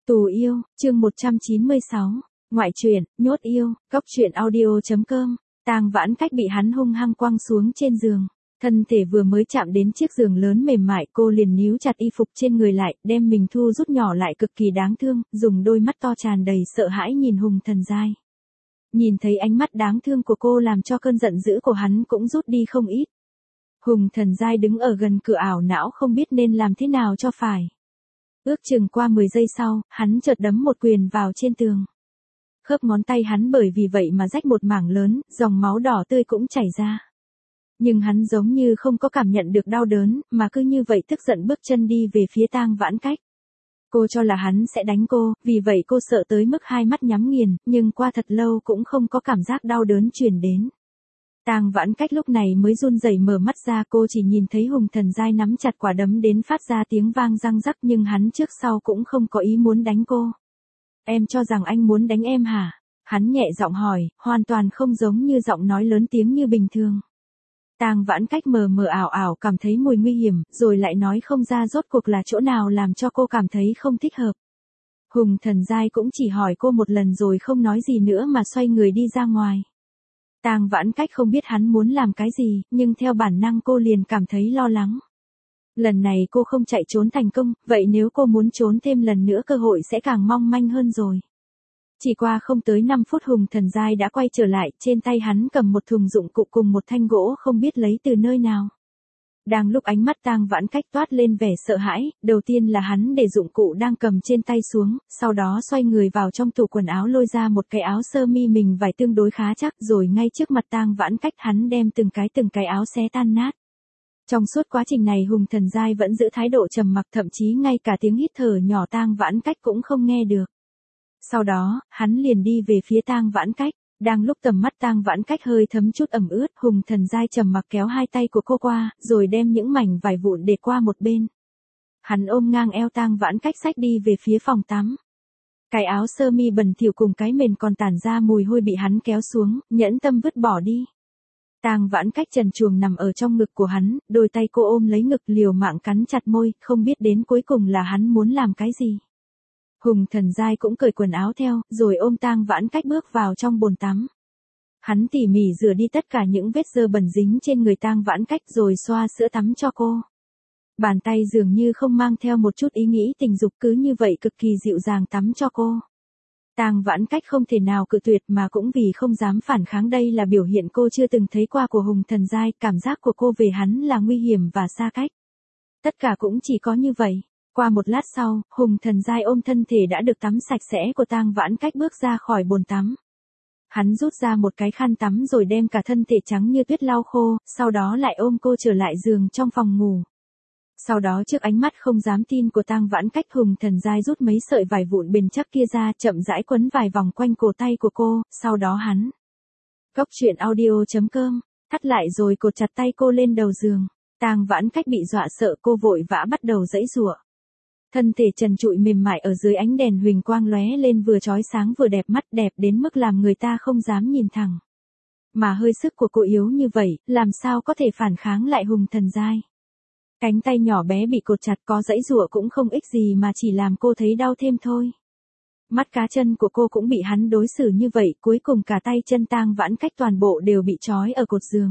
Tù yêu, chương 196, ngoại truyện, nhốt yêu, cóc truyện audio.com, Tang Vãn Cách bị hắn hung hăng quăng xuống trên giường. Thân thể vừa mới chạm đến chiếc giường lớn mềm mại, cô liền níu chặt y phục trên người lại, đem mình thu rút nhỏ lại cực kỳ đáng thương, dùng đôi mắt to tràn đầy sợ hãi nhìn Hùng Thần Giai. Nhìn thấy ánh mắt đáng thương của cô làm cho cơn giận dữ của hắn cũng rút đi không ít. Hùng Thần Giai đứng ở gần cửa ảo não không biết nên làm thế nào cho phải. Ước chừng qua 10 giây sau, hắn chợt đấm một quyền vào trên tường. Khớp ngón tay hắn bởi vì vậy mà rách một mảng lớn, dòng máu đỏ tươi cũng chảy ra. Nhưng hắn giống như không có cảm nhận được đau đớn, mà cứ như vậy tức giận bước chân đi về phía Tang Vãn Cách. Cô cho là hắn sẽ đánh cô, vì vậy cô sợ tới mức hai mắt nhắm nghiền, nhưng qua thật lâu cũng không có cảm giác đau đớn truyền đến. Tang Vãn Cách lúc này mới run rẩy mở mắt ra, cô chỉ nhìn thấy Hùng Thần Giai nắm chặt quả đấm đến phát ra tiếng vang răng rắc, nhưng hắn trước sau cũng không có ý muốn đánh cô. Em cho rằng anh muốn đánh em hả? Hắn nhẹ giọng hỏi, hoàn toàn không giống như giọng nói lớn tiếng như bình thường. Tang Vãn Cách mờ mờ ảo ảo cảm thấy mùi nguy hiểm, rồi lại nói không ra rốt cuộc là chỗ nào làm cho cô cảm thấy không thích hợp. Hùng Thần Giai cũng chỉ hỏi cô một lần rồi không nói gì nữa mà xoay người đi ra ngoài. Tang Vãn Cách không biết hắn muốn làm cái gì, nhưng theo bản năng cô liền cảm thấy lo lắng. Lần này cô không chạy trốn thành công, vậy nếu cô muốn trốn thêm lần nữa cơ hội sẽ càng mong manh hơn rồi. Chỉ qua không tới 5 phút Hùng Thần Giai đã quay trở lại, trên tay hắn cầm một thùng dụng cụ cùng một thanh gỗ không biết lấy từ nơi nào. Đang lúc ánh mắt Tang Vãn Cách toát lên vẻ sợ hãi, đầu tiên là hắn để dụng cụ đang cầm trên tay xuống, sau đó xoay người vào trong tủ quần áo lôi ra một cái áo sơ mi mình vải tương đối khá chắc, rồi ngay trước mặt Tang Vãn Cách hắn đem từng cái áo xé tan nát. Trong suốt quá trình này Hùng Thần Giai vẫn giữ thái độ trầm mặc, thậm chí ngay cả tiếng hít thở nhỏ Tang Vãn Cách cũng không nghe được. Sau đó, hắn liền đi về phía Tang Vãn Cách. Đang lúc tầm mắt Tang Vãn Cách hơi thấm chút ẩm ướt, Hùng Thần Giai trầm mặc kéo hai tay của cô qua, rồi đem những mảnh vải vụn để qua một bên. Hắn ôm ngang eo Tang Vãn Cách xách đi về phía phòng tắm. Cái áo sơ mi bẩn thỉu cùng cái mền còn tản ra mùi hôi bị hắn kéo xuống, nhẫn tâm vứt bỏ đi. Tang Vãn Cách trần truồng nằm ở trong ngực của hắn, đôi tay cô ôm lấy ngực liều mạng cắn chặt môi, không biết đến cuối cùng là hắn muốn làm cái gì. Hùng Thần Giai cũng cởi quần áo theo, rồi ôm Tang Vãn Cách bước vào trong bồn tắm. Hắn tỉ mỉ rửa đi tất cả những vết dơ bẩn dính trên người Tang Vãn Cách rồi xoa sữa tắm cho cô. Bàn tay dường như không mang theo một chút ý nghĩ tình dục, cứ như vậy cực kỳ dịu dàng tắm cho cô. Tang Vãn Cách không thể nào cự tuyệt mà cũng vì không dám phản kháng, đây là biểu hiện cô chưa từng thấy qua của Hùng Thần Giai, cảm giác của cô về hắn là nguy hiểm và xa cách. Tất cả cũng chỉ có như vậy. Qua một lát sau, Hùng Thần Giai ôm thân thể đã được tắm sạch sẽ của Tang Vãn Cách bước ra khỏi bồn tắm. Hắn rút ra một cái khăn tắm rồi đem cả thân thể trắng như tuyết lau khô, sau đó lại ôm cô trở lại giường trong phòng ngủ. Sau đó trước ánh mắt không dám tin của Tang Vãn Cách, Hùng Thần Giai rút mấy sợi vải vụn bền chắc kia ra, chậm rãi quấn vài vòng quanh cổ tay của cô, sau đó hắn. Cóc truyện audio.com, thắt lại rồi cột chặt tay cô lên đầu giường. Tang Vãn Cách bị dọa sợ, cô vội vã bắt đầu giãy giụa. Thân thể trần trụi mềm mại ở dưới ánh đèn huỳnh quang lóe lên vừa chói sáng vừa đẹp mắt, đẹp đến mức làm người ta không dám nhìn thẳng. Mà hơi sức của cô yếu như vậy, làm sao có thể phản kháng lại Hùng Thần Giai. Cánh tay nhỏ bé bị cột chặt, có giãy giụa cũng không ích gì mà chỉ làm cô thấy đau thêm thôi. Mắt cá chân của cô cũng bị hắn đối xử như vậy, cuối cùng cả tay chân Tang Vãn Cách toàn bộ đều bị trói ở cột giường.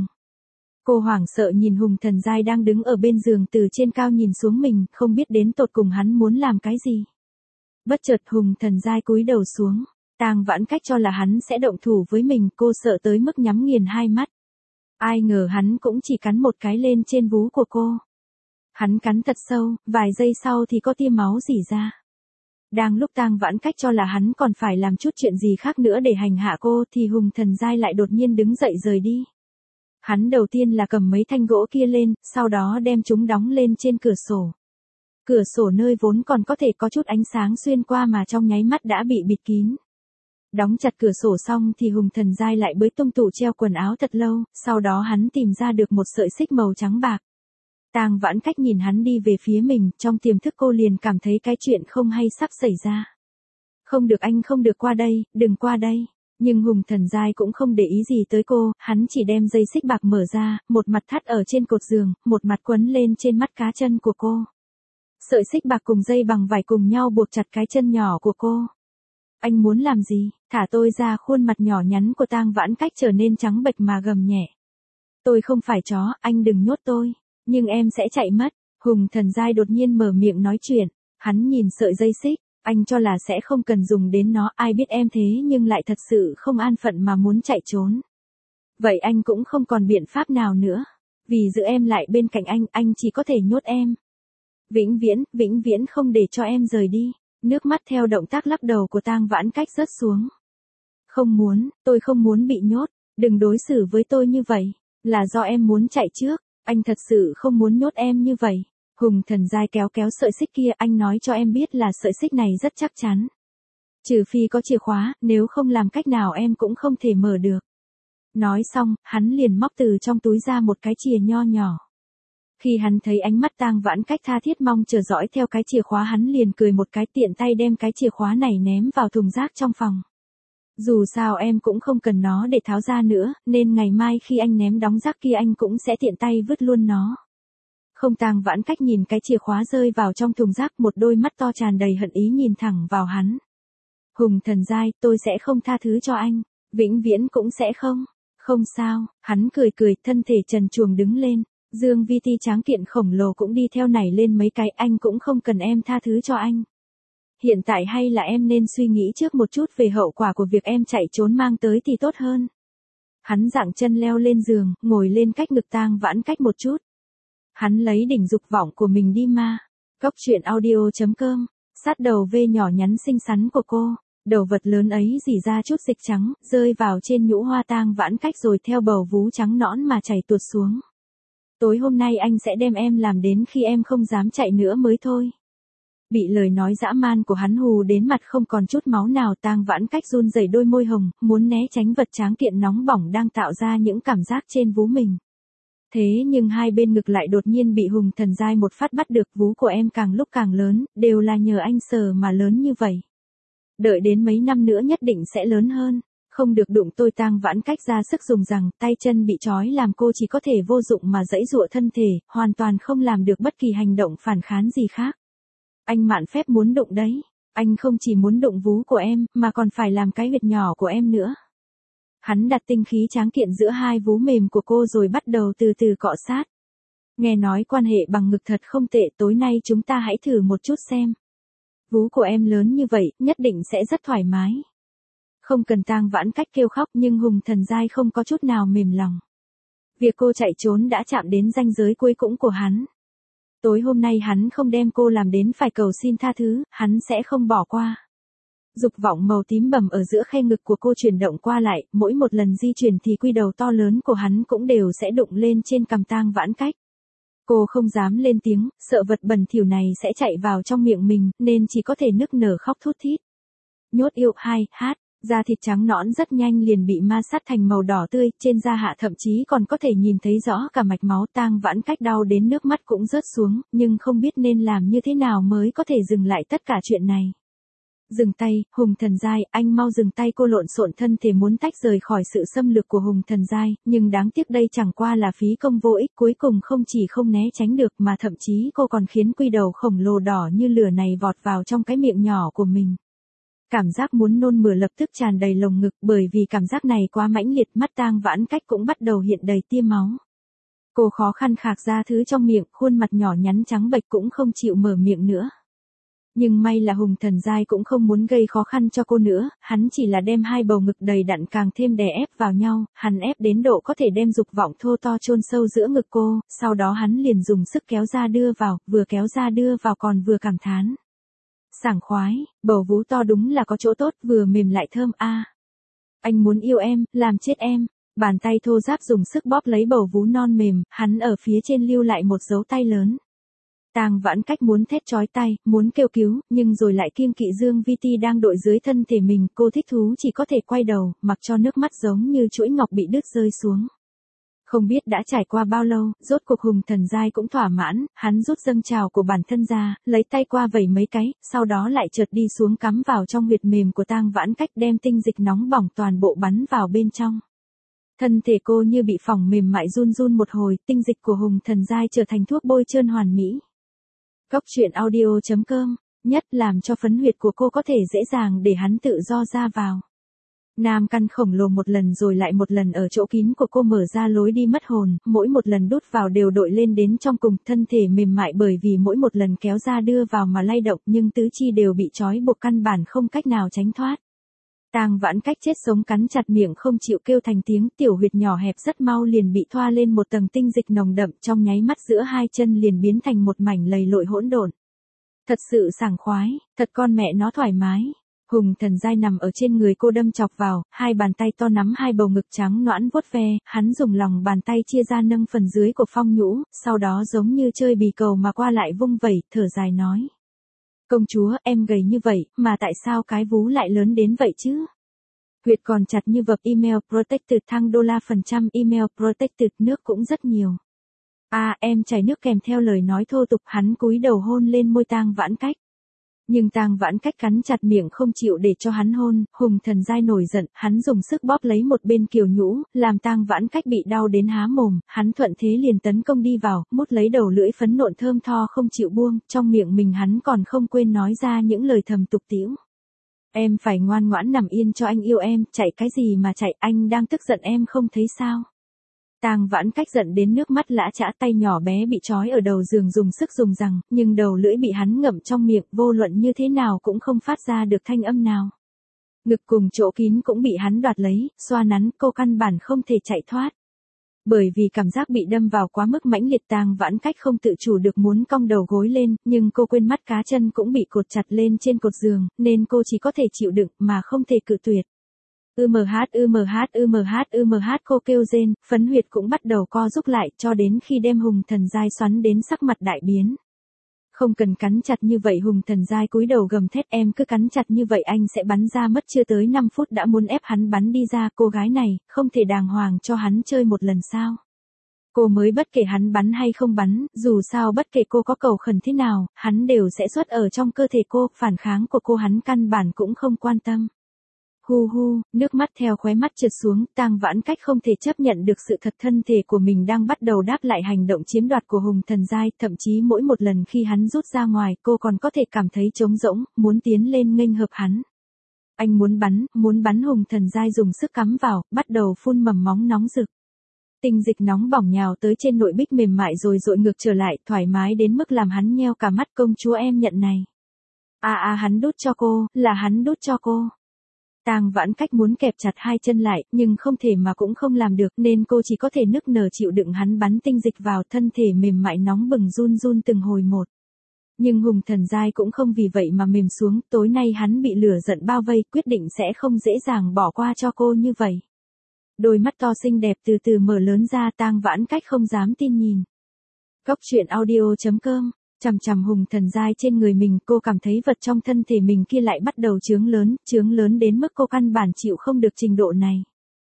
Cô hoảng sợ nhìn Hùng Thần Giai đang đứng ở bên giường từ trên cao nhìn xuống mình, không biết đến tột cùng hắn muốn làm cái gì. Bất chợt Hùng Thần Giai cúi đầu xuống, Tang Vãn Cách cho là hắn sẽ động thủ với mình, cô sợ tới mức nhắm nghiền hai mắt. Ai ngờ hắn cũng chỉ cắn một cái lên trên vú của cô. Hắn cắn thật sâu, vài giây sau thì có tia máu rỉ ra. Đang lúc Tang Vãn Cách cho là hắn còn phải làm chút chuyện gì khác nữa để hành hạ cô thì Hùng Thần Giai lại đột nhiên đứng dậy rời đi. Hắn đầu tiên là cầm mấy thanh gỗ kia lên, sau đó đem chúng đóng lên trên cửa sổ. Cửa sổ nơi vốn còn có thể có chút ánh sáng xuyên qua mà trong nháy mắt đã bị bịt kín. Đóng chặt cửa sổ xong thì Hùng Thần Giai lại bới tung tủ treo quần áo thật lâu, sau đó hắn tìm ra được một sợi xích màu trắng bạc. Tang Vãn Cách nhìn hắn đi về phía mình, trong tiềm thức cô liền cảm thấy cái chuyện không hay sắp xảy ra. Không được, anh không được qua đây, đừng qua đây. Nhưng Hùng Thần Giai cũng không để ý gì tới cô, hắn chỉ đem dây xích bạc mở ra, một mặt thắt ở trên cột giường, một mặt quấn lên trên mắt cá chân của cô. Sợi xích bạc cùng dây bằng vải cùng nhau buộc chặt cái chân nhỏ của cô. Anh muốn làm gì? Thả tôi ra. Khuôn mặt nhỏ nhắn của Tang Vãn Cách trở nên trắng bệch mà gầm nhẹ. Tôi không phải chó, anh đừng nhốt tôi. Nhưng em sẽ chạy mất. Hùng Thần Giai đột nhiên mở miệng nói chuyện. Hắn nhìn sợi dây xích. Anh cho là sẽ không cần dùng đến nó, ai biết em thế nhưng lại thật sự không an phận mà muốn chạy trốn. Vậy anh cũng không còn biện pháp nào nữa. Vì giữ em lại bên cạnh anh chỉ có thể nhốt em. Vĩnh viễn không để cho em rời đi. Nước mắt theo động tác lắc đầu của Tang Vãn Cách rớt xuống. Không muốn, tôi không muốn bị nhốt. Đừng đối xử với tôi như vậy. Là do em muốn chạy trước. Anh thật sự không muốn nhốt em như vậy. Hùng Thần Giai kéo sợi xích kia, anh nói cho em biết là sợi xích này rất chắc chắn. Trừ phi có chìa khóa, nếu không làm cách nào em cũng không thể mở được. Nói xong, hắn liền móc từ trong túi ra một cái chìa nho nhỏ. Khi hắn thấy ánh mắt Tang Vãn Cách tha thiết mong chờ dõi theo cái chìa khóa, hắn liền cười một cái, tiện tay đem cái chìa khóa này ném vào thùng rác trong phòng. Dù sao em cũng không cần nó để tháo ra nữa, nên ngày mai khi anh ném đóng rác kia anh cũng sẽ tiện tay vứt luôn nó. Không. Tang Vãn Cách nhìn cái chìa khóa rơi vào trong thùng rác, một đôi mắt to tràn đầy hận ý nhìn thẳng vào hắn. Hùng Thần Giai, tôi sẽ không tha thứ cho anh. Vĩnh viễn cũng sẽ không. Không sao. Hắn cười, thân thể trần truồng đứng lên. Dương Vi Ti tráng kiện khổng lồ cũng đi theo nảy lên mấy cái, anh cũng không cần em tha thứ cho anh. Hiện tại hay là em nên suy nghĩ trước một chút về hậu quả của việc em chạy trốn mang tới thì tốt hơn. Hắn giằng chân leo lên giường, ngồi lên cách ngực Tang Vãn Cách một chút. Hắn lấy đỉnh dục vọng của mình đi ma. Cóc truyện audio.com. Sát đầu V nhỏ nhắn xinh xắn của cô. Đầu vật lớn ấy rỉ ra chút dịch trắng, rơi vào trên nhũ hoa Tang Vãn Cách rồi theo bầu vú trắng nõn mà chảy tuột xuống. Tối hôm nay anh sẽ đem em làm đến khi em không dám chạy nữa mới thôi. Bị lời nói dã man của hắn hù đến mặt không còn chút máu nào, Tang Vãn Cách run rẩy đôi môi hồng, muốn né tránh vật tráng kiện nóng bỏng đang tạo ra những cảm giác trên vú mình. Thế nhưng hai bên ngực lại đột nhiên bị Hùng Thần Giai một phát bắt được. Vú của em càng lúc càng lớn, đều là nhờ anh sờ mà lớn như vậy. Đợi đến mấy năm nữa nhất định sẽ lớn hơn. Không được đụng tôi. Tang Vãn Cách ra sức dùng rằng, tay chân bị trói làm cô chỉ có thể vô dụng mà giãy giụa thân thể, hoàn toàn không làm được bất kỳ hành động phản kháng gì khác. Anh mạn phép muốn đụng đấy. Anh không chỉ muốn đụng vú của em, mà còn phải làm cái huyệt nhỏ của em nữa. Hắn đặt tinh khí tráng kiện giữa hai vú mềm của cô rồi bắt đầu từ từ cọ sát. Nghe nói quan hệ bằng ngực thật không tệ, tối nay chúng ta hãy thử một chút xem. Vú của em lớn như vậy, nhất định sẽ rất thoải mái. Không cần. Tang Vãn Cách kêu khóc nhưng Hùng Thần Giai không có chút nào mềm lòng. Việc cô chạy trốn đã chạm đến ranh giới cuối cùng của hắn. Tối hôm nay hắn không đem cô làm đến phải cầu xin tha thứ, hắn sẽ không bỏ qua. Dục vọng màu tím bầm ở giữa khe ngực của cô chuyển động qua lại, mỗi một lần di chuyển thì quy đầu to lớn của hắn cũng đều sẽ đụng lên trên cằm Tang Vãn Cách. Cô không dám lên tiếng, sợ vật bẩn thỉu này sẽ chạy vào trong miệng mình, nên chỉ có thể nức nở khóc thút thít. Nhốt yêu 2, hát. Da thịt trắng nõn rất nhanh liền bị ma sát thành màu đỏ tươi, trên da hạ thậm chí còn có thể nhìn thấy rõ cả mạch máu. Tang Vãn Cách đau đến nước mắt cũng rớt xuống, nhưng không biết nên làm như thế nào mới có thể dừng lại tất cả chuyện này. Dừng tay. Hùng Thần Giai, anh mau dừng tay. Cô lộn xộn thân thể muốn tách rời khỏi sự xâm lược của Hùng Thần Giai, nhưng đáng tiếc đây chẳng qua là phí công vô ích, cuối cùng không chỉ không né tránh được mà thậm chí cô còn khiến quy đầu khổng lồ đỏ như lửa này vọt vào trong cái miệng nhỏ của mình. Cảm giác muốn nôn mửa lập tức tràn đầy lồng ngực, bởi vì cảm giác này quá mãnh liệt, mắt Tang Vãn Cách cũng bắt đầu hiện đầy tia máu. Cô khó khăn khạc ra thứ trong miệng, khuôn mặt nhỏ nhắn trắng bệch cũng không chịu mở miệng nữa. Nhưng may là Hùng Thần Giai cũng không muốn gây khó khăn cho cô nữa, hắn chỉ là đem hai bầu ngực đầy đặn càng thêm đè ép vào nhau, hắn ép đến độ có thể đem dục vọng thô to chôn sâu giữa ngực cô, sau đó hắn liền dùng sức kéo ra đưa vào, vừa kéo ra đưa vào còn vừa cảm thán. Sảng khoái, bầu vú to đúng là có chỗ tốt, vừa mềm lại thơm a. Anh muốn yêu em, làm chết em. Bàn tay thô ráp dùng sức bóp lấy bầu vú non mềm, hắn ở phía trên lưu lại một dấu tay lớn. Tang Vãn Cách muốn thét chói tai, muốn kêu cứu, nhưng rồi lại kiêng kỵ Dương Vi Ti đang đội dưới thân thể mình, cô thích thú chỉ có thể quay đầu, mặc cho nước mắt giống như chuỗi ngọc bị đứt rơi xuống. Không biết đã trải qua bao lâu, rốt cuộc Hùng Thần Giai cũng thỏa mãn, hắn rút dâng trào của bản thân ra, lấy tay qua vẩy mấy cái, sau đó lại chợt đi xuống cắm vào trong huyệt mềm của Tang Vãn Cách, đem tinh dịch nóng bỏng toàn bộ bắn vào bên trong. Thân thể cô như bị phỏng mềm mại run run một hồi, tinh dịch của Hùng Thần Giai trở thành thuốc bôi trơn hoàn mỹ. Cóc truyện audio.com, nhất làm cho phấn huyệt của cô có thể dễ dàng để hắn tự do ra vào. Nam căn khổng lồ một lần rồi lại một lần ở chỗ kín của cô mở ra lối đi mất hồn, mỗi một lần đút vào đều đội lên đến trong cùng, thân thể mềm mại bởi vì mỗi một lần kéo ra đưa vào mà lay động, nhưng tứ chi đều bị trói buộc căn bản không cách nào tránh thoát. Tang Vãn Cách chết sống cắn chặt miệng không chịu kêu thành tiếng, tiểu huyệt nhỏ hẹp rất mau liền bị thoa lên một tầng tinh dịch nồng đậm, trong nháy mắt giữa hai chân liền biến thành một mảnh lầy lội hỗn độn. Thật sự sảng khoái, thật con mẹ nó thoải mái. Hùng Thần Giai nằm ở trên người cô đâm chọc vào, hai bàn tay to nắm hai bầu ngực trắng nõn vuốt ve, hắn dùng lòng bàn tay chia ra nâng phần dưới của Phong Nhũ, sau đó giống như chơi bì cầu mà qua lại vung vẩy, thở dài nói. Công chúa, em gầy như vậy, mà tại sao cái vú lại lớn đến vậy chứ? Huyệt còn chặt như vập, email protected thăng $, email protected nước cũng rất nhiều. Em chảy nước kèm theo lời nói thô tục, hắn cúi đầu hôn lên môi Tang Vãn Cách. Nhưng Tang Vãn Cách cắn chặt miệng không chịu để cho hắn hôn, Hùng Thần Giai nổi giận, hắn dùng sức bóp lấy một bên kiều nhũ, làm Tang Vãn Cách bị đau đến há mồm, hắn thuận thế liền tấn công đi vào, mút lấy đầu lưỡi phấn nộn thơm tho không chịu buông, trong miệng mình hắn còn không quên nói ra những lời thầm tục tĩu. Em phải ngoan ngoãn nằm yên cho anh yêu em, chạy cái gì mà chạy, anh đang tức giận em không thấy sao? Tang Vãn Cách giận đến nước mắt lã chã, tay nhỏ bé bị trói ở đầu giường dùng sức dùng rằng, nhưng đầu lưỡi bị hắn ngậm trong miệng, vô luận như thế nào cũng không phát ra được thanh âm nào. Ngực cùng chỗ kín cũng bị hắn đoạt lấy, xoa nắn, cô căn bản không thể chạy thoát. Bởi vì cảm giác bị đâm vào quá mức mãnh liệt, Tang Vãn Cách không tự chủ được muốn cong đầu gối lên, nhưng cô quên mắt cá chân cũng bị cột chặt lên trên cột giường, nên cô chỉ có thể chịu đựng mà không thể cự tuyệt. Cô kêu rên, phấn huyệt cũng bắt đầu co rúm lại cho đến khi đem Hùng Thần Giai xoắn đến sắc mặt đại biến. Không cần cắn chặt như vậy, Hùng Thần Giai cúi đầu gầm thét, em cứ cắn chặt như vậy anh sẽ bắn ra, mất chưa tới 5 phút đã muốn ép hắn bắn đi ra, cô gái này, không thể đàng hoàng cho hắn chơi một lần sao? Cô mới bất kể hắn bắn hay không bắn, dù sao bất kể cô có cầu khẩn thế nào, hắn đều sẽ xuất ở trong cơ thể cô, phản kháng của cô hắn căn bản cũng không quan tâm. Hu hu, nước mắt theo khóe mắt trượt xuống, Tang Vãn Cách không thể chấp nhận được sự thật, thân thể của mình đang bắt đầu đáp lại hành động chiếm đoạt của Hùng Thần Giai, thậm chí mỗi một lần khi hắn rút ra ngoài, cô còn có thể cảm thấy trống rỗng, muốn tiến lên nghênh hợp hắn. Anh muốn bắn, Hùng Thần Giai dùng sức cắm vào, bắt đầu phun mầm móng nóng rực. Tinh dịch nóng bỏng nhào tới trên nội bích mềm mại rồi dội ngược trở lại, thoải mái đến mức làm hắn nheo cả mắt. Công chúa em nhận này. Hắn đút cho cô, là hắn đút cho cô. Tang Vãn Cách muốn kẹp chặt hai chân lại, nhưng không thể mà cũng không làm được, nên cô chỉ có thể nức nở chịu đựng hắn bắn tinh dịch vào, thân thể mềm mại nóng bừng run run từng hồi một. Nhưng Hùng Thần Giai cũng không vì vậy mà mềm xuống, tối nay hắn bị lửa giận bao vây, quyết định sẽ không dễ dàng bỏ qua cho cô như vậy. Đôi mắt to xinh đẹp từ từ mở lớn ra, Tang Vãn Cách không dám tin nhìn. Cóc truyện audio.com, chằm chằm Hùng Thần Giai trên người mình, cô cảm thấy vật trong thân thể mình kia lại bắt đầu chướng lớn đến mức cô căn bản chịu không được trình độ này.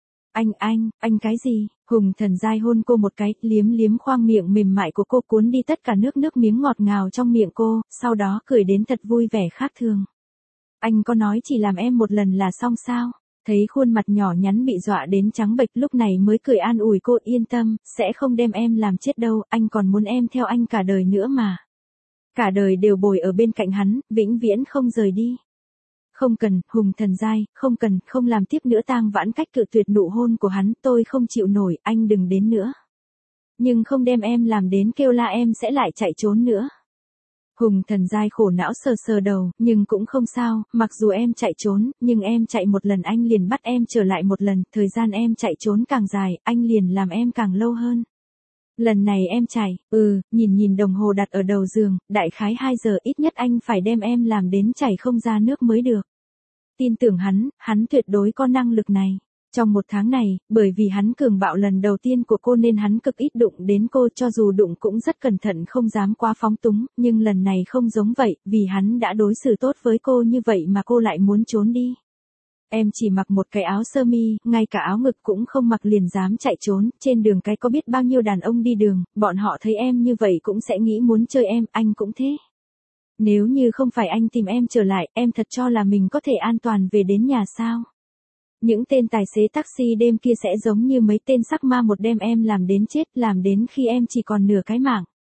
Anh cái gì? Hùng Thần Giai hôn cô một cái, liếm khoang miệng mềm mại của cô, cuốn đi tất cả nước miếng ngọt ngào trong miệng cô, sau đó cười đến thật vui vẻ khác thường. Anh có nói chỉ làm em một lần là xong sao? Thấy khuôn mặt nhỏ nhắn bị dọa đến trắng bệch, lúc này mới cười an ủi cô, yên tâm, sẽ không đem em làm chết đâu, anh còn muốn em theo anh cả đời nữa mà. Cả đời đều bồi ở bên cạnh hắn, vĩnh viễn không rời đi. Không cần, Hùng Thần Giai, không cần, không làm tiếp nữa. Tang Vãn Cách cự tuyệt nụ hôn của hắn, tôi không chịu nổi, anh đừng đến nữa. Nhưng không đem em làm đến kêu la em sẽ lại chạy trốn nữa. Hùng Thần Giai khổ não sờ đầu, nhưng cũng không sao, mặc dù em chạy trốn, nhưng em chạy một lần anh liền bắt em trở lại một lần, thời gian em chạy trốn càng dài, anh liền làm em càng lâu hơn. Lần này em chạy, nhìn đồng hồ đặt ở đầu giường, đại khái 2 giờ, ít nhất anh phải đem em làm đến chảy không ra nước mới được. Tin tưởng hắn tuyệt đối có năng lực này. Trong 1 tháng này, bởi vì hắn cường bạo lần đầu tiên của cô nên hắn cực ít đụng đến cô, cho dù đụng cũng rất cẩn thận không dám quá phóng túng, nhưng lần này không giống vậy, vì hắn đã đối xử tốt với cô như vậy mà cô lại muốn trốn đi. Em chỉ mặc một cái áo sơ mi, ngay cả áo ngực cũng không mặc liền dám chạy trốn, trên đường cái có biết bao nhiêu đàn ông đi đường, bọn họ thấy em như vậy cũng sẽ nghĩ muốn chơi em, anh cũng thế. Nếu như không phải anh tìm em trở lại, em thật cho là mình có thể an toàn về đến nhà sao? Những tên tài xế taxi đêm kia sẽ giống như mấy tên sắc ma một đêm em làm đến chết, làm đến khi em chỉ còn nửa cái mạng.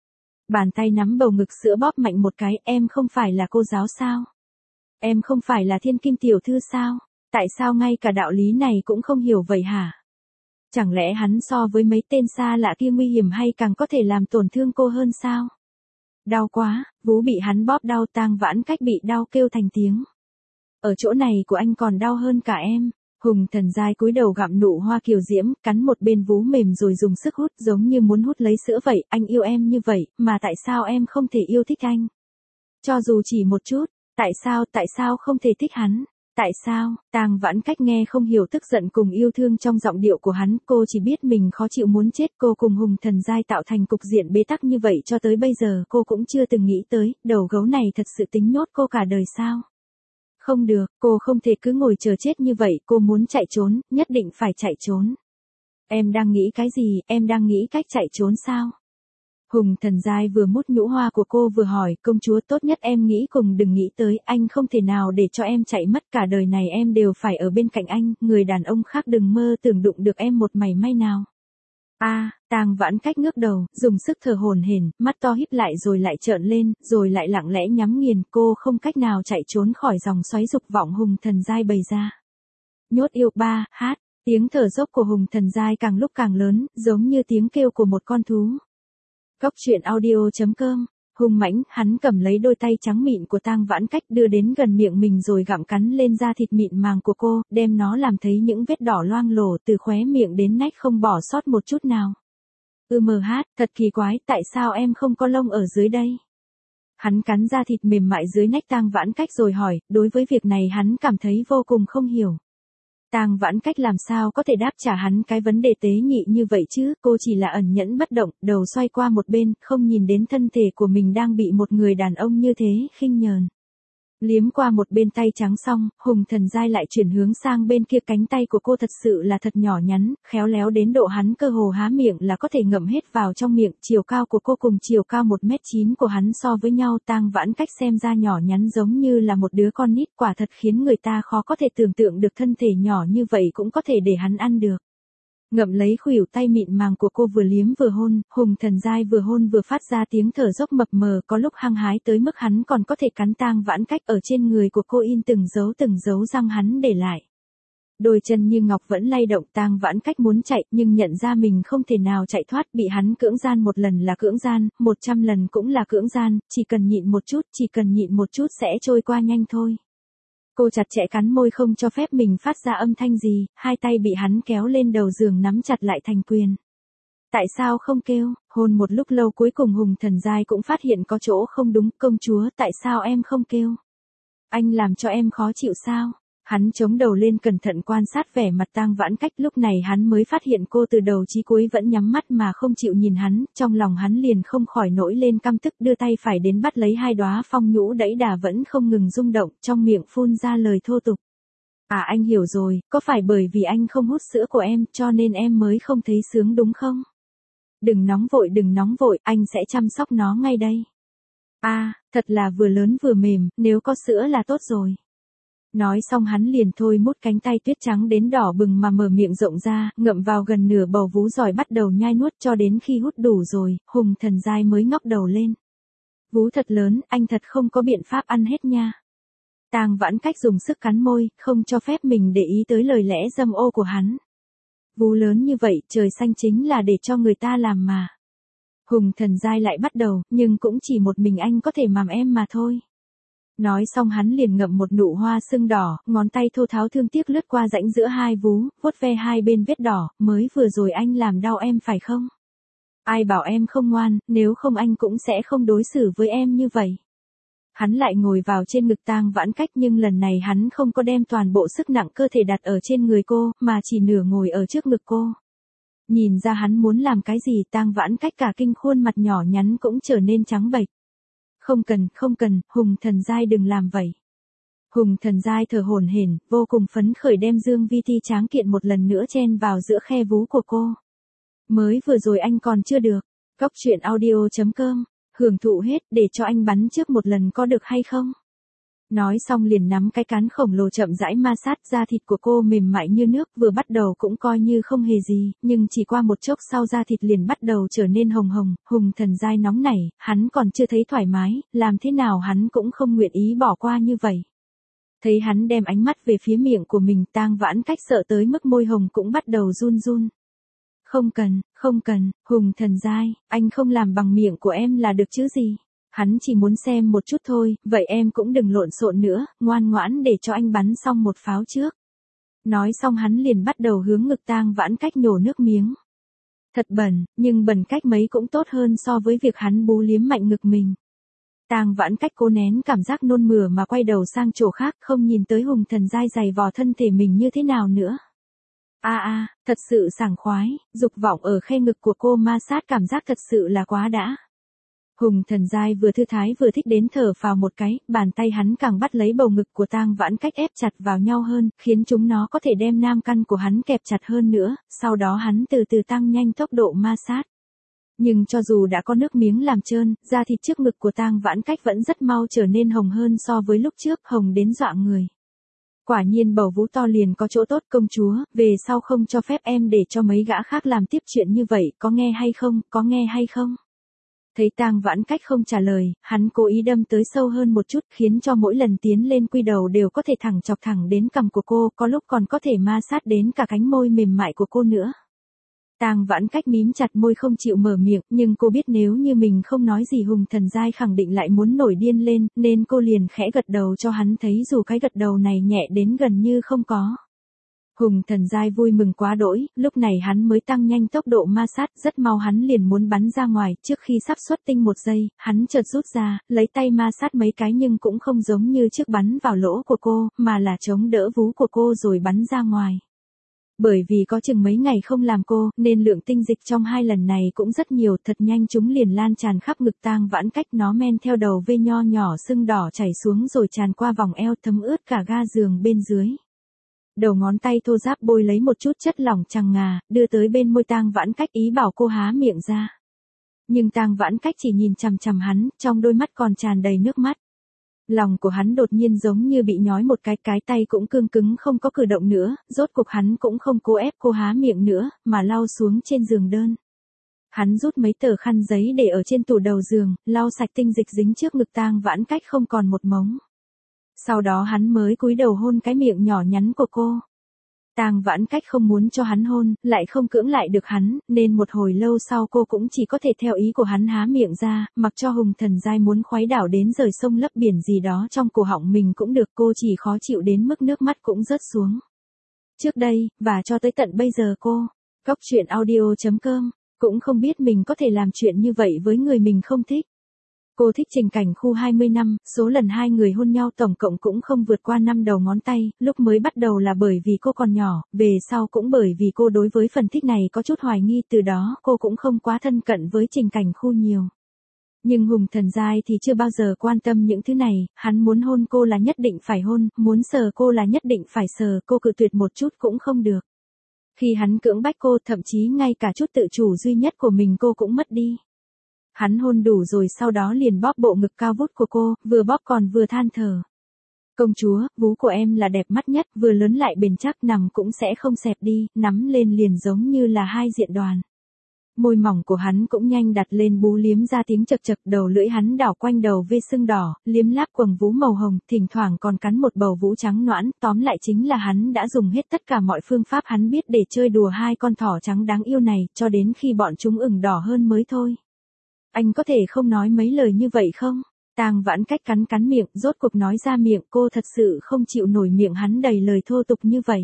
Bàn tay nắm bầu ngực sữa bóp mạnh một cái, em không phải là cô giáo sao? Em không phải là thiên kim tiểu thư sao? Tại sao ngay cả đạo lý này cũng không hiểu vậy hả? Chẳng lẽ hắn so với mấy tên xa lạ kia nguy hiểm hay càng có thể làm tổn thương cô hơn sao? Đau quá, vú bị hắn bóp đau, Tang Vãn Cách bị đau kêu thành tiếng. Ở chỗ này của anh còn đau hơn cả em. Hùng Thần Giai cúi đầu gặm nụ hoa kiều diễm, cắn một bên vú mềm rồi dùng sức hút giống như muốn hút lấy sữa vậy. Anh yêu em như vậy, mà tại sao em không thể yêu thích anh? Cho dù chỉ một chút, tại sao không thể thích hắn? Tại sao? Tang Vãn Cách nghe không hiểu tức giận cùng yêu thương trong giọng điệu của hắn, cô chỉ biết mình khó chịu muốn chết. Cô cùng Hùng Thần Giai tạo thành cục diện bế tắc như vậy cho tới bây giờ cô cũng chưa từng nghĩ tới, đầu gấu này thật sự tính nhốt cô cả đời sao? Không được, cô không thể cứ ngồi chờ chết như vậy, cô muốn chạy trốn, nhất định phải chạy trốn. Em đang nghĩ cái gì, em đang nghĩ cách chạy trốn sao? Hùng Thần Giai vừa mút nhũ hoa của cô vừa hỏi, công chúa tốt nhất em nghĩ cùng đừng nghĩ tới, anh không thể nào để cho em chạy mất, cả đời này em đều phải ở bên cạnh anh, người đàn ông khác đừng mơ tưởng đụng được em một mảy may nào. Tang Vãn Cách ngước đầu, dùng sức thở hổn hển, mắt to híp lại rồi lại trợn lên, rồi lại lặng lẽ nhắm nghiền, cô không cách nào chạy trốn khỏi dòng xoáy dục vọng Hùng Thần Giai bày ra. Nhốt yêu hát, tiếng thở dốc của Hùng Thần Giai càng lúc càng lớn, giống như tiếng kêu của một con thú. Cốc truyện audio.com, hung mãnh, hắn cầm lấy đôi tay trắng mịn của Tang Vãn Cách đưa đến gần miệng mình rồi gặm cắn lên da thịt mịn màng của cô, đem nó làm thấy những vết đỏ loang lổ từ khóe miệng đến nách không bỏ sót một chút nào. Thật kỳ quái, tại sao em không có lông ở dưới đây? Hắn cắn da thịt mềm mại dưới nách Tang Vãn Cách rồi hỏi, đối với việc này hắn cảm thấy vô cùng không hiểu. Tang Vãn Cách làm sao có thể đáp trả hắn cái vấn đề tế nhị như vậy chứ, cô chỉ là ẩn nhẫn bất động, đầu xoay qua một bên, không nhìn đến thân thể của mình đang bị một người đàn ông như thế khinh nhờn. Liếm qua một bên tay trắng xong, Hùng Thần Giai lại chuyển hướng sang bên kia, cánh tay của cô thật sự là thật nhỏ nhắn, khéo léo đến độ hắn cơ hồ há miệng là có thể ngậm hết vào trong miệng. Chiều cao của cô cùng chiều cao 1m9 của hắn so với nhau, Tang Vãn Cách xem ra nhỏ nhắn giống như là một đứa con nít, quả thật khiến người ta khó có thể tưởng tượng được thân thể nhỏ như vậy cũng có thể để hắn ăn được. Ngậm lấy khuỷu tay mịn màng của cô vừa liếm vừa hôn, Hùng Thần Giai vừa hôn vừa phát ra tiếng thở dốc mập mờ, có lúc hăng hái tới mức hắn còn có thể cắn Tang Vãn Cách. Ở trên người của cô in từng dấu răng hắn để lại. Đôi chân như ngọc vẫn lay động, Tang Vãn Cách muốn chạy nhưng nhận ra mình không thể nào chạy thoát, bị hắn cưỡng gian một lần là cưỡng gian, 100 lần cũng là cưỡng gian, chỉ cần nhịn một chút sẽ trôi qua nhanh thôi. Cô chặt chẽ cắn môi không cho phép mình phát ra âm thanh gì, hai tay bị hắn kéo lên đầu giường nắm chặt lại thành quyền. Tại sao không kêu? Hôn một lúc lâu cuối cùng Hùng Thần Giai cũng phát hiện có chỗ không đúng, công chúa tại sao em không kêu? Anh làm cho em khó chịu sao? Hắn chống đầu lên cẩn thận quan sát vẻ mặt Tang Vãn Cách, lúc này hắn mới phát hiện cô từ đầu chí cuối vẫn nhắm mắt mà không chịu nhìn hắn, trong lòng hắn liền không khỏi nổi lên căm tức, đưa tay phải đến bắt lấy hai đóa phong nhũ đẫy đà vẫn không ngừng rung động, trong miệng phun ra lời thô tục. Anh hiểu rồi, có phải bởi vì anh không hút sữa của em cho nên em mới không thấy sướng đúng không? Đừng nóng vội, anh sẽ chăm sóc nó ngay đây. Thật là vừa lớn vừa mềm, nếu có sữa là tốt rồi. Nói xong hắn liền thôi mút cánh tay tuyết trắng đến đỏ bừng mà mở miệng rộng ra, ngậm vào gần nửa bầu vú rồi bắt đầu nhai nuốt cho đến khi hút đủ rồi, Hùng Thần Giai mới ngóc đầu lên. Vú thật lớn, anh thật không có biện pháp ăn hết nha. Tang Vãn Cách dùng sức cắn môi, không cho phép mình để ý tới lời lẽ dâm ô của hắn. Vú lớn như vậy, trời xanh chính là để cho người ta làm mà. Hùng Thần Giai lại bắt đầu, nhưng cũng chỉ một mình anh có thể màm em mà thôi. Nói xong hắn liền ngậm một nụ hoa sưng đỏ, ngón tay thô tháo thương tiếc lướt qua rãnh giữa hai vú, vuốt ve hai bên vết đỏ, mới vừa rồi anh làm đau em phải không? Ai bảo em không ngoan, nếu không anh cũng sẽ không đối xử với em như vậy. Hắn lại ngồi vào trên ngực Tang Vãn Cách nhưng lần này hắn không có đem toàn bộ sức nặng cơ thể đặt ở trên người cô, mà chỉ nửa ngồi ở trước ngực cô. Nhìn ra hắn muốn làm cái gì, Tang Vãn Cách cả kinh, khuôn mặt nhỏ nhắn cũng trở nên trắng bệch. Không cần, Hùng Thần Giai đừng làm vậy. Hùng Thần Giai thở hổn hển, vô cùng phấn khởi đem Dương Vi Ti tráng kiện một lần nữa chen vào giữa khe vú của cô. Mới vừa rồi anh còn chưa được. Cốc truyện audio.com, hưởng thụ hết để cho anh bắn trước một lần có được hay không? Nói xong liền nắm cái cán khổng lồ chậm rãi ma sát, da thịt của cô mềm mại như nước, vừa bắt đầu cũng coi như không hề gì, nhưng chỉ qua một chốc sau da thịt liền bắt đầu trở nên hồng hồng. Hùng Thần Giai nóng nảy, hắn còn chưa thấy thoải mái, làm thế nào hắn cũng không nguyện ý bỏ qua như vậy. Thấy hắn đem ánh mắt về phía miệng của mình, Tang Vãn Cách sợ tới mức môi hồng cũng bắt đầu run run. Không cần, Hùng Thần Giai, anh không làm bằng miệng của em là được chứ gì. Hắn chỉ muốn xem một chút thôi, vậy em cũng đừng lộn xộn nữa, ngoan ngoãn để cho anh bắn xong một pháo trước. Nói xong hắn liền bắt đầu hướng ngực Tang Vãn Cách nhổ nước miếng. Thật bẩn, nhưng bẩn cách mấy cũng tốt hơn so với việc hắn bú liếm mạnh ngực mình. Tang Vãn Cách cố nén cảm giác nôn mửa mà quay đầu sang chỗ khác, không nhìn tới Hùng Thần Giai giày vò thân thể mình như thế nào nữa. Thật sự sảng khoái, dục vọng ở khe ngực của cô ma sát cảm giác thật sự là quá đã. Hùng Thần Giai vừa thư thái vừa thích đến thở phào một cái, bàn tay hắn càng bắt lấy bầu ngực của Tang Vãn Cách ép chặt vào nhau hơn, khiến chúng nó có thể đem nam căn của hắn kẹp chặt hơn nữa, sau đó hắn từ từ tăng nhanh tốc độ ma sát. Nhưng cho dù đã có nước miếng làm trơn, da thịt trước ngực của Tang Vãn Cách vẫn rất mau trở nên hồng hơn so với lúc trước, hồng đến dọa người. Quả nhiên bầu vú to liền có chỗ tốt, công chúa, về sau không cho phép em để cho mấy gã khác làm tiếp chuyện như vậy, có nghe hay không? Thấy Tang Vãn Cách không trả lời, hắn cố ý đâm tới sâu hơn một chút, khiến cho mỗi lần tiến lên quy đầu đều có thể thẳng chọc thẳng đến cằm của cô, có lúc còn có thể ma sát đến cả cánh môi mềm mại của cô nữa. Tang Vãn Cách mím chặt môi không chịu mở miệng, nhưng cô biết nếu như mình không nói gì Hùng Thần Giai khẳng định lại muốn nổi điên lên, nên cô liền khẽ gật đầu cho hắn thấy, dù cái gật đầu này nhẹ đến gần như không có. Hùng Thần Giai vui mừng quá đỗi, lúc này hắn mới tăng nhanh tốc độ ma sát, rất mau hắn liền muốn bắn ra ngoài, trước khi sắp xuất tinh một giây, hắn chợt rút ra, lấy tay ma sát mấy cái nhưng cũng không giống như trước bắn vào lỗ của cô, mà là chống đỡ vú của cô rồi bắn ra ngoài. Bởi vì có chừng mấy ngày không làm cô, nên lượng tinh dịch trong hai lần này cũng rất nhiều, thật nhanh chúng liền lan tràn khắp ngực Tang Vãn Cách, nó men theo đầu vê nho nhỏ sưng đỏ chảy xuống rồi tràn qua vòng eo, thấm ướt cả ga giường bên dưới. Đầu ngón tay thô ráp bôi lấy một chút chất lỏng chằng ngà, đưa tới bên môi Tang Vãn Cách, ý bảo cô há miệng ra. Nhưng Tang Vãn Cách chỉ nhìn chằm chằm hắn, trong đôi mắt còn tràn đầy nước mắt. Lòng của hắn đột nhiên giống như bị nhói một cái tay cũng cương cứng không có cử động nữa, rốt cuộc hắn cũng không cố ép cô há miệng nữa, mà lau xuống trên giường đơn. Hắn rút mấy tờ khăn giấy để ở trên tủ đầu giường, lau sạch tinh dịch dính trước ngực Tang Vãn Cách không còn một mống. Sau đó hắn mới cúi đầu hôn cái miệng nhỏ nhắn của cô. Tang Vãn Cách không muốn cho hắn hôn, lại không cưỡng lại được hắn, nên một hồi lâu sau cô cũng chỉ có thể theo ý của hắn há miệng ra, mặc cho Hùng Thần Giai muốn khuấy đảo đến rời sông lấp biển gì đó trong cổ họng mình cũng được, cô chỉ khó chịu đến mức nước mắt cũng rớt xuống. Trước đây, và cho tới tận bây giờ cô, Goctruyện.audio.com, cũng không biết mình có thể làm chuyện như vậy với người mình không thích. Cô thích Trình Cảnh Khu 20 năm, số lần hai người hôn nhau tổng cộng cũng không vượt qua 5 đầu ngón tay, lúc mới bắt đầu là bởi vì cô còn nhỏ, về sau cũng bởi vì cô đối với phần thích này có chút hoài nghi, từ đó cô cũng không quá thân cận với Trình Cảnh Khu nhiều. Nhưng Hùng Thần Giai thì chưa bao giờ quan tâm những thứ này, hắn muốn hôn cô là nhất định phải hôn, muốn sờ cô là nhất định phải sờ, cô cự tuyệt một chút cũng không được. Khi hắn cưỡng bách cô, thậm chí ngay cả chút tự chủ duy nhất của mình cô cũng mất đi. Hắn hôn đủ rồi sau đó liền bóp bộ ngực cao vút của cô, vừa bóp còn vừa than thở. Công chúa, vú của em là đẹp mắt nhất, vừa lớn lại bền chắc, nằm cũng sẽ không xẹp đi, nắm lên liền giống như là hai diện đoàn. Môi mỏng của hắn cũng nhanh đặt lên bú liếm ra tiếng chật chật, đầu lưỡi hắn đảo quanh đầu vê sưng đỏ, liếm láp quầng vú màu hồng, thỉnh thoảng còn cắn một bầu vú trắng nõn, tóm lại chính là hắn đã dùng hết tất cả mọi phương pháp hắn biết để chơi đùa hai con thỏ trắng đáng yêu này, cho đến khi bọn chúng ửng đỏ hơn mới thôi. Anh có thể không nói mấy lời như vậy không? Tang Vãn Cách cắn miệng, rốt cuộc nói ra miệng, cô thật sự không chịu nổi miệng hắn đầy lời thô tục như vậy.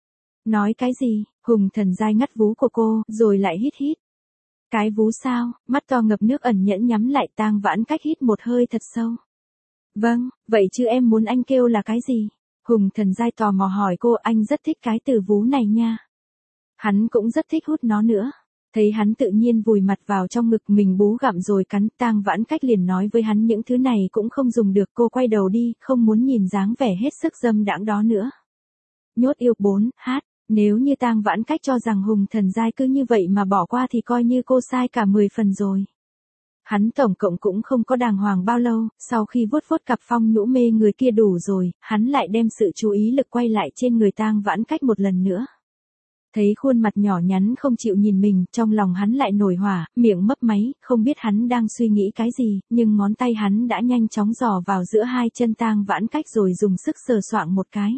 Nói cái gì? Hùng Thần Giai ngắt vú của cô, rồi lại hít. Cái vú sao? Mắt to ngập nước ẩn nhẫn nhắm lại, Tang Vãn Cách hít một hơi thật sâu. Vâng, vậy chứ em muốn anh kêu là cái gì? Hùng Thần Giai tò mò hỏi cô, anh rất thích cái từ vú này nha. Hắn cũng rất thích hút nó nữa. Thấy hắn tự nhiên vùi mặt vào trong ngực mình bú gặm rồi cắn, Tang Vãn Cách liền nói với hắn những thứ này cũng không dùng được, cô quay đầu đi, không muốn nhìn dáng vẻ hết sức dâm đãng đó nữa. Nhốt yêu 4H, nếu như Tang Vãn Cách cho rằng Hùng Thần Giai cứ như vậy mà bỏ qua thì coi như cô sai cả 10 phần rồi. Hắn tổng cộng cũng không có đàng hoàng bao lâu, sau khi vuốt vuốt cặp phong nhũ mê người kia đủ rồi, hắn lại đem sự chú ý lực quay lại trên người Tang Vãn Cách một lần nữa. Thấy khuôn mặt nhỏ nhắn không chịu nhìn mình, trong lòng hắn lại nổi hỏa, miệng mấp máy, không biết hắn đang suy nghĩ cái gì, nhưng ngón tay hắn đã nhanh chóng dò vào giữa hai chân Tang Vãn Cách rồi dùng sức sờ soạng một cái.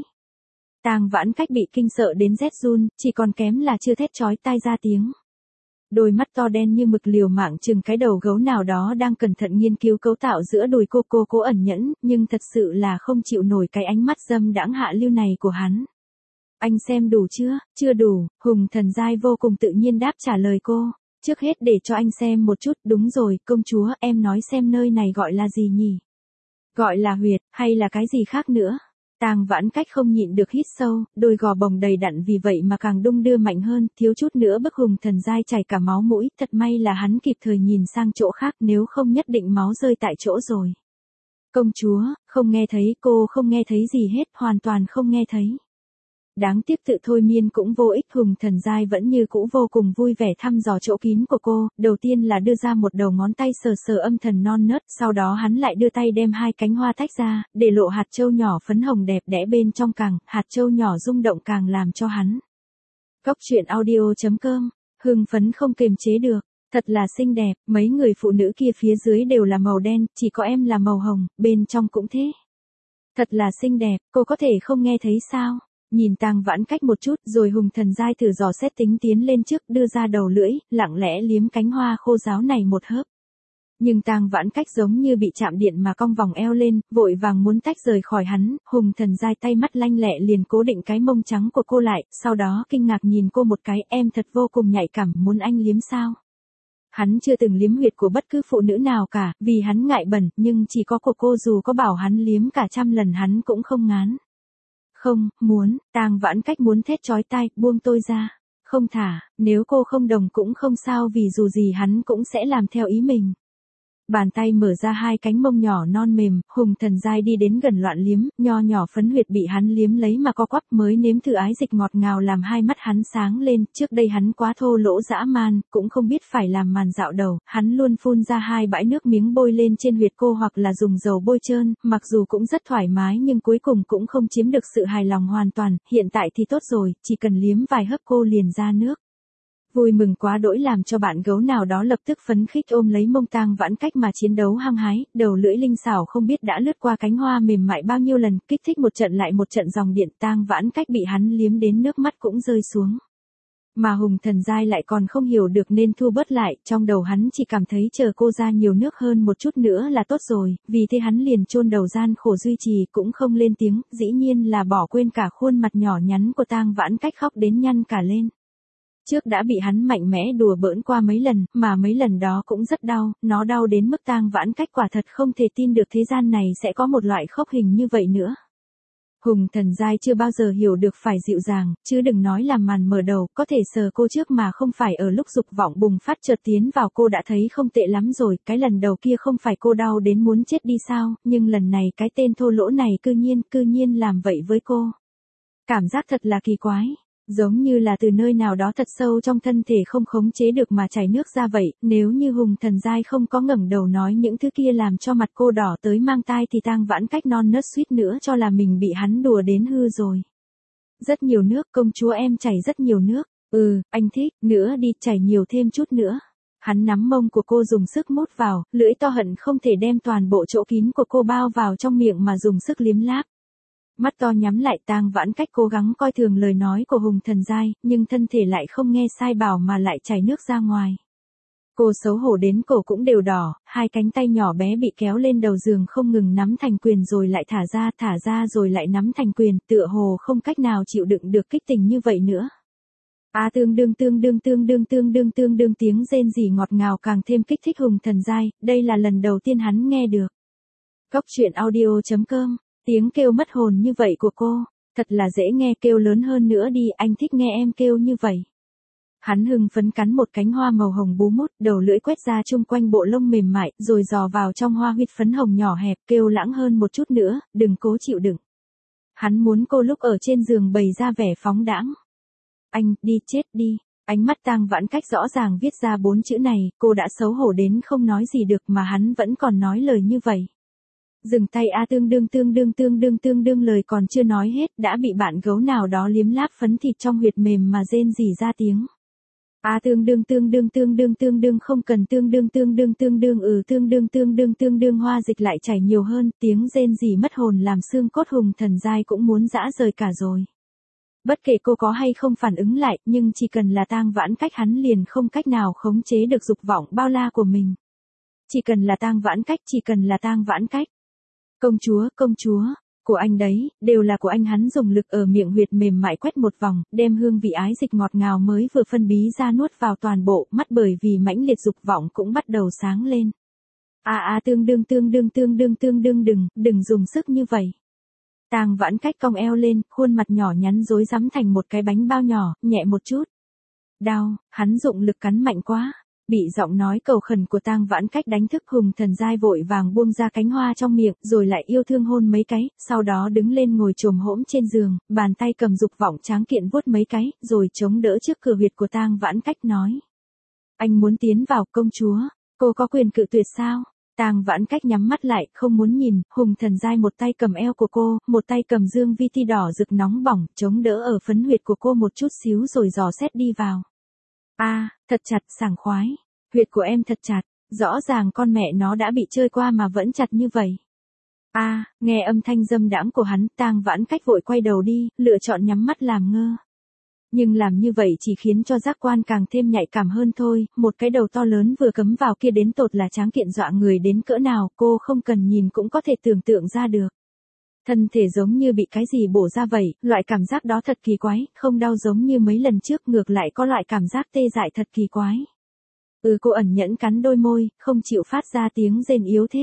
Tang Vãn Cách bị kinh sợ đến rét run, chỉ còn kém là chưa thét chói tai ra tiếng. Đôi mắt to đen như mực liều mạng chừng cái đầu gấu nào đó đang cẩn thận nghiên cứu cấu tạo giữa đùi cô cố ẩn nhẫn, nhưng thật sự là không chịu nổi cái ánh mắt dâm đãng hạ lưu này của hắn. Anh xem đủ chưa? Chưa đủ, Hùng Thần Giai vô cùng tự nhiên đáp trả lời cô. Trước hết để cho anh xem một chút, đúng rồi, công chúa, em nói xem nơi này gọi là gì nhỉ? Gọi là huyệt, hay là cái gì khác nữa? Tang Vãn Cách không nhịn được hít sâu, đôi gò bồng đầy đặn vì vậy mà càng đung đưa mạnh hơn, thiếu chút nữa bức Hùng Thần Giai chảy cả máu mũi, thật may là hắn kịp thời nhìn sang chỗ khác nếu không nhất định máu rơi tại chỗ rồi. Công chúa, không nghe thấy, cô không nghe thấy gì hết, hoàn toàn không nghe thấy. Đáng tiếc tự thôi miên cũng vô ích, Hùng Thần Giai vẫn như cũ vô cùng vui vẻ thăm dò chỗ kín của cô, đầu tiên là đưa ra một đầu ngón tay sờ sờ âm thần non nớt, sau đó hắn lại đưa tay đem hai cánh hoa tách ra, để lộ hạt châu nhỏ phấn hồng đẹp đẽ bên trong càng, hạt châu nhỏ rung động càng làm cho hắn. Cóc truyện audio.com, hưng phấn không kềm chế được, thật là xinh đẹp, mấy người phụ nữ kia phía dưới đều là màu đen, chỉ có em là màu hồng, bên trong cũng thế. Thật là xinh đẹp, cô có thể không nghe thấy sao? Nhìn Tang Vãn Cách một chút, rồi Hùng Thần Giai thử dò xét tính tiến lên trước, đưa ra đầu lưỡi, lặng lẽ liếm cánh hoa khô ráo này một hớp. Nhưng Tang Vãn Cách giống như bị chạm điện mà cong vòng eo lên, vội vàng muốn tách rời khỏi hắn, Hùng Thần Giai tay mắt lanh lẹ liền cố định cái mông trắng của cô lại, sau đó kinh ngạc nhìn cô một cái, em thật vô cùng nhạy cảm, muốn anh liếm sao? Hắn chưa từng liếm huyệt của bất cứ phụ nữ nào cả, vì hắn ngại bẩn, nhưng chỉ có của cô dù có bảo hắn liếm cả 100 lần hắn cũng không ngán. Không, muốn, Tang Vãn Cách muốn thét chói tai, buông tôi ra. Không thả, nếu cô không đồng cũng không sao vì dù gì hắn cũng sẽ làm theo ý mình. Bàn tay mở ra hai cánh mông nhỏ non mềm, Hùng Thần Giai đi đến gần loạn liếm, nho nhỏ phấn huyệt bị hắn liếm lấy mà co quắp mới nếm thử ái dịch ngọt ngào làm hai mắt hắn sáng lên, trước đây hắn quá thô lỗ dã man, cũng không biết phải làm màn dạo đầu, hắn luôn phun ra hai bãi nước miếng bôi lên trên huyệt cô hoặc là dùng dầu bôi trơn, mặc dù cũng rất thoải mái nhưng cuối cùng cũng không chiếm được sự hài lòng hoàn toàn, hiện tại thì tốt rồi, chỉ cần liếm vài hớp cô liền ra nước. Vui mừng quá đỗi làm cho bạn gấu nào đó lập tức phấn khích ôm lấy mông Tang Vãn Cách mà chiến đấu hăng hái, đầu lưỡi linh xảo không biết đã lướt qua cánh hoa mềm mại bao nhiêu lần, kích thích một trận lại một trận dòng điện, Tang Vãn Cách bị hắn liếm đến nước mắt cũng rơi xuống. Mà Hùng Thần Giai lại còn không hiểu được nên thu bớt lại, trong đầu hắn chỉ cảm thấy chờ cô ra nhiều nước hơn một chút nữa là tốt rồi, vì thế hắn liền chôn đầu gian khổ duy trì cũng không lên tiếng, dĩ nhiên là bỏ quên cả khuôn mặt nhỏ nhắn của Tang Vãn Cách khóc đến nhăn cả lên. Trước đã bị hắn mạnh mẽ đùa bỡn qua mấy lần, mà mấy lần đó cũng rất đau, nó đau đến mức Tang Vãn Cách quả thật không thể tin được thế gian này sẽ có một loại khóc hình như vậy nữa. Hùng Thần Giai chưa bao giờ hiểu được phải dịu dàng, chứ đừng nói làm màn mở đầu, có thể sờ cô trước mà không phải ở lúc dục vọng bùng phát chợt tiến vào cô đã thấy không tệ lắm rồi, cái lần đầu kia không phải cô đau đến muốn chết đi sao, nhưng lần này cái tên thô lỗ này cư nhiên làm vậy với cô. Cảm giác thật là kỳ quái. Giống như là từ nơi nào đó thật sâu trong thân thể không khống chế được mà chảy nước ra vậy, nếu như Hùng Thần Giai không có ngẩng đầu nói những thứ kia làm cho mặt cô đỏ tới mang tai thì Tang Vãn Cách non nớt suýt nữa cho là mình bị hắn đùa đến hư rồi. Rất nhiều nước, công chúa em chảy rất nhiều nước, anh thích, nữa đi, chảy nhiều thêm chút nữa. Hắn nắm mông của cô dùng sức mút vào, lưỡi to hận không thể đem toàn bộ chỗ kín của cô bao vào trong miệng mà dùng sức liếm láp. Mắt to nhắm lại, Tang Vãn Cách cố gắng coi thường lời nói của Hùng Thần Giai, nhưng thân thể lại không nghe sai bảo mà lại chảy nước ra ngoài. Cô xấu hổ đến cổ cũng đều đỏ, hai cánh tay nhỏ bé bị kéo lên đầu giường không ngừng nắm thành quyền rồi lại thả ra rồi lại nắm thành quyền, tựa hồ không cách nào chịu đựng được kích tình như vậy nữa. Tương đương tiếng rên rỉ ngọt ngào càng thêm kích thích Hùng Thần Giai, đây là lần đầu tiên hắn nghe được. Cóc truyện audio.com. Tiếng kêu mất hồn như vậy của cô, thật là dễ nghe, kêu lớn hơn nữa đi, anh thích nghe em kêu như vậy. Hắn hưng phấn cắn một cánh hoa màu hồng bú mút, đầu lưỡi quét ra chung quanh bộ lông mềm mại, rồi dò vào trong hoa huyệt phấn hồng nhỏ hẹp, kêu lãng hơn một chút nữa, đừng cố chịu đựng. Hắn muốn cô lúc ở trên giường bày ra vẻ phóng đãng. Anh, đi chết đi. Ánh mắt Tang Vãn Cách rõ ràng viết ra 4 chữ này, cô đã xấu hổ đến không nói gì được mà hắn vẫn còn nói lời như vậy. Dừng tay a, tương đương lời còn chưa nói hết đã bị bạn gấu nào đó liếm láp phấn thịt trong huyệt mềm mà rên rỉ ra tiếng. A tương đương không cần tương đương tương đương hoa dịch lại chảy nhiều hơn, tiếng rên rỉ mất hồn làm xương cốt Hùng Thần Giai cũng muốn giã rời cả rồi. Bất kể cô có hay không phản ứng lại, nhưng chỉ cần là Tang Vãn Cách hắn liền không cách nào khống chế được dục vọng bao la của mình. Chỉ cần là Tang Vãn Cách, chỉ cần là Tang Vãn Cách. Công chúa, của anh đấy, đều là của anh. Hắn dùng lực ở miệng huyệt mềm mại quét một vòng, đem hương vị ái dịch ngọt ngào mới vừa phân bí ra nuốt vào toàn bộ, mắt bởi vì mãnh liệt dục vọng cũng bắt đầu sáng lên. Tương đương đừng dùng sức như vậy. Tang Vãn Cách cong eo lên, khuôn mặt nhỏ nhắn rối rắm thành một cái bánh bao nhỏ, nhẹ một chút. Đau, hắn dụng lực cắn mạnh quá. Bị giọng nói cầu khẩn của Tang Vãn Cách đánh thức Hùng Thần Giai vội vàng buông ra cánh hoa trong miệng, rồi lại yêu thương hôn mấy cái, sau đó đứng lên ngồi chồm hổm trên giường, bàn tay cầm dục vọng tráng kiện vuốt mấy cái, rồi chống đỡ trước cửa huyệt của Tang Vãn Cách nói. Anh muốn tiến vào, công chúa, cô có quyền cự tuyệt sao? Tang Vãn Cách nhắm mắt lại, không muốn nhìn, Hùng Thần Giai một tay cầm eo của cô, một tay cầm dương vi ti đỏ rực nóng bỏng, chống đỡ ở phấn huyệt của cô một chút xíu rồi dò xét đi vào. Thật chặt, sảng khoái. Huyệt của em thật chặt, rõ ràng con mẹ nó đã bị chơi qua mà vẫn chặt như vậy. Nghe âm thanh dâm đãng của hắn, Tang Vãn Cách vội quay đầu đi, lựa chọn nhắm mắt làm ngơ. Nhưng làm như vậy chỉ khiến cho giác quan càng thêm nhạy cảm hơn thôi, một cái đầu to lớn vừa cấm vào kia đến tột là tráng kiện dọa người đến cỡ nào, cô không cần nhìn cũng có thể tưởng tượng ra được. Thân thể giống như bị cái gì bổ ra vậy, loại cảm giác đó thật kỳ quái, không đau giống như mấy lần trước, ngược lại có loại cảm giác tê dại thật kỳ quái. Cô ẩn nhẫn cắn đôi môi, không chịu phát ra tiếng rên yếu thế.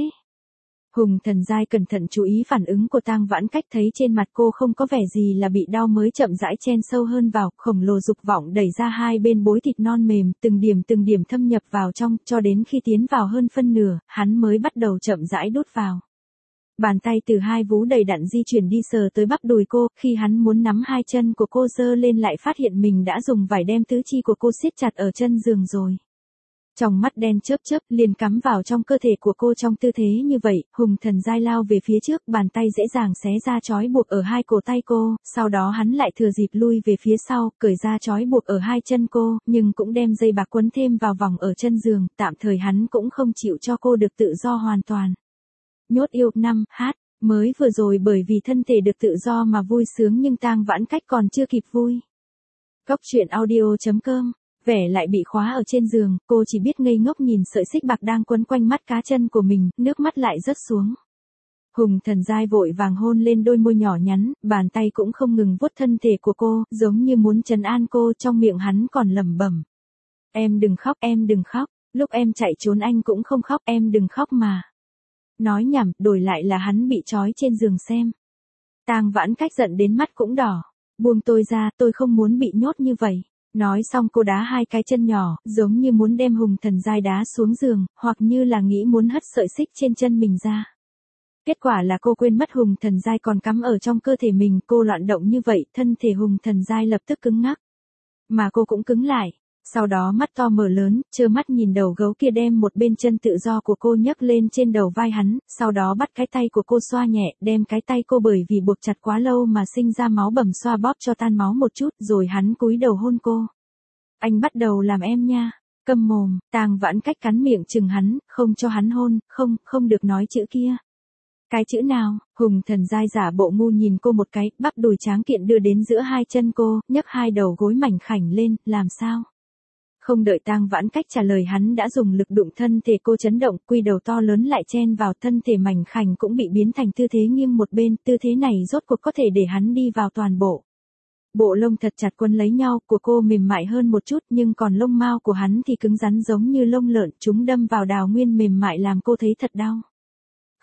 Hùng Thần Giai cẩn thận chú ý phản ứng của Tang Vãn Cách, thấy trên mặt cô không có vẻ gì là bị đau mới chậm rãi chen sâu hơn vào, khổng lồ dục vọng đẩy ra hai bên bối thịt non mềm, từng điểm thâm nhập vào trong, cho đến khi tiến vào hơn phân nửa, hắn mới bắt đầu chậm rãi đút vào. Bàn tay từ hai vú đầy đặn di chuyển đi sờ tới bắp đùi cô, khi hắn muốn nắm hai chân của cô giơ lên lại phát hiện mình đã dùng vải đem tứ chi của cô siết chặt ở chân giường rồi. Trong mắt đen chớp liền cắm vào trong cơ thể của cô trong tư thế như vậy, Hùng Thần Giai lao về phía trước, bàn tay dễ dàng xé ra trói buộc ở hai cổ tay cô, sau đó hắn lại thừa dịp lui về phía sau, cởi ra trói buộc ở hai chân cô, nhưng cũng đem dây bạc quấn thêm vào vòng ở chân giường, tạm thời hắn cũng không chịu cho cô được tự do hoàn toàn. Nhốt yêu 5h, mới vừa rồi bởi vì thân thể được tự do mà vui sướng nhưng Tang Vãn Cách còn chưa kịp vui. Cóc truyện audio.com. Vẻ lại bị khóa ở trên giường, cô chỉ biết ngây ngốc nhìn sợi xích bạc đang quấn quanh mắt cá chân của mình, nước mắt lại rớt xuống. Hùng Thần Giai vội vàng hôn lên đôi môi nhỏ nhắn, bàn tay cũng không ngừng vuốt thân thể của cô, giống như muốn trấn an cô, trong miệng hắn còn lẩm bẩm. Em đừng khóc, lúc em chạy trốn anh cũng không khóc, em đừng khóc mà. Nói nhảm, đổi lại là hắn bị trói trên giường xem. Tang Vãn Cách giận đến mắt cũng đỏ. Buông tôi ra, tôi không muốn bị nhốt như vậy. Nói xong cô đá hai cái chân nhỏ, giống như muốn đem Hùng Thần Giai đá xuống giường, hoặc như là nghĩ muốn hất sợi xích trên chân mình ra. Kết quả là cô quên mất Hùng Thần Giai còn cắm ở trong cơ thể mình, cô loạn động như vậy, thân thể Hùng Thần Giai lập tức cứng ngắc. Mà cô cũng cứng lại. Sau đó mắt to mở lớn, trơ mắt nhìn đầu gấu kia đem một bên chân tự do của cô nhấc lên trên đầu vai hắn, sau đó bắt cái tay của cô xoa nhẹ, đem cái tay cô bởi vì buộc chặt quá lâu mà sinh ra máu bầm xoa bóp cho tan máu một chút, rồi hắn cúi đầu hôn cô. Anh bắt đầu làm em nha. Câm mồm, Tang Vãn Cách cắn miệng chừng hắn, không cho hắn hôn, không được nói chữ kia. Cái chữ nào? Hùng Thần Giai giả bộ ngu nhìn cô một cái, bắp đùi tráng kiện đưa đến giữa hai chân cô, nhấc hai đầu gối mảnh khảnh lên, làm sao? Không đợi Tang Vãn Cách trả lời hắn đã dùng lực đụng thân thể cô chấn động, quy đầu to lớn lại chen vào thân thể mảnh khảnh cũng bị biến thành tư thế nghiêng một bên, tư thế này rốt cuộc có thể để hắn đi vào toàn bộ. Bộ lông thật chặt quấn lấy nhau, của cô mềm mại hơn một chút nhưng còn lông mao của hắn thì cứng rắn giống như lông lợn, chúng đâm vào đào nguyên mềm mại làm cô thấy thật đau.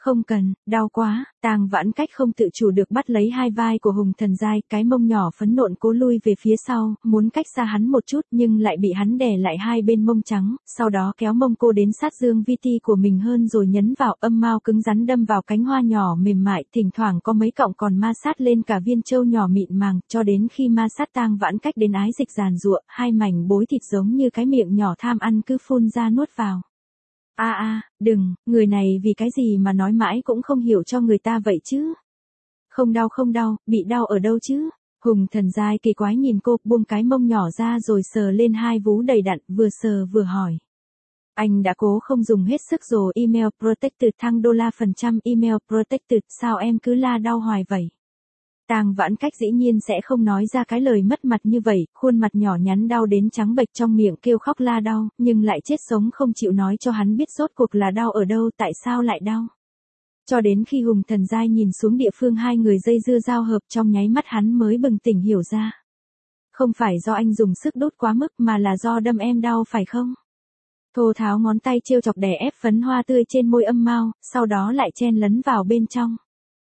Không cần, đau quá, Tang Vãn Cách không tự chủ được bắt lấy hai vai của Hùng Thần Giai, cái mông nhỏ phấn nộn cố lui về phía sau, muốn cách xa hắn một chút nhưng lại bị hắn đè lại hai bên mông trắng, sau đó kéo mông cô đến sát dương vi ti của mình hơn rồi nhấn vào, âm mao cứng rắn đâm vào cánh hoa nhỏ mềm mại, thỉnh thoảng có mấy cọng còn ma sát lên cả viên trâu nhỏ mịn màng, cho đến khi ma sát Tang Vãn Cách đến ái dịch giàn giụa, hai mảnh bối thịt giống như cái miệng nhỏ tham ăn cứ phun ra nuốt vào. Đừng, người này vì cái gì mà nói mãi cũng không hiểu cho người ta vậy chứ. Không đau, bị đau ở đâu chứ? Hùng Thần Giai kỳ quái nhìn cô, buông cái mông nhỏ ra rồi sờ lên hai vú đầy đặn, vừa sờ vừa hỏi. Anh đã cố không dùng hết sức rồi, email protected thăng $, email protected, sao em cứ la đau hoài vậy? Tang Vãn Cách dĩ nhiên sẽ không nói ra cái lời mất mặt như vậy, khuôn mặt nhỏ nhắn đau đến trắng bệch trong miệng kêu khóc la đau, nhưng lại chết sống không chịu nói cho hắn biết rốt cuộc là đau ở đâu, tại sao lại đau. Cho đến khi Hùng Thần Giai nhìn xuống địa phương hai người dây dưa giao hợp, trong nháy mắt hắn mới bừng tỉnh hiểu ra. Không phải do anh dùng sức đốt quá mức mà là do đâm em đau phải không? Thô tháo ngón tay trêu chọc đè ép phấn hoa tươi trên môi âm mao, sau đó lại chen lấn vào bên trong.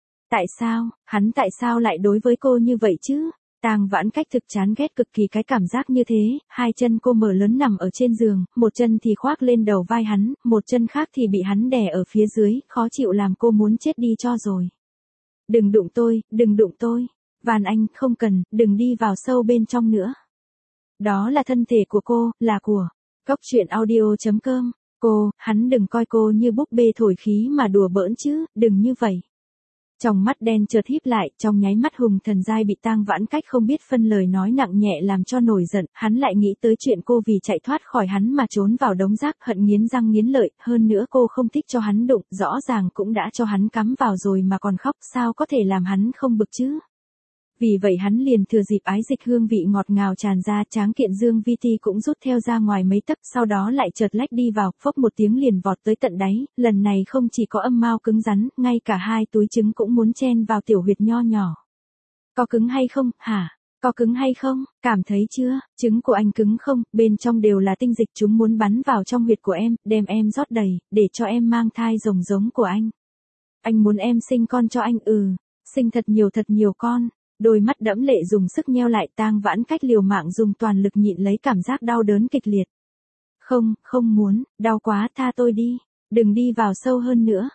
Hắn tại sao lại đối với cô như vậy chứ? Tang Vãn Cách thực chán ghét cực kỳ cái cảm giác như thế, hai chân cô mở lớn nằm ở trên giường, một chân thì khoác lên đầu vai hắn, một chân khác thì bị hắn đè ở phía dưới, khó chịu làm cô muốn chết đi cho rồi. Đừng đụng tôi, van anh, không cần, đừng đi vào sâu bên trong nữa. Đó là thân thể của cô, là của Cóc Truyện Audio.com. Hắn đừng coi cô như búp bê thổi khí mà đùa bỡn chứ, đừng như vậy. Trong mắt đen chợt híp lại, trong nháy mắt Hùng Thần Giai bị Tang Vãn Cách không biết phân lời nói nặng nhẹ làm cho nổi giận, hắn lại nghĩ tới chuyện cô vì chạy thoát khỏi hắn mà trốn vào đống rác, hận nghiến răng nghiến lợi, hơn nữa cô không thích cho hắn đụng, rõ ràng cũng đã cho hắn cắm vào rồi mà còn khóc, sao có thể làm hắn không bực chứ? Vì vậy hắn liền thừa dịp ái dịch hương vị ngọt ngào tràn ra, tráng kiện dương vi ti cũng rút theo ra ngoài mấy tấc, sau đó lại chợt lách đi vào, phốc một tiếng liền vọt tới tận đáy, lần này không chỉ có âm mao cứng rắn, ngay cả hai túi trứng cũng muốn chen vào tiểu huyệt nho nhỏ. Có cứng hay không, hả? Có cứng hay không? Cảm thấy chưa? Trứng của anh cứng không? Bên trong đều là tinh dịch, chúng muốn bắn vào trong huyệt của em, đem em rót đầy, để cho em mang thai rồng giống của anh. Anh muốn em sinh con cho anh, sinh thật nhiều con. Đôi mắt đẫm lệ dùng sức nheo lại, Tang Vãn Cách liều mạng dùng toàn lực nhịn lấy cảm giác đau đớn kịch liệt. Không muốn, đau quá, tha tôi đi, đừng đi vào sâu hơn nữa.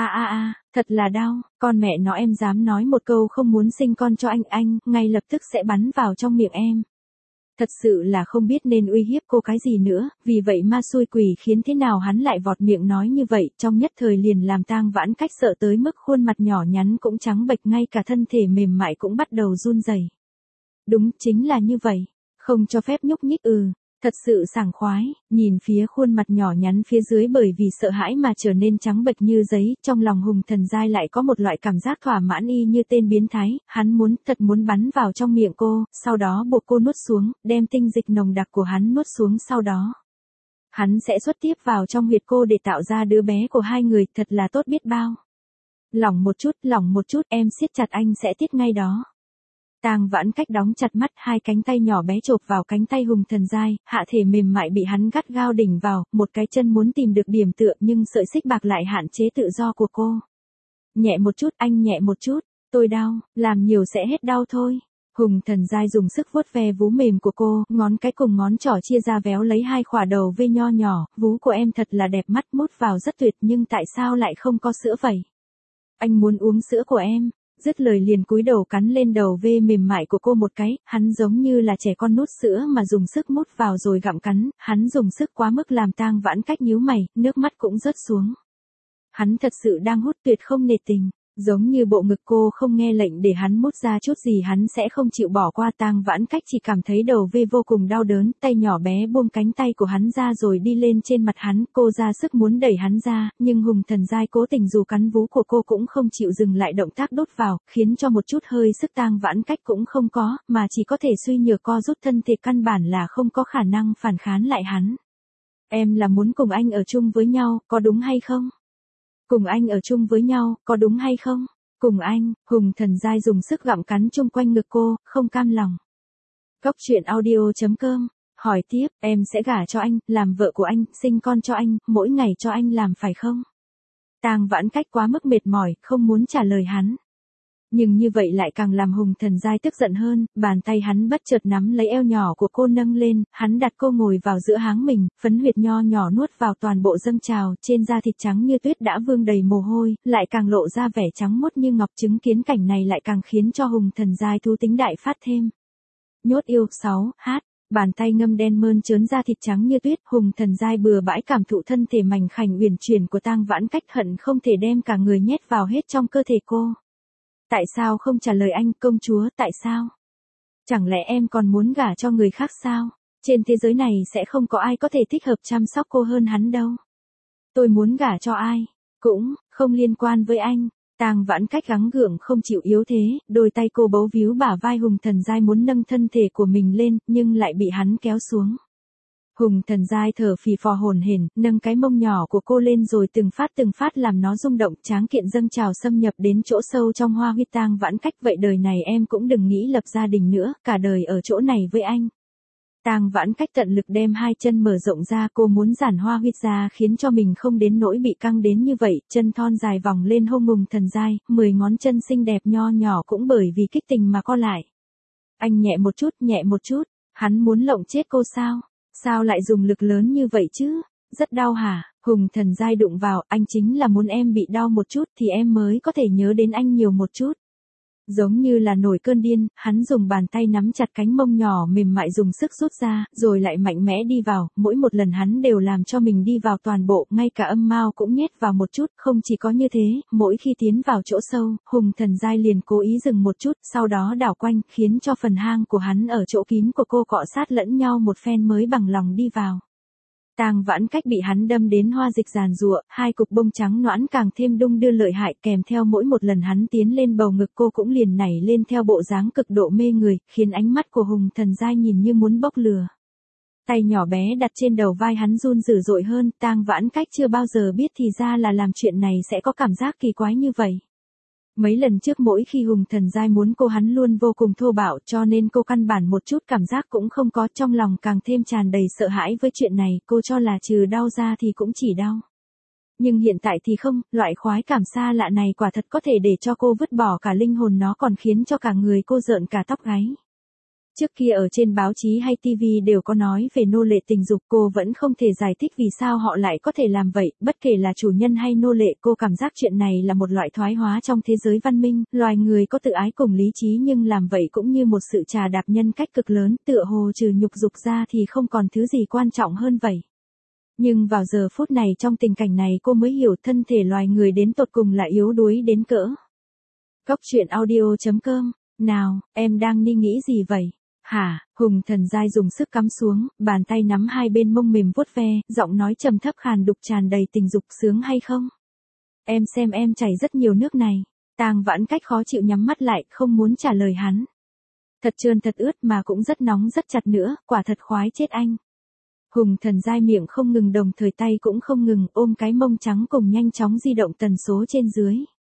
Thật là đau, con mẹ nó, em dám nói một câu không muốn sinh con cho anh ngay lập tức sẽ bắn vào trong miệng em. Thật sự là không biết nên uy hiếp cô cái gì nữa, vì vậy ma xui quỷ khiến thế nào hắn lại vọt miệng nói như vậy, trong nhất thời liền làm Tang Vãn Cách sợ tới mức khuôn mặt nhỏ nhắn cũng trắng bệch, ngay cả thân thể mềm mại cũng bắt đầu run rẩy. Đúng, chính là như vậy, không cho phép nhúc nhích, thật sự sảng khoái, nhìn phía khuôn mặt nhỏ nhắn phía dưới bởi vì sợ hãi mà trở nên trắng bệch như giấy, trong lòng Hùng Thần Giai lại có một loại cảm giác thỏa mãn y như tên biến thái, hắn thật muốn bắn vào trong miệng cô, sau đó buộc cô nuốt xuống, đem tinh dịch nồng đặc của hắn nuốt xuống, sau đó hắn sẽ xuất tiếp vào trong huyệt cô để tạo ra đứa bé của hai người, thật là tốt biết bao. Lỏng một chút, em siết chặt anh sẽ tiết ngay đó. Tang Vãn Cách đóng chặt mắt, hai cánh tay nhỏ bé chộp vào cánh tay Hùng Thần Giai, hạ thể mềm mại bị hắn gắt gao đỉnh vào, một cái chân muốn tìm được điểm tựa nhưng sợi xích bạc lại hạn chế tự do của cô. Nhẹ một chút, anh nhẹ một chút, tôi đau, làm nhiều sẽ hết đau thôi. Hùng Thần Giai dùng sức vuốt ve vú mềm của cô, ngón cái cùng ngón trỏ chia ra véo lấy hai khỏa đầu vê nho nhỏ, vú của em thật là đẹp mắt, mút vào rất tuyệt, nhưng tại sao lại không có sữa vậy? Anh muốn uống sữa của em. Dứt lời liền cúi đầu cắn lên đầu vê mềm mại của cô một cái, hắn giống như là trẻ con nuốt sữa mà dùng sức mút vào rồi gặm cắn, hắn dùng sức quá mức làm Tang Vãn Cách nhíu mày, nước mắt cũng rớt xuống. Hắn thật sự đang hút tuyệt không nề tình, giống như bộ ngực cô không nghe lệnh để hắn mút ra chút gì hắn sẽ không chịu bỏ qua. Tang Vãn Cách chỉ cảm thấy đầu vê vô cùng đau đớn, tay nhỏ bé buông cánh tay của hắn ra rồi đi lên trên mặt hắn, cô ra sức muốn đẩy hắn ra, nhưng Hùng Thần Giai cố tình dù cắn vú của cô cũng không chịu dừng lại động tác đút vào, khiến cho một chút hơi sức Tang Vãn Cách cũng không có, mà chỉ có thể suy nhược co rút thân thể, căn bản là không có khả năng phản kháng lại hắn. Em là muốn cùng anh ở chung với nhau, có đúng hay không? Cùng anh ở chung với nhau, có đúng hay không? Cùng anh, Hùng Thần Giai dùng sức gặm cắn chung quanh ngực cô, không cam lòng. Cóc Truyện Audio.com, hỏi tiếp, em sẽ gả cho anh, làm vợ của anh, sinh con cho anh, mỗi ngày cho anh làm phải không? Tang Vãn Cách quá mức mệt mỏi, không muốn trả lời hắn. Nhưng như vậy lại càng làm Hùng Thần Giai tức giận hơn, bàn tay hắn bất chợt nắm lấy eo nhỏ của cô nâng lên, hắn đặt cô ngồi vào giữa háng mình, phấn huyệt nho nhỏ nuốt vào toàn bộ dâng trào, trên da thịt trắng như tuyết đã vương đầy mồ hôi, lại càng lộ ra vẻ trắng muốt như ngọc, chứng kiến cảnh này lại càng khiến cho Hùng Thần Giai thú tính đại phát thêm. Nhốt yêu 6, hát. Bàn tay ngâm đen mơn trớn da thịt trắng như tuyết, Hùng Thần Giai bừa bãi cảm thụ thân thể mảnh khảnh uyển chuyển của Tang Vãn Cách, hận không thể đem cả người nhét vào hết trong cơ thể cô. Tại sao không trả lời anh, công chúa, tại sao? Chẳng lẽ em còn muốn gả cho người khác sao? Trên thế giới này sẽ không có ai có thể thích hợp chăm sóc cô hơn hắn đâu. Tôi muốn gả cho ai, cũng không liên quan với anh. Tang Vãn Cách gắng gượng không chịu yếu thế, đôi tay cô bấu víu bả vai Hùng Thần Giai muốn nâng thân thể của mình lên, nhưng lại bị hắn kéo xuống. Hùng Thần Giai thở phì phò hổn hển, nâng cái mông nhỏ của cô lên rồi từng phát làm nó rung động, tráng kiện dâng trào xâm nhập đến chỗ sâu trong hoa huyết. Tang Vãn Cách, vậy đời này em cũng đừng nghĩ lập gia đình nữa, cả đời ở chỗ này với anh. Tang Vãn Cách tận lực đem hai chân mở rộng ra, cô muốn giãn hoa huyết ra khiến cho mình không đến nỗi bị căng đến như vậy, chân thon dài vòng lên hông Hùng Thần Giai, 10 ngón chân xinh đẹp nho nhỏ cũng bởi vì kích tình mà co lại. Anh nhẹ một chút, hắn muốn lộng chết cô sao? Sao lại dùng lực lớn như vậy chứ? Rất đau hả? Hùng Thần Giai đụng vào, anh chính là muốn em bị đau một chút thì em mới có thể nhớ đến anh nhiều một chút. Giống như là nổi cơn điên, hắn dùng bàn tay nắm chặt cánh mông nhỏ mềm mại dùng sức rút ra, rồi lại mạnh mẽ đi vào, mỗi một lần hắn đều làm cho mình đi vào toàn bộ, ngay cả âm mao cũng nhét vào một chút, không chỉ có như thế, mỗi khi tiến vào chỗ sâu, Hùng Thần Giai liền cố ý dừng một chút, sau đó đảo quanh, khiến cho phần hang của hắn ở chỗ kín của cô cọ sát lẫn nhau một phen mới bằng lòng đi vào. Tang Vãn Cách bị hắn đâm đến hoa dịch giàn giụa, hai cục bông trắng nõn càng thêm đung đưa lợi hại, kèm theo mỗi một lần hắn tiến lên bầu ngực cô cũng liền nảy lên theo bộ dáng cực độ mê người, khiến ánh mắt của Hùng Thần Giai nhìn như muốn bốc lửa. Tay nhỏ bé đặt trên đầu vai hắn run dữ dội hơn, Tang Vãn Cách chưa bao giờ biết thì ra là làm chuyện này sẽ có cảm giác kỳ quái như vậy. Mấy lần trước mỗi khi Hùng Thần Giai muốn cô hắn luôn vô cùng thô bạo, cho nên cô căn bản một chút cảm giác cũng không có, trong lòng càng thêm tràn đầy sợ hãi với chuyện này, cô cho là trừ đau ra thì cũng chỉ đau. Nhưng hiện tại thì không, loại khoái cảm xa lạ này quả thật có thể để cho cô vứt bỏ cả linh hồn, nó còn khiến cho cả người cô rợn cả tóc gáy. Trước kia ở trên báo chí hay TV đều có nói về nô lệ tình dục, cô vẫn không thể giải thích vì sao họ lại có thể làm vậy, bất kể là chủ nhân hay nô lệ, cô cảm giác chuyện này là một loại thoái hóa trong thế giới văn minh, loài người có tự ái cùng lý trí nhưng làm vậy cũng như một sự trà đạp nhân cách cực lớn, tựa hồ trừ nhục dục ra thì không còn thứ gì quan trọng hơn vậy. Nhưng vào giờ phút này trong tình cảnh này cô mới hiểu thân thể loài người đến tột cùng là yếu đuối đến cỡ. Cốc truyện audio.com. Nào, em đang nghĩ gì vậy? Hả? Hùng Thần Giai dùng sức cắm xuống, bàn tay nắm hai bên mông mềm vuốt ve, giọng nói trầm thấp khàn đục tràn đầy tình dục, sướng hay không? Em xem em chảy rất nhiều nước này. Tang Vãn Cách khó chịu nhắm mắt lại, không muốn trả lời hắn. Thật trơn thật ướt mà cũng rất nóng rất chặt nữa, quả thật khoái chết anh. Hùng Thần Giai miệng không ngừng đồng thời tay cũng không ngừng, ôm cái mông trắng cùng nhanh chóng di động tần số trên dưới.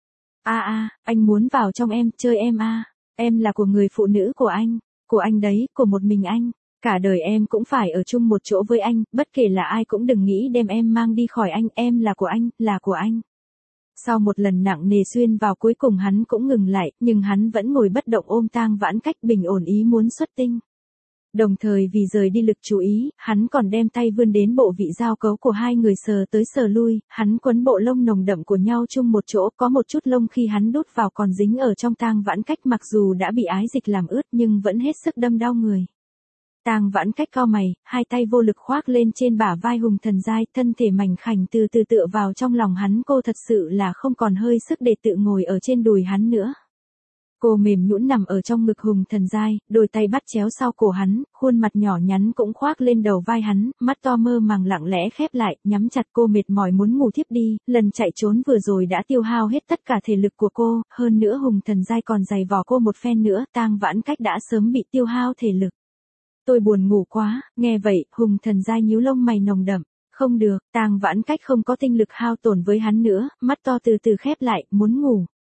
Anh muốn vào trong em, chơi em em là của người phụ nữ của anh đấy, của một mình anh. Cả đời em cũng phải ở chung một chỗ với anh, bất kể là ai cũng đừng nghĩ đem em mang đi khỏi anh, em là của anh. Sau một lần nặng nề xuyên vào cuối cùng hắn cũng ngừng lại, nhưng hắn vẫn ngồi bất động ôm Tang Vãn Cách bình ổn ý muốn xuất tinh. Đồng thời vì rời đi lực chú ý, hắn còn đem tay vươn đến bộ vị giao cấu của hai người sờ tới sờ lui, hắn quấn bộ lông nồng đậm của nhau chung một chỗ, có một chút lông khi hắn đút vào còn dính ở trong Tang Vãn Cách, mặc dù đã bị ái dịch làm ướt nhưng vẫn hết sức đâm đau người. Tang Vãn Cách cau mày, hai tay vô lực khoác lên trên bả vai Hùng Thần Giai, thân thể mảnh khảnh từ từ tựa vào trong lòng hắn, cô thật sự là không còn hơi sức để tự ngồi ở trên đùi hắn nữa. Cô mềm nhũn nằm ở trong ngực Hùng Thần Giai, đôi tay bắt chéo sau cổ hắn, khuôn mặt nhỏ nhắn cũng khoác lên đầu vai hắn, mắt to mơ màng lặng lẽ khép lại, nhắm chặt. Cô mệt mỏi muốn ngủ thiếp đi, lần chạy trốn vừa rồi đã tiêu hao hết tất cả thể lực của cô, hơn nữa Hùng Thần Giai còn giày vò cô một phen nữa, Tang Vãn Cách đã sớm bị tiêu hao thể lực. Tôi buồn ngủ quá, nghe vậy, Hùng Thần Giai nhíu lông mày nồng đậm. Không được, Tang Vãn Cách không có tinh lực hao tổn với hắn nữa, mắt to từ từ khép lại, muốn ngủ.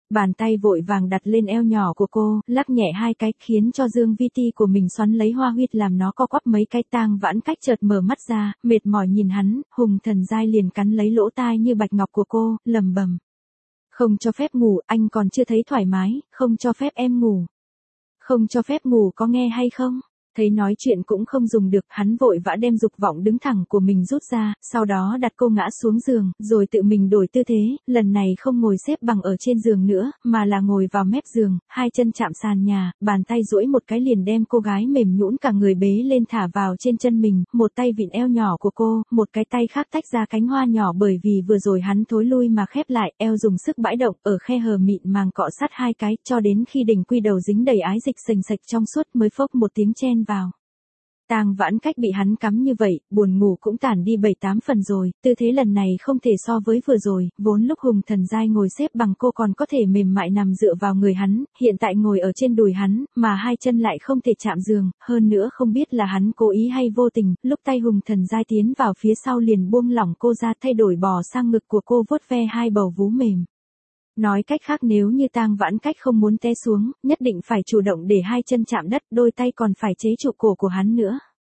Bàn tay vội vàng đặt lên eo nhỏ của cô, lắc nhẹ hai cái khiến cho dương vi ti của mình xoắn lấy hoa huyệt làm nó co quắp mấy cái. Tang Vãn Cách chợt mở mắt ra, mệt mỏi nhìn hắn, Hùng Thần Giai liền cắn lấy lỗ tai như bạch ngọc của cô, lẩm bẩm. Không cho phép ngủ, anh còn chưa thấy thoải mái, không cho phép em ngủ. Không cho phép ngủ có nghe hay không? Thấy nói chuyện cũng không dùng được, hắn vội vã đem dục vọng đứng thẳng của mình rút ra, sau đó đặt cô ngã xuống giường, rồi tự mình đổi tư thế, lần này không ngồi xếp bằng ở trên giường nữa, mà là ngồi vào mép giường, hai chân chạm sàn nhà, bàn tay duỗi một cái liền đem cô gái mềm nhũn cả người bế lên thả vào trên chân mình, một tay vịn eo nhỏ của cô, một cái tay khác tách ra cánh hoa nhỏ bởi vì vừa rồi hắn thối lui mà khép lại, eo dùng sức bãi động, ở khe hở mịn màng cọ sát hai cái, cho đến khi đỉnh quy đầu dính đầy ái dịch sềnh sạch trong suốt mới phốc một tiếng chen vào. Tang Vãn Cách bị hắn cắm như vậy, buồn ngủ cũng tản đi 7-8 phần rồi, tư thế lần này không thể so với vừa rồi, vốn lúc Hùng Thần Giai ngồi xếp bằng cô còn có thể mềm mại nằm dựa vào người hắn, hiện tại ngồi ở trên đùi hắn, mà hai chân lại không thể chạm giường, hơn nữa không biết là hắn cố ý hay vô tình, lúc tay Hùng Thần Giai tiến vào phía sau liền buông lỏng cô ra thay đổi bò sang ngực của cô vuốt ve hai bầu vú mềm. Nói cách khác nếu như Tang Vãn Cách không muốn té xuống, nhất định phải chủ động để hai chân chạm đất, đôi tay còn phải chế trụ cổ của hắn nữa.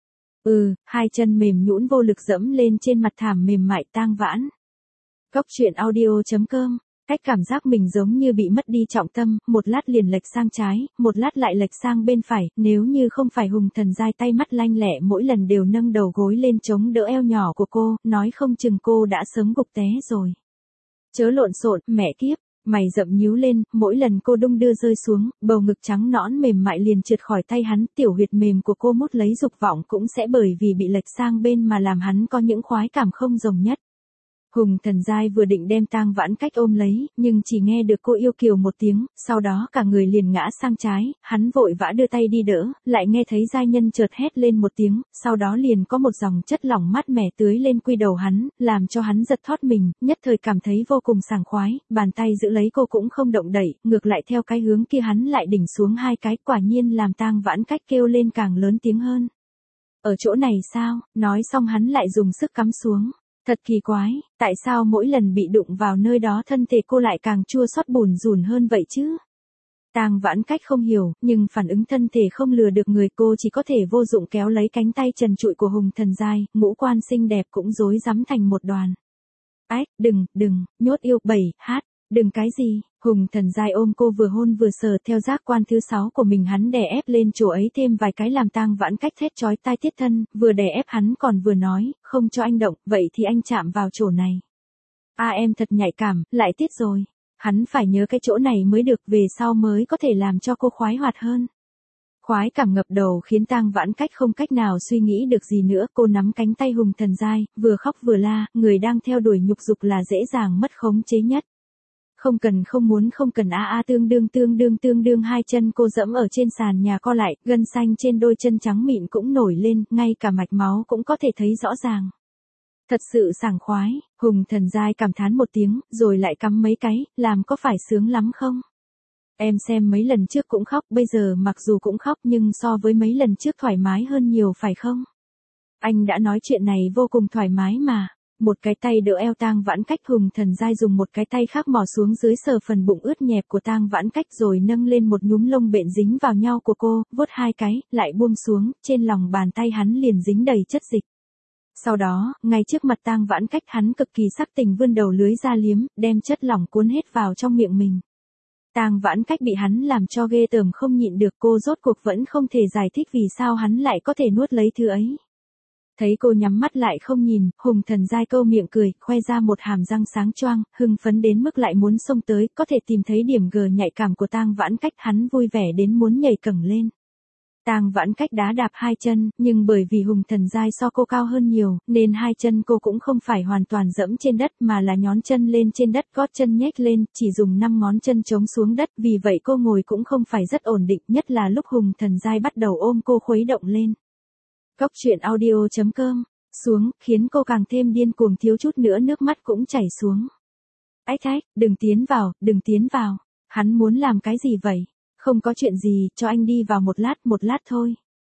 Hai chân mềm nhũn vô lực dẫm lên trên mặt thảm mềm mại. Tang Vãn. Cốc truyện audio.com. Cách cảm giác mình giống như bị mất đi trọng tâm, một lát liền lệch sang trái, một lát lại lệch sang bên phải, nếu như không phải Hùng Thần Giai tay mắt lanh lẹ mỗi lần đều nâng đầu gối lên chống đỡ eo nhỏ của cô, nói không chừng cô đã sớm gục té rồi. Chớ lộn xộn, mẹ kiếp. Mày rậm nhíu lên, mỗi lần cô đung đưa rơi xuống, bầu ngực trắng nõn mềm mại liền trượt khỏi tay hắn, tiểu huyệt mềm của cô mút lấy dục vọng cũng sẽ bởi vì bị lệch sang bên mà làm hắn có những khoái cảm không rồng nhất. Hùng Thần Giai vừa định đem Tang Vãn Cách ôm lấy, nhưng chỉ nghe được cô yêu kiều một tiếng, sau đó cả người liền ngã sang trái, hắn vội vã đưa tay đi đỡ, lại nghe thấy giai nhân chợt hét lên một tiếng, sau đó liền có một dòng chất lỏng mát mẻ tưới lên quy đầu hắn, làm cho hắn giật thót mình, nhất thời cảm thấy vô cùng sảng khoái, bàn tay giữ lấy cô cũng không động đậy, ngược lại theo cái hướng kia hắn lại đỉnh xuống hai cái, quả nhiên làm Tang Vãn Cách kêu lên càng lớn tiếng hơn. Ở chỗ này sao? Nói xong hắn lại dùng sức cắm xuống. Thật kỳ quái, tại sao mỗi lần bị đụng vào nơi đó thân thể cô lại càng chua xót bùn rùn hơn vậy chứ? Tang Vãn Cách không hiểu, nhưng phản ứng thân thể không lừa được người, cô chỉ có thể vô dụng kéo lấy cánh tay trần trụi của Hùng Thần Giai, ngũ quan xinh đẹp cũng rối rắm thành một đoàn. Ách, đừng, nhốt yêu 7h, đừng cái gì, Hùng Thần Giai ôm cô vừa hôn vừa sờ theo giác quan thứ 6 của mình hắn đè ép lên chỗ ấy thêm vài cái làm Tang Vãn Cách thét chói tai tiết thân, vừa đè ép hắn còn vừa nói, không cho anh động, vậy thì anh chạm vào chỗ này. Em thật nhạy cảm, lại tiết rồi. Hắn phải nhớ cái chỗ này mới được, về sau mới có thể làm cho cô khoái hoạt hơn. Khoái cảm ngập đầu khiến Tang Vãn Cách không cách nào suy nghĩ được gì nữa, cô nắm cánh tay Hùng Thần Giai, vừa khóc vừa la, người đang theo đuổi nhục dục là dễ dàng mất khống chế nhất. Không cần tương đương hai chân cô dẫm ở trên sàn nhà co lại, gân xanh trên đôi chân trắng mịn cũng nổi lên, ngay cả mạch máu cũng có thể thấy rõ ràng. Thật sự sảng khoái, Hùng Thần Giai cảm thán một tiếng, rồi lại cắm mấy cái, làm có phải sướng lắm không? Em xem mấy lần trước cũng khóc, bây giờ mặc dù cũng khóc nhưng so với mấy lần trước thoải mái hơn nhiều phải không? Anh đã nói chuyện này vô cùng thoải mái mà. Một cái tay đỡ eo Tang Vãn Cách, Hùng Thần Giai dùng một cái tay khác mò xuống dưới sờ phần bụng ướt nhẹp của Tang Vãn Cách rồi nâng lên một nhúm lông bện dính vào nhau của cô, vuốt hai cái, lại buông xuống, trên lòng bàn tay hắn liền dính đầy chất dịch. Sau đó, ngay trước mặt Tang Vãn Cách hắn cực kỳ sắc tình vươn đầu lưới ra liếm, đem chất lỏng cuốn hết vào trong miệng mình. Tang Vãn Cách bị hắn làm cho ghê tởm không nhịn được, cô rốt cuộc vẫn không thể giải thích vì sao hắn lại có thể nuốt lấy thứ ấy. Thấy cô nhắm mắt lại không nhìn, Hùng Thần Giai câu miệng cười, khoe ra một hàm răng sáng choang, hưng phấn đến mức lại muốn xông tới, có thể tìm thấy điểm g nhạy cảm của Tang Vãn Cách, hắn vui vẻ đến muốn nhảy cẫng lên. Tang Vãn Cách đá đạp hai chân, nhưng bởi vì Hùng Thần Giai so cô cao hơn nhiều, nên hai chân cô cũng không phải hoàn toàn dẫm trên đất mà là nhón chân lên trên đất, gót chân nhếch lên, chỉ dùng 5 ngón chân chống xuống đất, vì vậy cô ngồi cũng không phải rất ổn định, nhất là lúc Hùng Thần Giai bắt đầu ôm cô khuấy động lên. Cốc truyện audio.com, xuống, khiến cô càng thêm điên cuồng, thiếu chút nữa nước mắt cũng chảy xuống. Ách, đừng tiến vào, hắn muốn làm cái gì vậy? Không có chuyện gì, cho anh đi vào một lát thôi.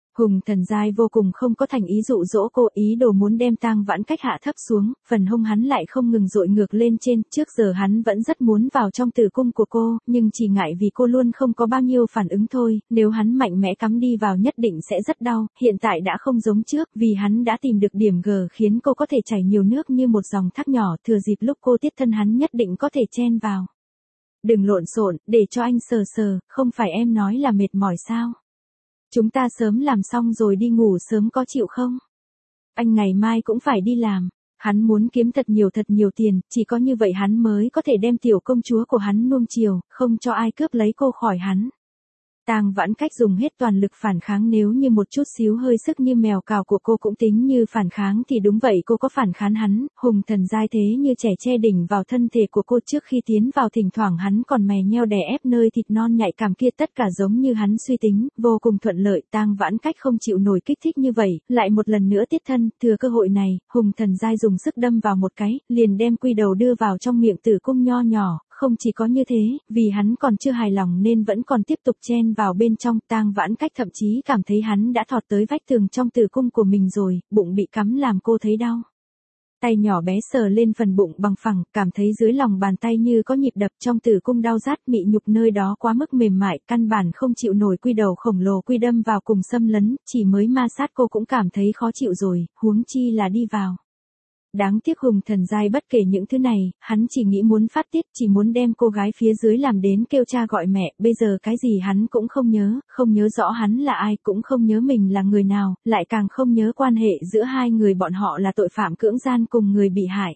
Hùng Thần Giai vô cùng không có thành ý dụ dỗ cô, ý đồ muốn đem Tang Vãn Cách hạ thấp xuống, phần hông hắn lại không ngừng dội ngược lên trên, trước giờ hắn vẫn rất muốn vào trong tử cung của cô, nhưng chỉ ngại vì cô luôn không có bao nhiêu phản ứng thôi, nếu hắn mạnh mẽ cắm đi vào nhất định sẽ rất đau, hiện tại đã không giống trước, vì hắn đã tìm được điểm G khiến cô có thể chảy nhiều nước như một dòng thác nhỏ, thừa dịp lúc cô tiết thân hắn nhất định có thể chen vào. Đừng lộn xộn, để cho anh sờ sờ, không phải em nói là mệt mỏi sao? Chúng ta sớm làm xong rồi đi ngủ sớm có chịu không? Anh ngày mai cũng phải đi làm. Hắn muốn kiếm thật nhiều tiền, chỉ có như vậy hắn mới có thể đem tiểu công chúa của hắn nuông chiều, không cho ai cướp lấy cô khỏi hắn. Tang Vãn Cách dùng hết toàn lực phản kháng, nếu như một chút xíu hơi sức như mèo cào của cô cũng tính như phản kháng thì đúng vậy cô có phản kháng hắn, Hùng Thần Giai thế như trẻ che đỉnh vào thân thể của cô trước khi tiến vào, thỉnh thoảng hắn còn mè nheo đè ép nơi thịt non nhạy cảm kia, tất cả giống như hắn suy tính, vô cùng thuận lợi. Tang Vãn Cách không chịu nổi kích thích như vậy, lại một lần nữa tiết thân, thừa cơ hội này, Hùng Thần Giai dùng sức đâm vào một cái, liền đem quy đầu đưa vào trong miệng tử cung nho nhỏ. Không chỉ có như thế, vì hắn còn chưa hài lòng nên vẫn còn tiếp tục chen vào bên trong, Tang Vãn Cách thậm chí cảm thấy hắn đã thọt tới vách tường trong tử cung của mình rồi, bụng bị cắm làm cô thấy đau. Tay nhỏ bé sờ lên phần bụng bằng phẳng, cảm thấy dưới lòng bàn tay như có nhịp đập, trong tử cung đau rát, mị nhục nơi đó quá mức mềm mại, căn bản không chịu nổi quy đầu khổng lồ quy đâm vào cùng xâm lấn, chỉ mới ma sát cô cũng cảm thấy khó chịu rồi, huống chi là đi vào. Đáng tiếc Hùng Thần Giai bất kể những thứ này, hắn chỉ nghĩ muốn phát tiết, chỉ muốn đem cô gái phía dưới làm đến kêu cha gọi mẹ, bây giờ cái gì hắn cũng không nhớ rõ hắn là ai, cũng không nhớ mình là người nào, lại càng không nhớ quan hệ giữa hai người bọn họ là tội phạm cưỡng gian cùng người bị hại.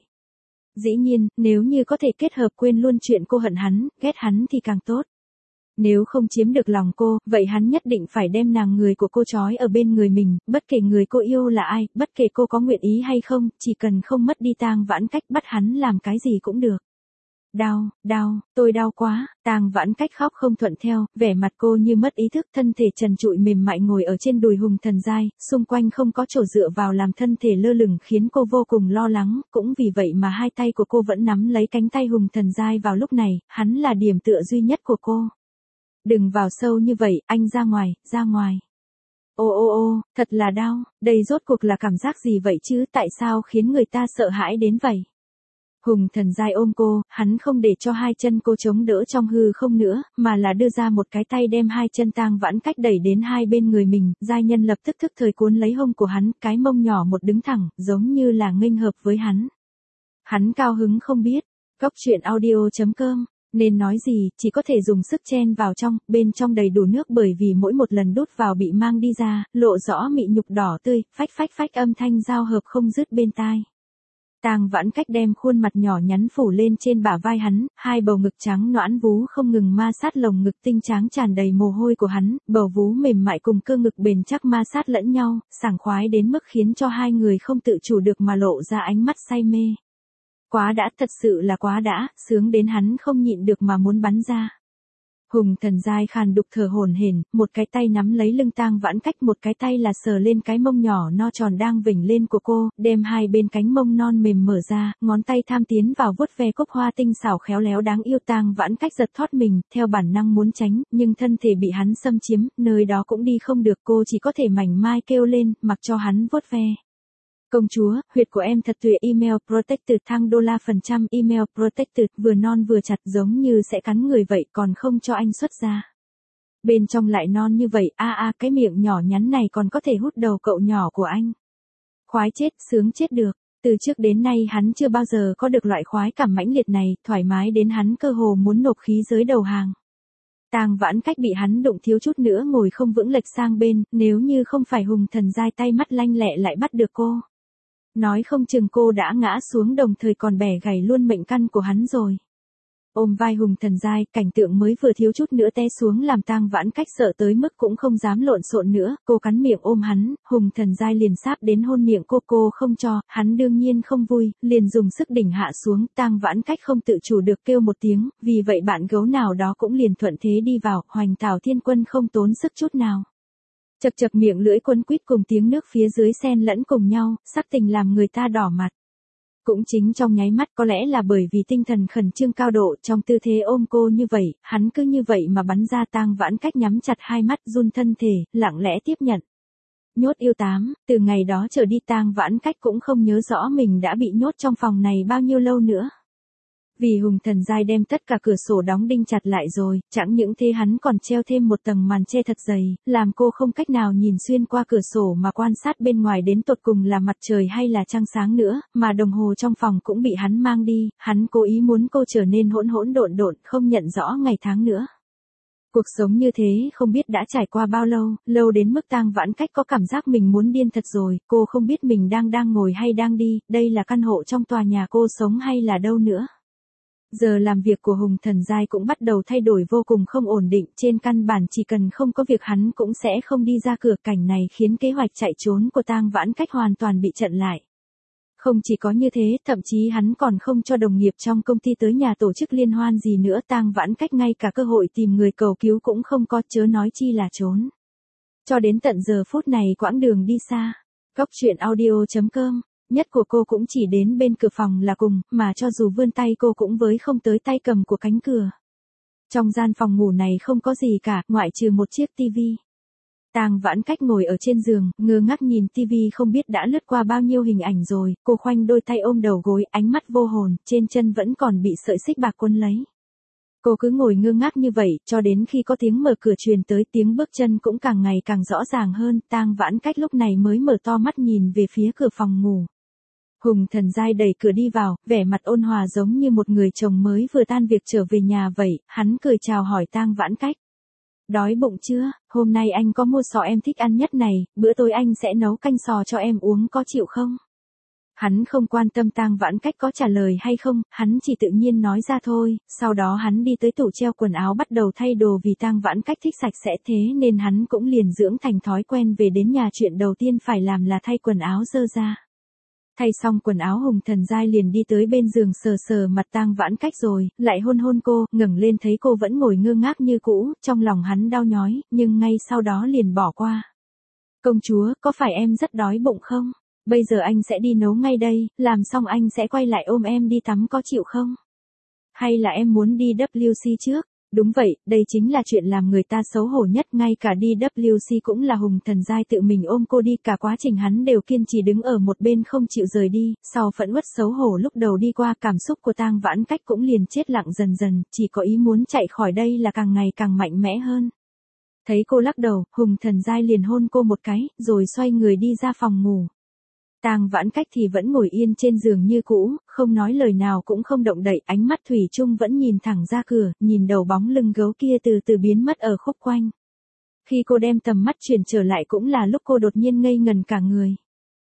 Dĩ nhiên, nếu như có thể kết hợp quên luôn chuyện cô hận hắn, ghét hắn thì càng tốt. Nếu không chiếm được lòng cô, vậy hắn nhất định phải đem nàng người của cô trói ở bên người mình, bất kể người cô yêu là ai, bất kể cô có nguyện ý hay không, chỉ cần không mất đi Tang Vãn Cách, bắt hắn làm cái gì cũng được. Đau, tôi đau quá, Tang Vãn Cách khóc không thuận theo, vẻ mặt cô như mất ý thức, thân thể trần trụi mềm mại ngồi ở trên đùi Hùng Thần Giai, xung quanh không có chỗ dựa vào làm thân thể lơ lửng khiến cô vô cùng lo lắng, cũng vì vậy mà hai tay của cô vẫn nắm lấy cánh tay Hùng Thần Giai vào lúc này, hắn là điểm tựa duy nhất của cô. Đừng vào sâu như vậy, anh ra ngoài. Ô, thật là đau, đây rốt cuộc là cảm giác gì vậy chứ, tại sao khiến người ta sợ hãi đến vậy? Hùng Thần Giai ôm cô, hắn không để cho hai chân cô chống đỡ trong hư không nữa, mà là đưa ra một cái tay đem hai chân Tang Vãn Cách đẩy đến hai bên người mình, giai nhân lập tức thức thời cuốn lấy hông của hắn, cái mông nhỏ một đứng thẳng, giống như là nghênh hợp với hắn. Hắn cao hứng không biết, Cóc Truyện Audio.com. Nên nói gì, chỉ có thể dùng sức chen vào trong, bên trong đầy đủ nước bởi vì mỗi một lần đút vào bị mang đi ra, lộ rõ mị nhục đỏ tươi, phách âm thanh giao hợp không dứt bên tai. Tang Vãn Cách đem khuôn mặt nhỏ nhắn phủ lên trên bả vai hắn, hai bầu ngực trắng nõn vú không ngừng ma sát lồng ngực tinh tráng tràn đầy mồ hôi của hắn, bầu vú mềm mại cùng cơ ngực bền chắc ma sát lẫn nhau, sảng khoái đến mức khiến cho hai người không tự chủ được mà lộ ra ánh mắt say mê. Quá đã, thật sự là quá đã, sướng đến hắn không nhịn được mà muốn bắn ra. Hùng Thần Giai khàn đục thở hổn hển, một cái tay nắm lấy lưng Tang Vãn Cách, một cái tay là sờ lên cái mông nhỏ no tròn đang vểnh lên của cô, đem hai bên cánh mông non mềm mở ra, ngón tay tham tiến vào vuốt ve cúc hoa tinh xảo khéo léo đáng yêu. Tang Vãn Cách giật thoát mình, theo bản năng muốn tránh, nhưng thân thể bị hắn xâm chiếm, nơi đó cũng đi không được, cô chỉ có thể mảnh mai kêu lên, mặc cho hắn vuốt ve. Công chúa, huyệt của em thật tuyệt, email protected thang $, email protected, vừa non vừa chặt giống như sẽ cắn người vậy, còn không cho anh xuất ra. Bên trong lại non như vậy, cái miệng nhỏ nhắn này còn có thể hút đầu cậu nhỏ của anh. Khoái chết, sướng chết được. Từ trước đến nay hắn chưa bao giờ có được loại khoái cảm mãnh liệt này, thoải mái đến hắn cơ hồ muốn nộp khí giới đầu hàng. Tang Vãn Cách bị hắn đụng thiếu chút nữa ngồi không vững lệch sang bên, nếu như không phải Hùng Thần Giai tay mắt lanh lẹ lại bắt được cô. Nói không chừng cô đã ngã xuống đồng thời còn bẻ gãy luôn mệnh căn của hắn rồi. Ôm vai Hùng Thần Giai, cảnh tượng mới vừa thiếu chút nữa té xuống làm Tang Vãn Cách sợ tới mức cũng không dám lộn xộn nữa, cô cắn miệng ôm hắn, Hùng Thần Giai liền sáp đến hôn miệng cô không cho, hắn đương nhiên không vui, liền dùng sức đỉnh hạ xuống, Tang Vãn Cách không tự chủ được kêu một tiếng, vì vậy bạn gấu nào đó cũng liền thuận thế đi vào, Hoành Thảo Thiên Quân không tốn sức chút nào. Chật miệng lưỡi quấn quýt cùng tiếng nước phía dưới xen lẫn cùng nhau, sắc tình làm người ta đỏ mặt. Cũng chính trong nháy mắt, có lẽ là bởi vì tinh thần khẩn trương cao độ, trong tư thế ôm cô như vậy, hắn cứ như vậy mà bắn ra. Tang Vãn Cách nhắm chặt hai mắt, run thân thể, lặng lẽ tiếp nhận. Nhốt yêu 8, từ ngày đó trở đi Tang Vãn Cách cũng không nhớ rõ mình đã bị nhốt trong phòng này bao nhiêu lâu nữa. Vì Hùng Thần Giai đem tất cả cửa sổ đóng đinh chặt lại rồi, chẳng những thế hắn còn treo thêm một tầng màn che thật dày, làm cô không cách nào nhìn xuyên qua cửa sổ mà quan sát bên ngoài đến tột cùng là mặt trời hay là trăng sáng nữa, mà đồng hồ trong phòng cũng bị hắn mang đi, hắn cố ý muốn cô trở nên hỗn hỗn độn độn, không nhận rõ ngày tháng nữa. Cuộc sống như thế không biết đã trải qua bao lâu, lâu đến mức Tang Vãn Cách có cảm giác mình muốn điên thật rồi, cô không biết mình đang ngồi hay đang đi, đây là căn hộ trong tòa nhà cô sống hay là đâu nữa. Giờ làm việc của Hùng Thần Giai cũng bắt đầu thay đổi vô cùng không ổn định, trên căn bản chỉ cần không có việc hắn cũng sẽ không đi ra cửa, cảnh này khiến kế hoạch chạy trốn của Tang Vãn Cách hoàn toàn bị chặn lại. Không chỉ có như thế, thậm chí hắn còn không cho đồng nghiệp trong công ty tới nhà tổ chức liên hoan gì nữa, Tang Vãn Cách ngay cả cơ hội tìm người cầu cứu cũng không có, chớ nói chi là trốn. Cho đến tận giờ phút này quãng đường đi xa, Cóc truyện audio.com, nhất của cô cũng chỉ đến bên cửa phòng là cùng, mà cho dù vươn tay cô cũng với không tới tay cầm của cánh cửa. Trong gian phòng ngủ này không có gì cả, ngoại trừ một chiếc tivi. Tang Vãn Cách ngồi ở trên giường, ngơ ngác nhìn tivi không biết đã lướt qua bao nhiêu hình ảnh rồi, cô khoanh đôi tay ôm đầu gối, ánh mắt vô hồn, trên chân vẫn còn bị sợi xích bạc quấn lấy. Cô cứ ngồi ngơ ngác như vậy, cho đến khi có tiếng mở cửa truyền tới, tiếng bước chân cũng càng ngày càng rõ ràng hơn, Tang Vãn Cách lúc này mới mở to mắt nhìn về phía cửa phòng ngủ. Hùng Thần Giai đẩy cửa đi vào, vẻ mặt ôn hòa giống như một người chồng mới vừa tan việc trở về nhà vậy, hắn cười chào hỏi Tang Vãn Cách. Đói bụng chưa, hôm nay anh có mua sò em thích ăn nhất này, bữa tối anh sẽ nấu canh sò cho em uống, có chịu không? Hắn không quan tâm Tang Vãn Cách có trả lời hay không, hắn chỉ tự nhiên nói ra thôi, sau đó hắn đi tới tủ treo quần áo bắt đầu thay đồ, vì Tang Vãn Cách thích sạch sẽ thế nên hắn cũng liền dưỡng thành thói quen về đến nhà chuyện đầu tiên phải làm là thay quần áo dơ ra. Thay xong quần áo Hùng Thần Giai liền đi tới bên giường sờ sờ mặt Tang Vãn Cách rồi, lại hôn hôn cô, ngẩng lên thấy cô vẫn ngồi ngơ ngác như cũ, trong lòng hắn đau nhói, nhưng ngay sau đó liền bỏ qua. Công chúa, có phải em rất đói bụng không? Bây giờ anh sẽ đi nấu ngay đây, làm xong anh sẽ quay lại ôm em đi tắm, có chịu không? Hay là em muốn đi WC trước? Đúng vậy, đây chính là chuyện làm người ta xấu hổ nhất, ngay cả đi WC cũng là Hùng Thần Giai tự mình ôm cô đi, cả quá trình hắn đều kiên trì đứng ở một bên không chịu rời đi, sau phẫn uất xấu hổ lúc đầu đi qua, cảm xúc của Tang Vãn Cách cũng liền chết lặng dần dần, chỉ có ý muốn chạy khỏi đây là càng ngày càng mạnh mẽ hơn. Thấy cô lắc đầu, Hùng Thần Giai liền hôn cô một cái, rồi xoay người đi ra phòng ngủ. Tang Vãn Cách thì vẫn ngồi yên trên giường như cũ, không nói lời nào cũng không động đậy, ánh mắt thủy chung vẫn nhìn thẳng ra cửa, nhìn đầu bóng lưng gấu kia từ từ biến mất ở khúc quanh. Khi cô đem tầm mắt chuyển trở lại cũng là lúc cô đột nhiên ngây ngần cả người.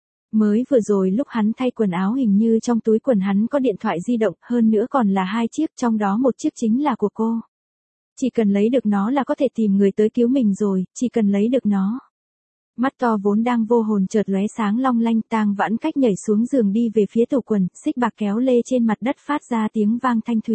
Mới vừa rồi lúc hắn thay quần áo hình như trong túi quần hắn có điện thoại di động, hơn nữa còn là 2 chiếc, trong đó một chiếc chính là của cô. Chỉ cần lấy được nó là có thể tìm người tới cứu mình rồi, chỉ cần lấy được nó. Mắt to vốn đang vô hồn chợt lóe sáng long lanh, Tang Vãn Cách nhảy xuống giường đi về phía tủ quần, xích bạc kéo lê trên mặt đất phát ra tiếng vang thanh thúy.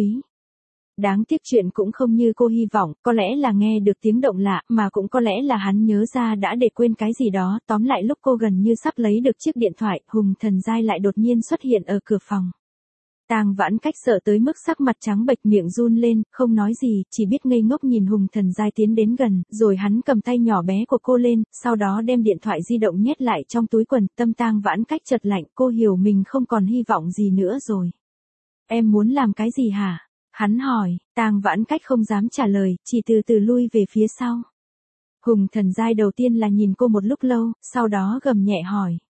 Đáng tiếc chuyện cũng không như cô hy vọng, có lẽ là nghe được tiếng động lạ, mà cũng có lẽ là hắn nhớ ra đã để quên cái gì đó, tóm lại lúc cô gần như sắp lấy được chiếc điện thoại, Hùng Thần Giai lại đột nhiên xuất hiện ở cửa phòng. Tang Vãn Cách sợ tới mức sắc mặt trắng bệch, miệng run lên, không nói gì, chỉ biết ngây ngốc nhìn Hùng Thần Giai tiến đến gần, rồi hắn cầm tay nhỏ bé của cô lên, sau đó đem điện thoại di động nhét lại trong túi quần, tâm Tang Vãn Cách chợt lạnh, cô hiểu mình không còn hy vọng gì nữa rồi. Em muốn làm cái gì hả? Hắn hỏi, Tang Vãn Cách không dám trả lời, chỉ từ từ lui về phía sau. Hùng Thần Giai đầu tiên là nhìn cô một lúc lâu, sau đó gầm nhẹ hỏi.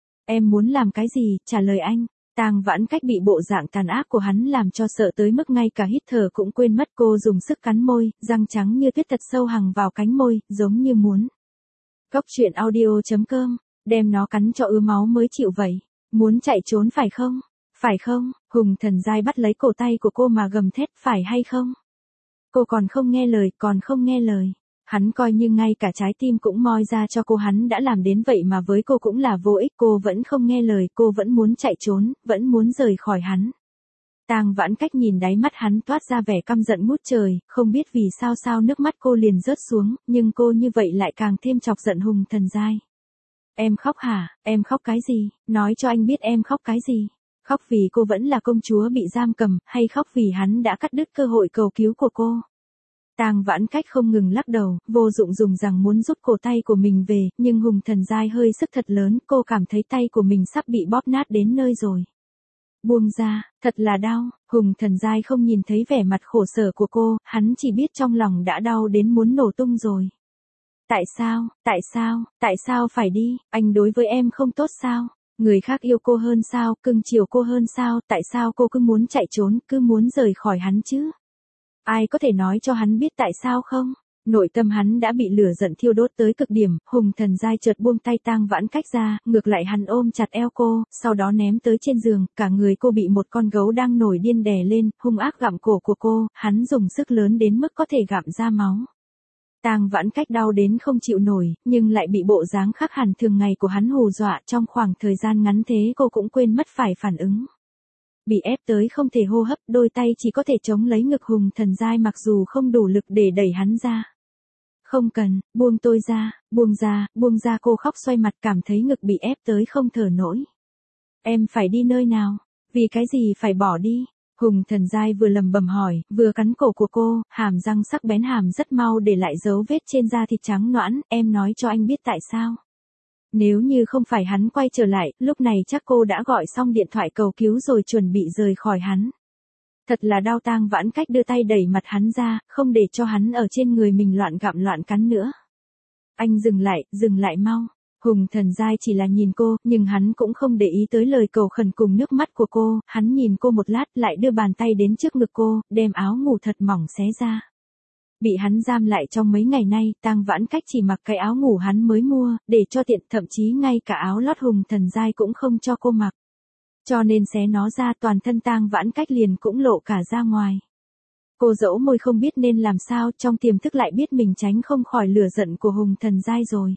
Em muốn làm cái gì, trả lời anh. Tang Vãn Cách bị bộ dạng tàn ác của hắn làm cho sợ tới mức ngay cả hít thở cũng quên mất, cô dùng sức cắn môi, răng trắng như tuyết thật sâu hằn vào cánh môi, giống như muốn. Cóc truyện audio.com, đem nó cắn cho ứa máu mới chịu vậy. Muốn chạy trốn phải không? Phải không? Hùng Thần Giai bắt lấy cổ tay của cô mà gầm thét, phải hay không? Cô còn không nghe lời, còn không nghe lời. Hắn coi như ngay cả trái tim cũng moi ra cho cô, hắn đã làm đến vậy mà với cô cũng là vô ích, cô vẫn không nghe lời, cô vẫn muốn chạy trốn, vẫn muốn rời khỏi hắn. Tang Vãn Cách nhìn đáy mắt hắn toát ra vẻ căm giận ngút trời, không biết vì sao nước mắt cô liền rớt xuống, nhưng cô như vậy lại càng thêm chọc giận Hùng Thần Giai. Em khóc hả? Em khóc cái gì? Nói cho anh biết em khóc cái gì? Khóc vì cô vẫn là công chúa bị giam cầm, hay khóc vì hắn đã cắt đứt cơ hội cầu cứu của cô? Tang Vãn Cách không ngừng lắc đầu, vô dụng dùng rằng muốn rút cổ tay của mình về, nhưng Hùng Thần Giai hơi sức thật lớn, cô cảm thấy tay của mình sắp bị bóp nát đến nơi rồi. Buông ra, thật là đau, Hùng Thần Giai không nhìn thấy vẻ mặt khổ sở của cô, hắn chỉ biết trong lòng đã đau đến muốn nổ tung rồi. Tại sao phải đi, anh đối với em không tốt sao? Người khác yêu cô hơn sao, cưng chiều cô hơn sao, tại sao cô cứ muốn chạy trốn, cứ muốn rời khỏi hắn chứ? Ai có thể nói cho hắn biết tại sao không? Nội tâm hắn đã bị lửa giận thiêu đốt tới cực điểm, Hùng Thần Giai chợt buông tay Tang Vãn Cách ra, ngược lại hắn ôm chặt eo cô, sau đó ném tới trên giường, cả người cô bị một con gấu đang nổi điên đè lên, hung ác gặm cổ của cô, hắn dùng sức lớn đến mức có thể gặm ra máu. Tang Vãn Cách đau đến không chịu nổi, nhưng lại bị bộ dáng khác hẳn thường ngày của hắn hù dọa, trong khoảng thời gian ngắn thế cô cũng quên mất phải phản ứng. Bị ép tới không thể hô hấp, đôi tay chỉ có thể chống lấy ngực Hùng Thần Giai mặc dù không đủ lực để đẩy hắn ra. Không cần, buông tôi ra, buông ra cô khóc xoay mặt cảm thấy ngực bị ép tới không thở nổi. Em phải đi nơi nào? Vì cái gì phải bỏ đi? Hùng Thần Giai vừa lầm bầm hỏi, vừa cắn cổ của cô, hàm răng sắc bén hàm rất mau để lại dấu vết trên da thịt trắng nõn, em nói cho anh biết tại sao. Nếu như không phải hắn quay trở lại, lúc này chắc cô đã gọi xong điện thoại cầu cứu rồi chuẩn bị rời khỏi hắn. Thật là đau. Tang Vãn Cách đưa tay đẩy mặt hắn ra, không để cho hắn ở trên người mình loạn gặm loạn cắn nữa. Anh dừng lại mau. Hùng Thần Giai chỉ là nhìn cô, nhưng hắn cũng không để ý tới lời cầu khẩn cùng nước mắt của cô, hắn nhìn cô một lát lại đưa bàn tay đến trước ngực cô, đem áo ngủ thật mỏng xé ra. Bị hắn giam lại trong mấy ngày nay, Tang Vãn Cách chỉ mặc cái áo ngủ hắn mới mua, để cho tiện, thậm chí ngay cả áo lót Hùng Thần Giai cũng không cho cô mặc. Cho nên xé nó ra toàn thân Tang Vãn Cách liền cũng lộ cả ra ngoài. Cô dẫu môi không biết nên làm sao, trong tiềm thức lại biết mình tránh không khỏi lửa giận của Hùng Thần Giai rồi.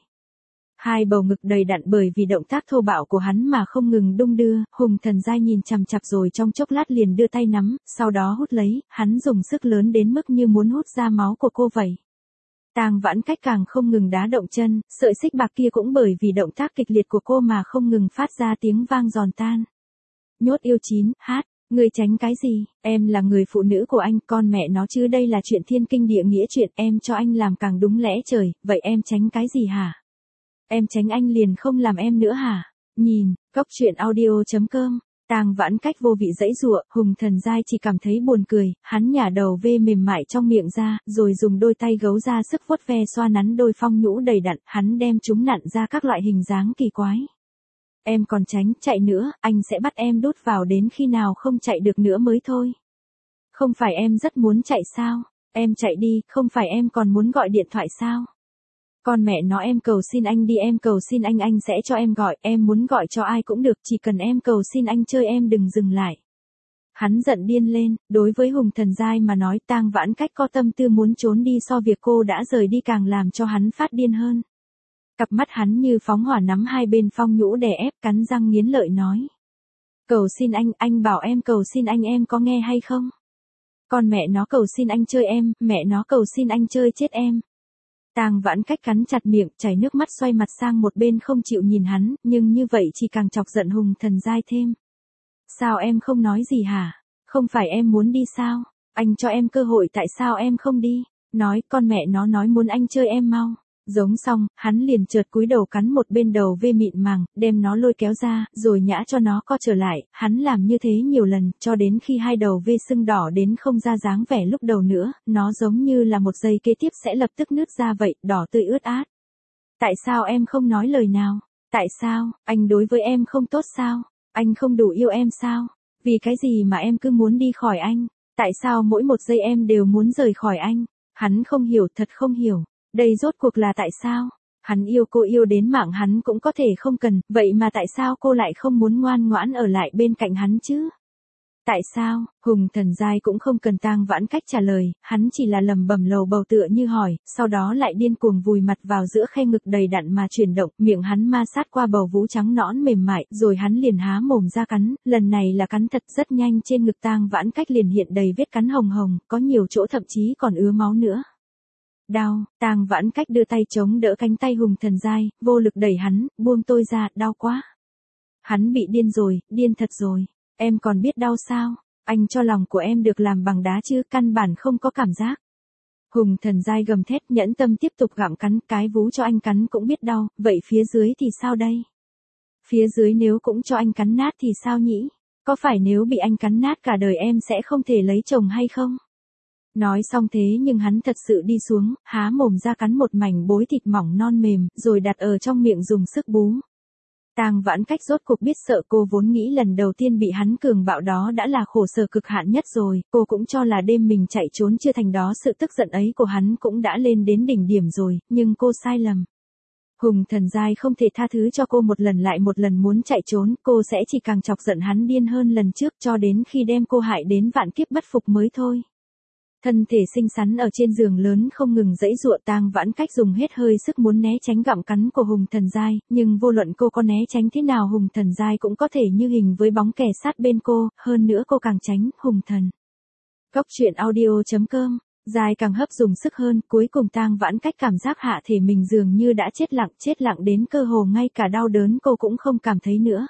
Hai bầu ngực đầy đặn bởi vì động tác thô bạo của hắn mà không ngừng đung đưa, Hùng Thần Giai nhìn chằm chằm rồi trong chốc lát liền đưa tay nắm, sau đó hút lấy, hắn dùng sức lớn đến mức như muốn hút ra máu của cô vậy. Tang Vãn Cách càng không ngừng đá động chân, sợi xích bạc kia cũng bởi vì động tác kịch liệt của cô mà không ngừng phát ra tiếng vang giòn tan. Nhốt yêu 9, hát, người tránh cái gì, em là người phụ nữ của anh, con mẹ nó chứ đây là chuyện thiên kinh địa nghĩa chuyện em cho anh làm càng đúng lẽ trời, vậy em tránh cái gì hả? Em tránh anh liền không làm em nữa hả? Nhìn, Cốc Truyện Audio.com, Tang Vãn Cách vô vị giãy giụa, Hùng Thần Giai chỉ cảm thấy buồn cười, hắn nhả đầu vê mềm mại trong miệng ra, rồi dùng đôi tay gấu ra sức vuốt ve xoa nắn đôi phong nhũ đầy đặn, hắn đem chúng nặn ra các loại hình dáng kỳ quái. Em còn tránh, chạy nữa, anh sẽ bắt em đút vào đến khi nào không chạy được nữa mới thôi. Không phải em rất muốn chạy sao? Em chạy đi, không phải em còn muốn gọi điện thoại sao? Con mẹ nó em cầu xin anh đi, em cầu xin anh sẽ cho em gọi, em muốn gọi cho ai cũng được, chỉ cần em cầu xin anh chơi em đừng dừng lại. Hắn giận điên lên, đối với Hùng Thần Giai mà nói Tang Vãn Cách có tâm tư muốn trốn đi so việc cô đã rời đi càng làm cho hắn phát điên hơn. Cặp mắt hắn như phóng hỏa nắm hai bên phong nhũ đè ép cắn răng nghiến lợi nói. Cầu xin anh bảo em cầu xin anh em có nghe hay không? Con mẹ nó cầu xin anh chơi em, mẹ nó cầu xin anh chơi chết em. Tang Vãn Cách cắn chặt miệng, chảy nước mắt xoay mặt sang một bên không chịu nhìn hắn, nhưng như vậy chỉ càng chọc giận Hùng Thần Giai thêm. Sao em không nói gì hả? Không phải em muốn đi sao? Anh cho em cơ hội tại sao em không đi? Nói, con mẹ nó nói muốn anh chơi em mau. Giống xong, hắn liền chợt cúi đầu cắn một bên đầu vê mịn màng, đem nó lôi kéo ra, rồi nhã cho nó co trở lại, hắn làm như thế nhiều lần, cho đến khi hai đầu vê sưng đỏ đến không ra dáng vẻ lúc đầu nữa, nó giống như là một giây kế tiếp sẽ lập tức nứt ra vậy, đỏ tươi ướt át. Tại sao em không nói lời nào? Tại sao, anh đối với em không tốt sao? Anh không đủ yêu em sao? Vì cái gì mà em cứ muốn đi khỏi anh? Tại sao mỗi một giây em đều muốn rời khỏi anh? Hắn không hiểu, thật không hiểu. Đây rốt cuộc là tại sao? Hắn yêu cô yêu đến mạng hắn cũng có thể không cần, vậy mà tại sao cô lại không muốn ngoan ngoãn ở lại bên cạnh hắn chứ? Tại sao? Hùng Thần Giai cũng không cần Tang Vãn Cách trả lời, hắn chỉ là lầm bầm lầu bầu tựa như hỏi, sau đó lại điên cuồng vùi mặt vào giữa khe ngực đầy đặn mà chuyển động, miệng hắn ma sát qua bầu vú trắng nõn mềm mại, rồi hắn liền há mồm ra cắn, lần này là cắn thật rất nhanh, trên ngực Tang Vãn Cách liền hiện đầy vết cắn hồng hồng, có nhiều chỗ thậm chí còn ứa máu nữa. Đau, Tang Vãn Cách đưa tay chống đỡ cánh tay Hùng Thần Giai, vô lực đẩy hắn, buông tôi ra, đau quá. Hắn bị điên rồi, điên thật rồi. Em còn biết đau sao? Anh cho lòng của em được làm bằng đá chứ, căn bản không có cảm giác. Hùng Thần Giai gầm thét, nhẫn tâm tiếp tục gặm cắn, cái vú cho anh cắn cũng biết đau, vậy phía dưới thì sao đây? Phía dưới nếu cũng cho anh cắn nát thì sao nhỉ? Có phải nếu bị anh cắn nát cả đời em sẽ không thể lấy chồng hay không? Nói xong thế nhưng hắn thật sự đi xuống, há mồm ra cắn một mảnh bối thịt mỏng non mềm, rồi đặt ở trong miệng dùng sức bú. Tang Vãn Cách rốt cuộc biết sợ, cô vốn nghĩ lần đầu tiên bị hắn cường bạo đó đã là khổ sở cực hạn nhất rồi, cô cũng cho là đêm mình chạy trốn chưa thành đó, sự tức giận ấy của hắn cũng đã lên đến đỉnh điểm rồi, nhưng cô sai lầm. Hùng Thần Giai không thể tha thứ cho cô một lần lại một lần muốn chạy trốn, cô sẽ chỉ càng chọc giận hắn điên hơn lần trước cho đến khi đem cô hại đến vạn kiếp bất phục mới thôi. Thân thể xinh xắn ở trên giường lớn không ngừng giãy giụa, Tang Vãn Cách dùng hết hơi sức muốn né tránh gặm cắn của Hùng Thần Giai, nhưng vô luận cô có né tránh thế nào Hùng Thần Giai cũng có thể như hình với bóng kẻ sát bên cô, hơn nữa cô càng tránh, Hùng Thần. Cốc truyện audio.com, Giai càng hấp dùng sức hơn, cuối cùng Tang Vãn Cách cảm giác hạ thể mình dường như đã chết lặng đến cơ hồ ngay cả đau đớn cô cũng không cảm thấy nữa.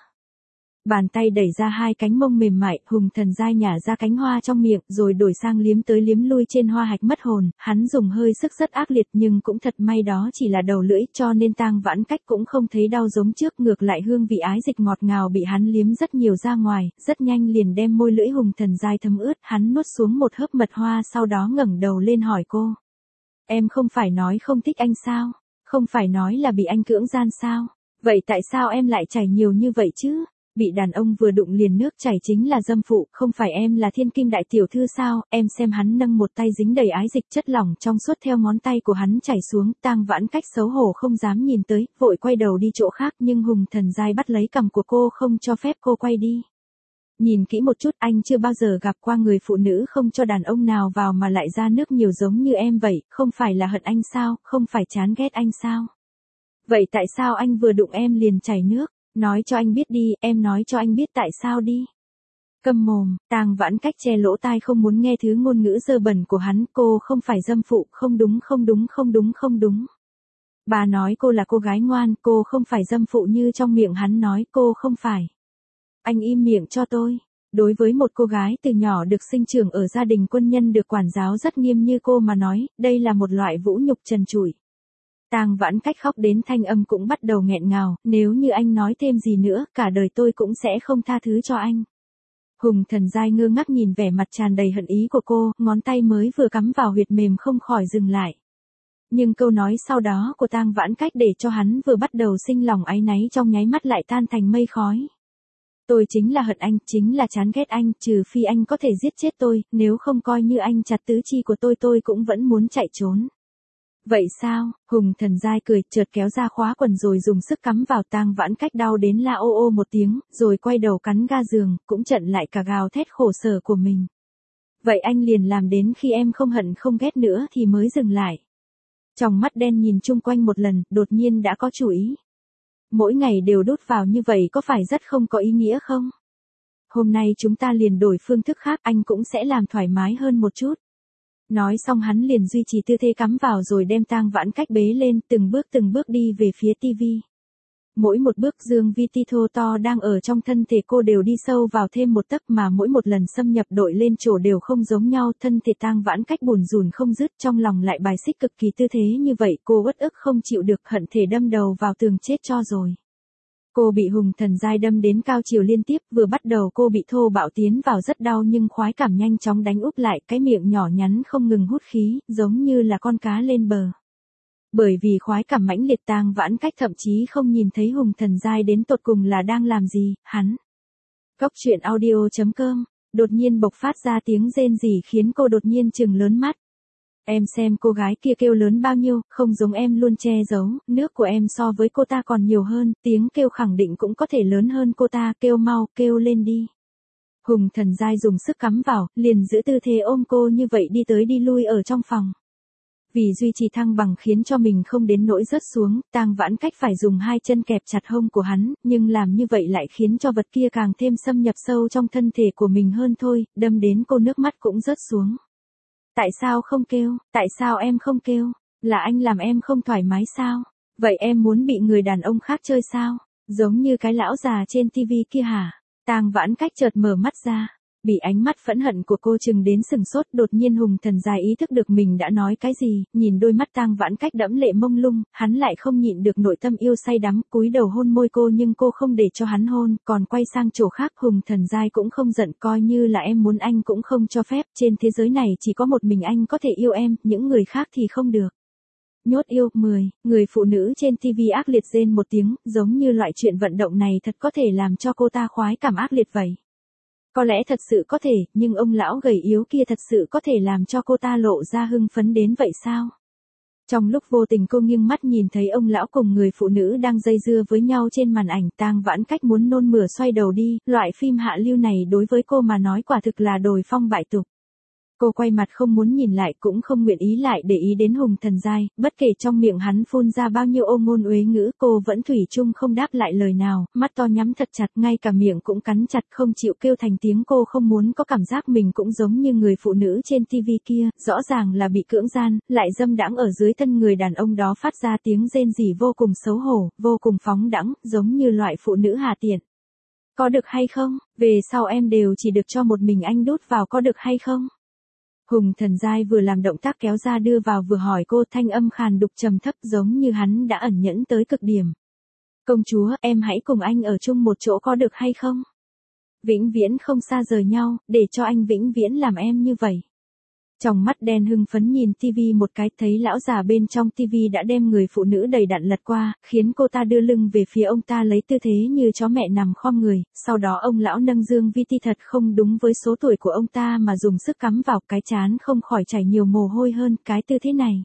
Bàn tay đẩy ra hai cánh mông mềm mại, Hùng Thần Giai nhả ra cánh hoa trong miệng, rồi đổi sang liếm tới liếm lui trên hoa hạch mất hồn, hắn dùng hơi sức rất ác liệt nhưng cũng thật may đó chỉ là đầu lưỡi, cho nên Tang Vãn Cách cũng không thấy đau giống trước, ngược lại hương vị ái dịch ngọt ngào bị hắn liếm rất nhiều ra ngoài, rất nhanh liền đem môi lưỡi Hùng Thần Giai thấm ướt, hắn nuốt xuống một hớp mật hoa sau đó ngẩng đầu lên hỏi cô. Em không phải nói không thích anh sao? Không phải nói là bị anh cưỡng gian sao? Vậy tại sao em lại chảy nhiều như vậy chứ? Bị đàn ông vừa đụng liền nước chảy chính là dâm phụ, không phải em là thiên kim đại tiểu thư sao? Em xem hắn nâng một tay dính đầy ái dịch chất lỏng trong suốt theo ngón tay của hắn chảy xuống, Tang Vãn Cách xấu hổ không dám nhìn tới, vội quay đầu đi chỗ khác nhưng Hùng Thần Giai bắt lấy cằm của cô không cho phép cô quay đi. Nhìn kỹ một chút, anh chưa bao giờ gặp qua người phụ nữ không cho đàn ông nào vào mà lại ra nước nhiều giống như em vậy, không phải là hận anh sao, không phải chán ghét anh sao? Vậy tại sao anh vừa đụng em liền chảy nước? Nói cho anh biết đi, em nói cho anh biết tại sao đi. Câm mồm, Tang Vãn Cách che lỗ tai không muốn nghe thứ ngôn ngữ dơ bẩn của hắn, cô không phải dâm phụ, không đúng. Bà nói cô là cô gái ngoan, cô không phải dâm phụ như trong miệng hắn nói, cô không phải. Anh im miệng cho tôi. Đối với một cô gái từ nhỏ được sinh trưởng ở gia đình quân nhân được quản giáo rất nghiêm như cô mà nói, đây là một loại vũ nhục trần trụi. Tang Vãn Cách khóc đến thanh âm cũng bắt đầu nghẹn ngào, nếu như anh nói thêm gì nữa, cả đời tôi cũng sẽ không tha thứ cho anh. Hùng Thần Giai ngơ ngác nhìn vẻ mặt tràn đầy hận ý của cô, ngón tay mới vừa cắm vào huyệt mềm không khỏi dừng lại. Nhưng câu nói sau đó của Tang Vãn Cách để cho hắn vừa bắt đầu sinh lòng áy náy trong nháy mắt lại tan thành mây khói. Tôi chính là hận anh, chính là chán ghét anh, trừ phi anh có thể giết chết tôi, nếu không coi như anh chặt tứ chi của tôi cũng vẫn muốn chạy trốn. Vậy sao? Hùng Thần Giai cười, chợt kéo ra khóa quần rồi dùng sức cắm vào, Tang Vãn Cách đau đến la ô ô một tiếng, rồi quay đầu cắn ga giường, cũng chặn lại cả gào thét khổ sở của mình. Vậy anh liền làm đến khi em không hận không ghét nữa thì mới dừng lại. Trong mắt đen nhìn chung quanh một lần, đột nhiên đã có chủ ý. Mỗi ngày đều đút vào như vậy có phải rất không có ý nghĩa không? Hôm nay chúng ta liền đổi phương thức khác, anh cũng sẽ làm thoải mái hơn một chút. Nói xong hắn liền duy trì tư thế cắm vào rồi đem Tang Vãn Cách bế lên, từng bước đi về phía tivi. Mỗi một bước dương vi ti thô to đang ở trong thân thể cô đều đi sâu vào thêm một tấc, mà mỗi một lần xâm nhập đội lên chỗ đều không giống nhau, thân thể Tang Vãn Cách bủn rủn không dứt, trong lòng lại bài xích cực kỳ tư thế như vậy, cô uất ức không chịu được, hận thể đâm đầu vào tường chết cho rồi. Cô bị Hùng Thần Giai đâm đến cao chiều liên tiếp, vừa bắt đầu cô bị thô bạo tiến vào rất đau nhưng khoái cảm nhanh chóng đánh úp lại, cái miệng nhỏ nhắn không ngừng hút khí, giống như là con cá lên bờ. Bởi vì khoái cảm mãnh liệt, Tang Vãn Cách thậm chí không nhìn thấy Hùng Thần Giai đến tột cùng là đang làm gì, hắn. Cốc truyện audio.com, đột nhiên bộc phát ra tiếng rên rỉ khiến cô đột nhiên trừng lớn mắt. Em xem cô gái kia kêu lớn bao nhiêu, không giống em luôn che giấu, nước của em so với cô ta còn nhiều hơn, tiếng kêu khẳng định cũng có thể lớn hơn cô ta, kêu mau, kêu lên đi. Hùng Thần Giai dùng sức cắm vào, liền giữ tư thế ôm cô như vậy đi tới đi lui ở trong phòng. Vì duy trì thăng bằng khiến cho mình không đến nỗi rớt xuống, Tang Vãn Cách phải dùng hai chân kẹp chặt hông của hắn, nhưng làm như vậy lại khiến cho vật kia càng thêm xâm nhập sâu trong thân thể của mình hơn thôi, đâm đến cô nước mắt cũng rớt xuống. Tại sao không kêu, tại sao em không kêu, là anh làm em không thoải mái sao, vậy em muốn bị người đàn ông khác chơi sao, giống như cái lão già trên tivi kia hả? Tang Vãn Cách chợt mở mắt ra, Bị ánh mắt phẫn hận của cô chừng đến sừng sốt, đột nhiên Hùng Thần Giai ý thức được mình đã nói cái gì, nhìn đôi mắt Tang Vãn Cách đẫm lệ mông lung, hắn lại không nhịn được nội tâm yêu say đắm, cúi đầu hôn môi cô nhưng cô không để cho hắn hôn, còn quay sang chỗ khác. Hùng Thần Giai cũng không giận, coi như là em muốn anh cũng không cho phép, trên thế giới này chỉ có một mình anh có thể yêu em, những người khác thì không được. Nhốt yêu. 10. Người phụ nữ trên TV ác liệt rên một tiếng, giống như loại chuyện vận động này thật có thể làm cho cô ta khoái cảm ác liệt vậy. Có lẽ thật sự có thể, nhưng ông lão gầy yếu kia thật sự có thể làm cho cô ta lộ ra hưng phấn đến vậy sao? Trong lúc vô tình cô nghiêng mắt nhìn thấy ông lão cùng người phụ nữ đang dây dưa với nhau trên màn ảnh, Tang Vãn Cách muốn nôn mửa xoay đầu đi, loại phim hạ lưu này đối với cô mà nói quả thực là đồi phong bại tục. Cô quay mặt không muốn nhìn lại, cũng không nguyện ý lại để ý đến Hùng Thần Giai, bất kể trong miệng hắn phun ra bao nhiêu ô ngôn uế ngữ, cô vẫn thủy chung không đáp lại lời nào, mắt to nhắm thật chặt, ngay cả miệng cũng cắn chặt, không chịu kêu thành tiếng. Cô không muốn có cảm giác mình cũng giống như người phụ nữ trên TV kia, rõ ràng là bị cưỡng gian, lại dâm đãng ở dưới thân người đàn ông đó, phát ra tiếng rên rỉ vô cùng xấu hổ, vô cùng phóng đãng, giống như loại phụ nữ hà tiện. Có được hay không? Về sau em đều chỉ được cho một mình anh đút vào, có được hay không? Hùng Thần Giai vừa làm động tác kéo ra đưa vào vừa hỏi cô, thanh âm khàn đục trầm thấp giống như hắn đã ẩn nhẫn tới cực điểm. Công chúa, em hãy cùng anh ở chung một chỗ có được hay không? Vĩnh viễn không xa rời nhau, để cho anh vĩnh viễn làm em như vậy. Trong mắt đen hưng phấn nhìn TV một cái, thấy lão già bên trong TV đã đem người phụ nữ đầy đặn lật qua, khiến cô ta đưa lưng về phía ông ta lấy tư thế như chó mẹ nằm khom người, sau đó ông lão nâng dương vi ti thật không đúng với số tuổi của ông ta mà dùng sức cắm vào, cái trán không khỏi chảy nhiều mồ hôi hơn, cái tư thế này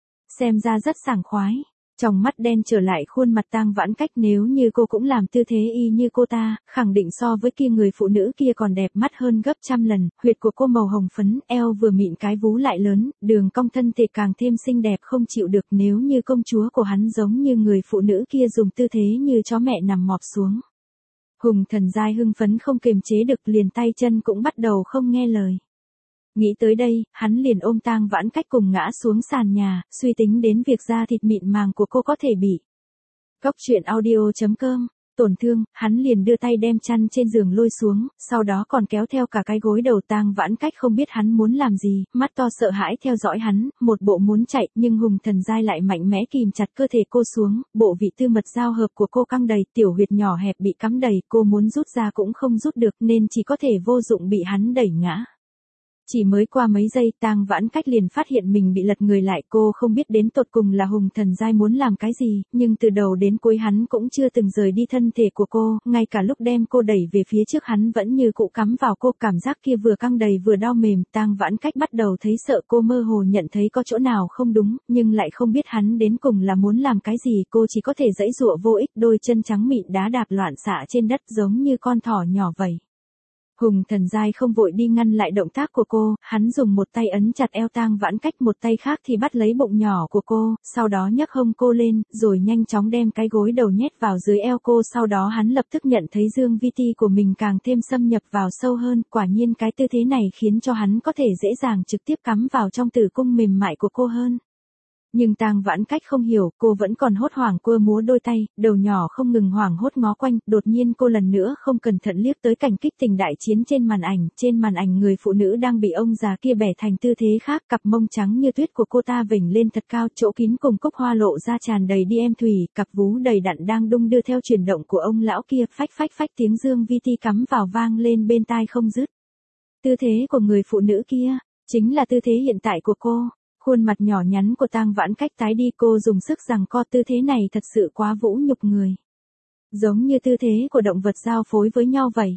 xem ra rất sảng khoái. Trong mắt đen trở lại khuôn mặt Tang Vãn Cách, nếu như cô cũng làm tư thế y như cô ta, khẳng định so với kia người phụ nữ kia còn đẹp mắt hơn gấp trăm lần, huyệt của cô màu hồng phấn, eo vừa mịn cái vú lại lớn, đường cong thân thể càng thêm xinh đẹp không chịu được. Nếu như công chúa của hắn giống như người phụ nữ kia dùng tư thế như chó mẹ nằm mọp xuống. Hùng Thần Giai hưng phấn không kiềm chế được, liền tay chân cũng bắt đầu không nghe lời. Nghĩ tới đây, hắn liền ôm Tang Vãn Cách cùng ngã xuống sàn nhà, suy tính đến việc da thịt mịn màng của cô có thể bị Góc truyện audio.com tổn thương, hắn liền đưa tay đem chăn trên giường lôi xuống, sau đó còn kéo theo cả cái gối đầu. Tang Vãn Cách không biết hắn muốn làm gì, mắt to sợ hãi theo dõi hắn, một bộ muốn chạy, nhưng Hùng Thần Giai lại mạnh mẽ kìm chặt cơ thể cô xuống, bộ vị tư mật giao hợp của cô căng đầy, tiểu huyệt nhỏ hẹp bị cắm đầy, cô muốn rút ra cũng không rút được nên chỉ có thể vô dụng bị hắn đẩy ngã. Chỉ mới qua mấy giây, Tang Vãn Cách liền phát hiện mình bị lật người lại, cô không biết đến tột cùng là Hùng Thần Giai muốn làm cái gì, nhưng từ đầu đến cuối hắn cũng chưa từng rời đi thân thể của cô, ngay cả lúc đem cô đẩy về phía trước hắn vẫn như cũ cắm vào cô, cảm giác kia vừa căng đầy vừa đau mềm. Tang Vãn Cách bắt đầu thấy sợ, cô mơ hồ nhận thấy có chỗ nào không đúng, nhưng lại không biết hắn đến cùng là muốn làm cái gì, cô chỉ có thể giãy giụa vô ích, đôi chân trắng mịn đá đạp loạn xạ trên đất giống như con thỏ nhỏ vậy. Hùng Thần Giai không vội đi ngăn lại động tác của cô, hắn dùng một tay ấn chặt eo Tang Vãn Cách, một tay khác thì bắt lấy bụng nhỏ của cô, sau đó nhấc hông cô lên, rồi nhanh chóng đem cái gối đầu nhét vào dưới eo cô, sau đó hắn lập tức nhận thấy dương vi ti của mình càng thêm xâm nhập vào sâu hơn, quả nhiên cái tư thế này khiến cho hắn có thể dễ dàng trực tiếp cắm vào trong tử cung mềm mại của cô hơn. Nhưng Tang Vãn Cách không hiểu, cô vẫn còn hốt hoảng quơ múa đôi tay, đầu nhỏ không ngừng hoảng hốt ngó quanh, đột nhiên cô lần nữa không cẩn thận liếc tới cảnh kích tình đại chiến trên màn ảnh người phụ nữ đang bị ông già kia bẻ thành tư thế khác, cặp mông trắng như tuyết của cô ta vểnh lên thật cao, chỗ kín cùng cúc hoa lộ ra tràn đầy đi em thủy, cặp vú đầy đặn đang đung đưa theo chuyển động của ông lão kia, phách phách phách tiếng dương vi ti cắm vào vang lên bên tai không dứt. Tư thế của người phụ nữ kia, chính là tư thế hiện tại của cô. Khuôn mặt nhỏ nhắn của Tang Vãn Cách tái đi, cô dùng sức giằng co, tư thế này thật sự quá vũ nhục người. Giống như tư thế của động vật giao phối với nhau vậy.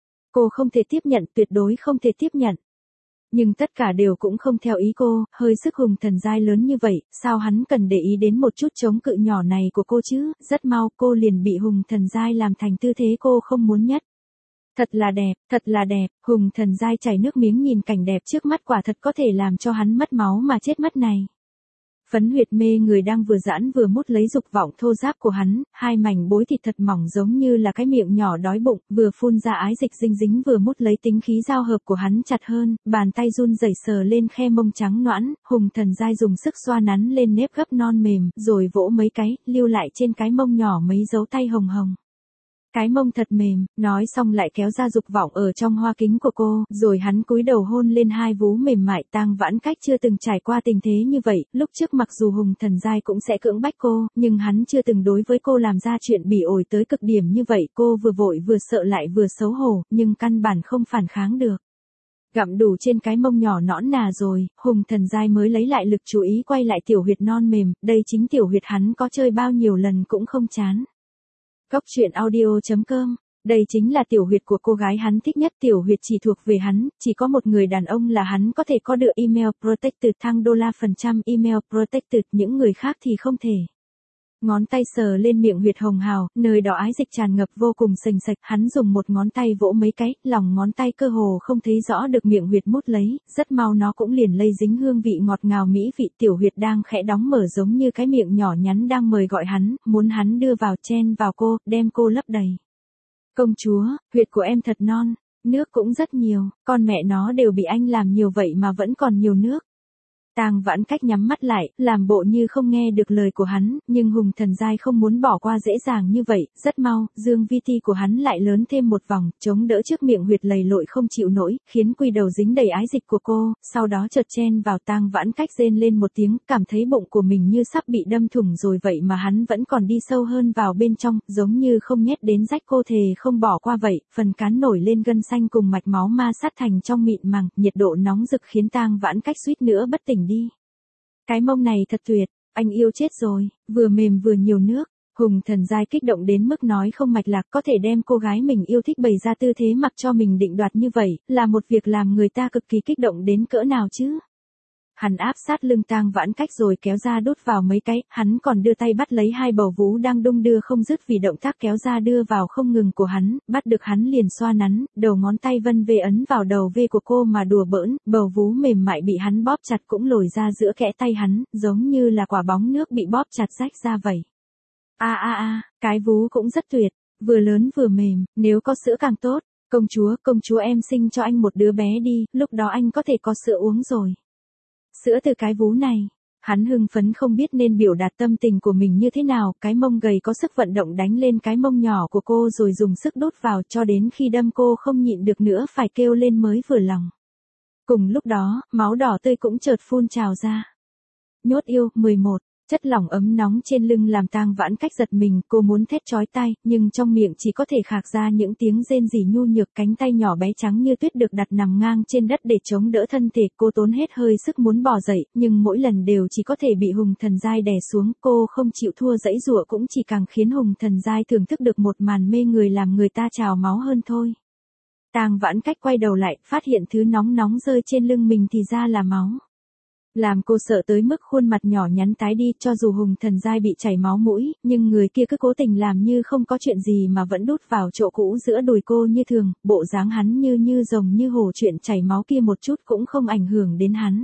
Cô không thể tiếp nhận, tuyệt đối không thể tiếp nhận. Nhưng tất cả đều cũng không theo ý cô, hơi sức Hùng Thần Giai lớn như vậy, sao hắn cần để ý đến một chút chống cự nhỏ này của cô chứ, rất mau cô liền bị Hùng Thần Giai làm thành tư thế cô không muốn nhất. Thật là đẹp, Hùng Thần Giai chảy nước miếng nhìn cảnh đẹp trước mắt, quả thật có thể làm cho hắn mất máu mà chết mất này. Phấn huyệt mê người đang vừa giãn vừa mút lấy dục vọng thô ráp của hắn, hai mảnh bối thịt thật mỏng giống như là cái miệng nhỏ đói bụng, vừa phun ra ái dịch dinh dính vừa mút lấy tính khí giao hợp của hắn chặt hơn, bàn tay run rẩy sờ lên khe mông trắng nõn, Hùng Thần Giai dùng sức xoa nắn lên nếp gấp non mềm, rồi vỗ mấy cái, lưu lại trên cái mông nhỏ mấy dấu tay hồng hồng. Cái mông thật mềm, nói xong lại kéo ra dục vọng ở trong hoa kính của cô, rồi hắn cúi đầu hôn lên hai vú mềm mại. Tang Vãn Cách chưa từng trải qua tình thế như vậy, lúc trước mặc dù Hùng Thần Giai cũng sẽ cưỡng bách cô, nhưng hắn chưa từng đối với cô làm ra chuyện bỉ ổi tới cực điểm như vậy. Cô vừa vội vừa sợ lại vừa xấu hổ, nhưng căn bản không phản kháng được. Gặm đủ trên cái mông nhỏ nõn nà rồi, Hùng Thần Giai mới lấy lại lực chú ý quay lại tiểu huyệt non mềm, đây chính tiểu huyệt hắn có chơi bao nhiêu lần cũng không chán. Góc truyện audio.com. Đây chính là tiểu huyệt của cô gái hắn thích nhất, tiểu huyệt chỉ thuộc về hắn, chỉ có một người đàn ông là hắn có thể có được email protected thăng $% email protected, những người khác thì không thể. Ngón tay sờ lên miệng huyệt hồng hào, nơi đó ái dịch tràn ngập vô cùng sềnh sạch, hắn dùng một ngón tay vỗ mấy cái, lòng ngón tay cơ hồ không thấy rõ được miệng huyệt mút lấy, rất mau nó cũng liền lây dính hương vị ngọt ngào mỹ vị. Tiểu huyệt đang khẽ đóng mở giống như cái miệng nhỏ nhắn đang mời gọi hắn, muốn hắn đưa vào chen vào cô, đem cô lấp đầy. Công chúa, huyệt của em thật non, nước cũng rất nhiều, con mẹ nó đều bị anh làm nhiều vậy mà vẫn còn nhiều nước. Tang Vãn Cách nhắm mắt lại, làm bộ như không nghe được lời của hắn, nhưng Hùng Thần Giai không muốn bỏ qua dễ dàng như vậy, rất mau, dương vi ti của hắn lại lớn thêm một vòng, chống đỡ trước miệng huyệt lầy lội không chịu nổi, khiến quy đầu dính đầy ái dịch của cô, sau đó chợt chen vào. Tang Vãn Cách rên lên một tiếng, cảm thấy bụng của mình như sắp bị đâm thủng rồi vậy mà hắn vẫn còn đi sâu hơn vào bên trong, giống như không nhét đến rách cô thề không bỏ qua vậy, phần cán nổi lên gân xanh cùng mạch máu ma sát thành trong mịn màng, nhiệt độ nóng rực khiến Tang Vãn Cách suýt nữa bất tỉnh đi. Cái mông này thật tuyệt, anh yêu chết rồi, vừa mềm vừa nhiều nước. Hùng Thần Giai kích động đến mức nói không mạch lạc, có thể đem cô gái mình yêu thích bày ra tư thế mặc cho mình định đoạt như vậy, là một việc làm người ta cực kỳ kích động đến cỡ nào chứ. Hắn áp sát lưng Tang Vãn Cách rồi kéo ra đút vào mấy cái, hắn còn đưa tay bắt lấy hai bầu vú đang đung đưa không dứt vì động tác kéo ra đưa vào không ngừng của hắn, bắt được hắn liền xoa nắn, đầu ngón tay vân về ấn vào đầu vê của cô mà đùa bỡn, bầu vú mềm mại bị hắn bóp chặt cũng lồi ra giữa kẽ tay hắn, giống như là quả bóng nước bị bóp chặt rách ra vậy. Cái vú cũng rất tuyệt, vừa lớn vừa mềm, nếu có sữa càng tốt. Công chúa em sinh cho anh một đứa bé đi, lúc đó anh có thể có sữa uống rồi. Sữa từ cái vú này, hắn hưng phấn không biết nên biểu đạt tâm tình của mình như thế nào, cái mông gầy có sức vận động đánh lên cái mông nhỏ của cô rồi dùng sức đút vào cho đến khi đâm cô không nhịn được nữa phải kêu lên mới vừa lòng. Cùng lúc đó, máu đỏ tươi cũng chợt phun trào ra. Nhốt yêu, 11. Chất lỏng ấm nóng trên lưng làm Tang Vãn Cách giật mình, cô muốn thét chói tai, nhưng trong miệng chỉ có thể khạc ra những tiếng rên rỉ nhu nhược. Cánh tay nhỏ bé trắng như tuyết được đặt nằm ngang trên đất để chống đỡ thân thể, cô tốn hết hơi sức muốn bò dậy, nhưng mỗi lần đều chỉ có thể bị Hùng Thần Giai đè xuống, cô không chịu thua dãy giụa cũng chỉ càng khiến Hùng Thần Giai thưởng thức được một màn mê người làm người ta trào máu hơn thôi. Tang Vãn Cách quay đầu lại, phát hiện thứ nóng nóng rơi trên lưng mình thì ra là máu. Làm cô sợ tới mức khuôn mặt nhỏ nhắn tái đi, cho dù Hùng Thần Giai bị chảy máu mũi, nhưng người kia cứ cố tình làm như không có chuyện gì mà vẫn đút vào chỗ cũ giữa đùi cô như thường, bộ dáng hắn như rồng như hổ, chuyện chảy máu kia một chút cũng không ảnh hưởng đến hắn.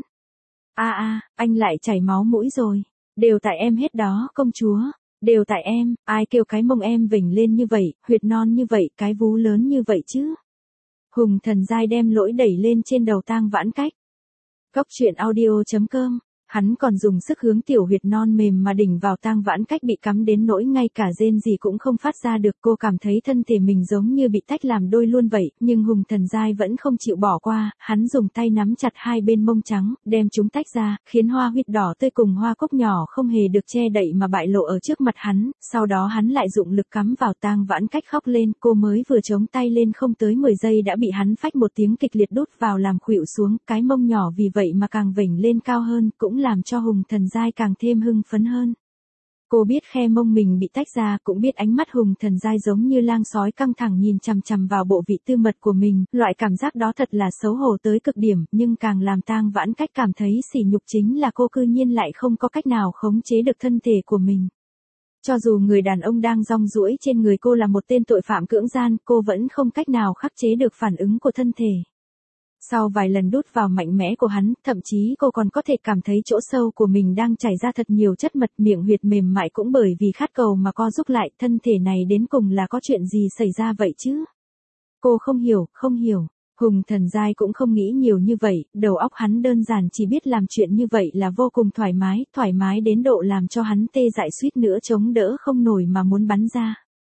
Anh lại chảy máu mũi rồi, đều tại em hết đó công chúa, đều tại em, ai kêu cái mông em vểnh lên như vậy, huyệt non như vậy, cái vú lớn như vậy chứ. Hùng Thần Giai đem lỗi đẩy lên trên đầu Tang Vãn Cách. Góc truyện audio.com. Hắn còn dùng sức hướng tiểu huyệt non mềm mà đỉnh vào. Tang Vãn Cách bị cắm đến nỗi ngay cả rên gì cũng không phát ra được, cô cảm thấy thân thể mình giống như bị tách làm đôi luôn vậy, nhưng Hùng Thần Giai vẫn không chịu bỏ qua, hắn dùng tay nắm chặt hai bên mông trắng, đem chúng tách ra, khiến hoa huyệt đỏ tươi cùng hoa cúc nhỏ không hề được che đậy mà bại lộ ở trước mặt hắn, sau đó hắn lại dụng lực cắm vào. Tang Vãn Cách khóc lên, cô mới vừa chống tay lên không tới 10 giây đã bị hắn phách một tiếng kịch liệt đút vào làm khuỵu xuống, cái mông nhỏ vì vậy mà càng vểnh lên cao hơn, cũng làm cho Hùng Thần Giai càng thêm hưng phấn hơn. Cô biết khe mông mình bị tách ra, cũng biết ánh mắt Hùng Thần Giai giống như lang sói căng thẳng nhìn chằm chằm vào bộ vị tư mật của mình, loại cảm giác đó thật là xấu hổ tới cực điểm, nhưng càng làm Tang Vãn Cách cảm thấy sỉ nhục chính là cô cư nhiên lại không có cách nào khống chế được thân thể của mình. Cho dù người đàn ông đang rong ruổi trên người cô là một tên tội phạm cưỡng gian, cô vẫn không cách nào khắc chế được phản ứng của thân thể. Sau vài lần đút vào mạnh mẽ của hắn, thậm chí cô còn có thể cảm thấy chỗ sâu của mình đang chảy ra thật nhiều chất mật, miệng huyệt mềm mại cũng bởi vì khát cầu mà co rúm lại, thân thể này đến cùng là có chuyện gì xảy ra vậy chứ? Cô không hiểu. Hùng Thần Giai cũng không nghĩ nhiều như vậy, đầu óc hắn đơn giản chỉ biết làm chuyện như vậy là vô cùng thoải mái đến độ làm cho hắn tê dại suýt nữa chống đỡ không nổi mà muốn bắn ra.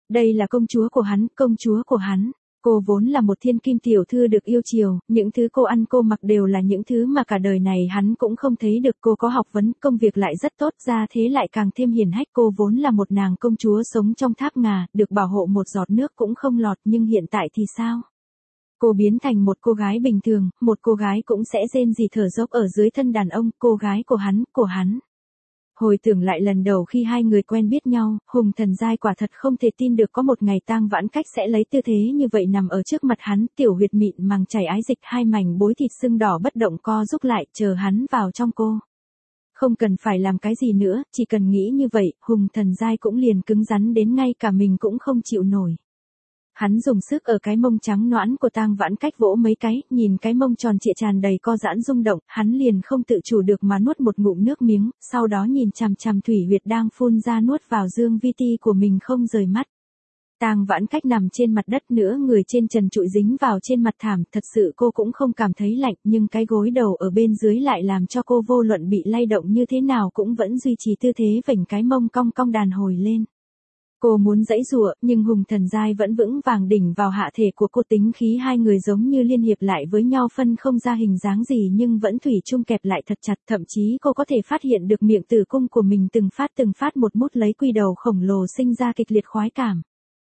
Đây là công chúa của hắn, công chúa của hắn. Cô vốn là một thiên kim tiểu thư được yêu chiều, những thứ cô ăn cô mặc đều là những thứ mà cả đời này hắn cũng không thấy được. Cô có học vấn, công việc lại rất tốt, ra thế lại càng thêm hiển hách. Cô vốn là một nàng công chúa sống trong tháp ngà, được bảo hộ một giọt nước cũng không lọt, nhưng hiện tại thì sao? Cô biến thành một cô gái bình thường, một cô gái cũng sẽ rên rỉ thở dốc ở dưới thân đàn ông, cô gái của hắn. Hồi tưởng lại lần đầu khi hai người quen biết nhau, Hùng Thần Giai quả thật không thể tin được có một ngày Tang Vãn Cách sẽ lấy tư thế như vậy nằm ở trước mặt hắn, tiểu huyệt mịn màng chảy ái dịch, hai mảnh bối thịt sưng đỏ bất động co rúc lại, chờ hắn vào trong cô. Không cần phải làm cái gì nữa, chỉ cần nghĩ như vậy, Hùng Thần Giai cũng liền cứng rắn đến ngay cả mình cũng không chịu nổi. Hắn dùng sức ở cái mông trắng nõn của Tang Vãn Cách vỗ mấy cái, nhìn cái mông tròn trịa tràn đầy co giãn rung động, hắn liền không tự chủ được mà nuốt một ngụm nước miếng, sau đó nhìn chằm chằm thủy huyệt đang phun ra nuốt vào dương vi ti của mình không rời mắt. Tang Vãn Cách nằm trên mặt đất nữa, người trên trần trụi dính vào trên mặt thảm, thật sự cô cũng không cảm thấy lạnh, nhưng cái gối đầu ở bên dưới lại làm cho cô vô luận bị lay động như thế nào cũng vẫn duy trì tư thế vểnh cái mông cong cong đàn hồi lên. Cô muốn giãy giụa, nhưng Hùng Thần Giai vẫn vững vàng đỉnh vào hạ thể của cô, tính khí hai người giống như liên hiệp lại với nhau, phân không ra hình dáng gì nhưng vẫn thủy chung kẹp lại thật chặt, thậm chí cô có thể phát hiện được miệng tử cung của mình từng phát một mút lấy quy đầu khổng lồ sinh ra kịch liệt khoái cảm.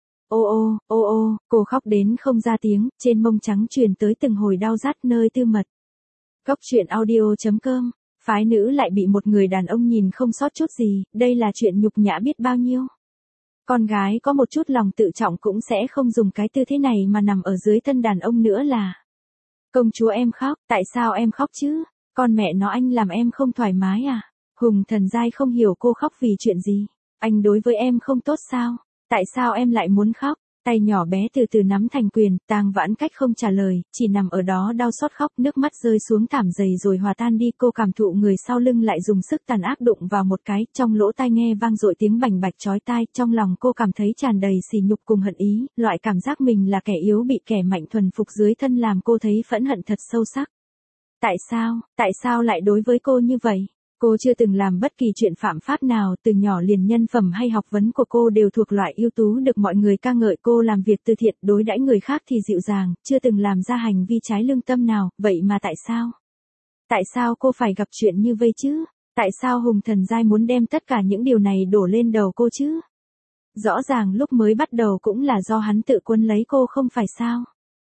Ô, cô khóc đến không ra tiếng, trên mông trắng truyền tới từng hồi đau rát nơi tư mật. Cốc truyện audio.com, phái nữ lại bị một người đàn ông nhìn không sót chút gì, đây là chuyện nhục nhã biết bao nhiêu. Con gái có một chút lòng tự trọng cũng sẽ không dùng cái tư thế này mà nằm ở dưới thân đàn ông nữa là. Công chúa em khóc, tại sao em khóc chứ? Con mẹ nó, anh làm em không thoải mái à? Hùng Thần Giai không hiểu cô khóc vì chuyện gì. Anh đối với em không tốt sao? Tại sao em lại muốn khóc? Tay nhỏ bé từ từ nắm thành quyền, Tang Vãn Cách không trả lời, chỉ nằm ở đó đau xót khóc, nước mắt rơi xuống thảm dày rồi hòa tan đi. Cô cảm thụ người sau lưng lại dùng sức tàn ác đụng vào một cái, trong lỗ tai nghe vang dội tiếng bành bạch chói tai, trong lòng cô cảm thấy tràn đầy sỉ nhục cùng hận ý, loại cảm giác mình là kẻ yếu bị kẻ mạnh thuần phục dưới thân làm cô thấy phẫn hận thật sâu sắc. Tại sao lại đối với cô như vậy? Cô chưa từng làm bất kỳ chuyện phạm pháp nào, từ nhỏ liền nhân phẩm hay học vấn của cô đều thuộc loại ưu tú được mọi người ca ngợi. Cô làm việc từ thiện, đối đãi người khác thì dịu dàng, chưa từng làm ra hành vi trái lương tâm nào, vậy mà tại sao? Tại sao cô phải gặp chuyện như vậy chứ? Tại sao Hùng Thần Giai muốn đem tất cả những điều này đổ lên đầu cô chứ? Rõ ràng lúc mới bắt đầu cũng là do hắn tự quấn lấy cô không phải sao?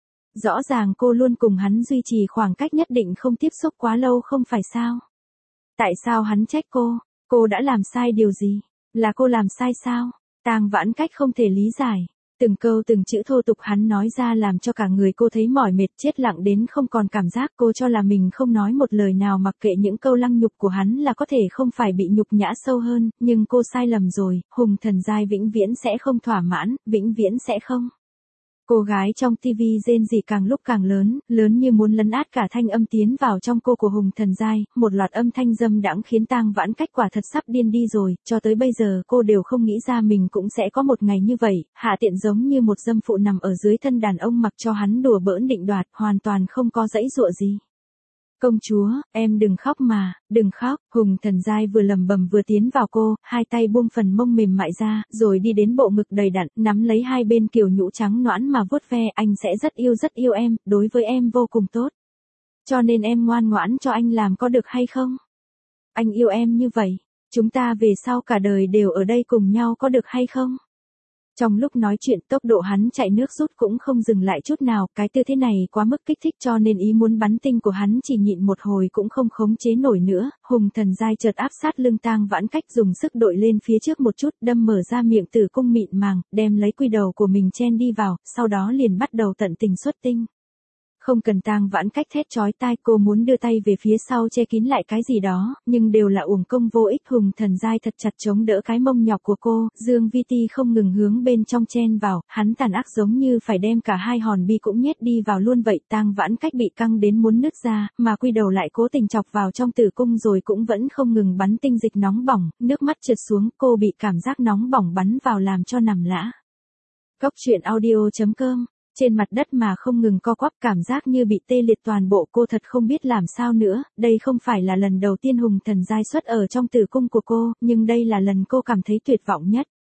Rõ ràng cô luôn cùng hắn duy trì khoảng cách nhất định, không tiếp xúc quá lâu không phải sao? Tại sao hắn trách cô? Cô đã làm sai điều gì? Là cô làm sai sao? Tang Vãn Cách không thể lý giải. Từng câu từng chữ thô tục hắn nói ra làm cho cả người cô thấy mỏi mệt, chết lặng đến không còn cảm giác. Cô cho là mình không nói một lời nào, mặc kệ những câu lăng nhục của hắn là có thể không phải bị nhục nhã sâu hơn, nhưng cô sai lầm rồi. Hùng Thần Giai vĩnh viễn sẽ không thỏa mãn, vĩnh viễn sẽ không. Cô gái trong TV rên rỉ càng lúc càng lớn như muốn lấn át cả thanh âm tiến vào trong cô của Hùng Thần Giai, một loạt âm thanh dâm đãng khiến Tang Vãn Cách quả thật sắp điên đi rồi, cho tới bây giờ cô đều không nghĩ ra mình cũng sẽ có một ngày như vậy, hạ tiện giống như một dâm phụ nằm ở dưới thân đàn ông mặc cho hắn đùa bỡn định đoạt, hoàn toàn không có dãy dụa gì. Công chúa, em đừng khóc mà, đừng khóc. Hùng Thần Giai vừa lầm bầm vừa tiến vào cô, hai tay buông phần mông mềm mại ra, rồi đi đến bộ ngực đầy đặn, nắm lấy hai bên kiều nhũ trắng nõn mà vuốt ve. Anh sẽ rất yêu em, đối với em vô cùng tốt. Cho nên em ngoan ngoãn cho anh làm có được hay không? Anh yêu em như vậy, chúng ta về sau cả đời đều ở đây cùng nhau có được hay không? Trong lúc nói chuyện, tốc độ hắn chạy nước rút cũng không dừng lại chút nào, cái tư thế này quá mức kích thích cho nên ý muốn bắn tinh của hắn chỉ nhịn một hồi cũng không khống chế nổi nữa. Hùng Thần Giai chợt áp sát lưng Tang Vãn Cách, dùng sức đội lên phía trước một chút, đâm mở ra miệng tử cung mịn màng, đem lấy quy đầu của mình chen đi vào, sau đó liền bắt đầu tận tình xuất tinh. Không cần Tang Vãn Cách thét chói tai, cô muốn đưa tay về phía sau che kín lại cái gì đó, nhưng đều là uổng công vô ích. Hùng Thần Giai thật chặt chống đỡ cái mông nhọc của cô, dương vi ti không ngừng hướng bên trong chen vào, hắn tàn ác giống như phải đem cả hai hòn bi cũng nhét đi vào luôn vậy. Tang Vãn Cách bị căng đến muốn nứt ra, mà quy đầu lại cố tình chọc vào trong tử cung rồi cũng vẫn không ngừng bắn tinh dịch nóng bỏng, nước mắt trượt xuống, cô bị cảm giác nóng bỏng bắn vào làm cho nằm lã. Cốc truyện audio.com, trên mặt đất mà không ngừng co quắp, cảm giác như bị tê liệt toàn bộ. Cô thật không biết làm sao nữa, đây không phải là lần đầu tiên Hùng Thần Giai xuất ở trong tử cung của cô, nhưng đây là lần cô cảm thấy tuyệt vọng nhất.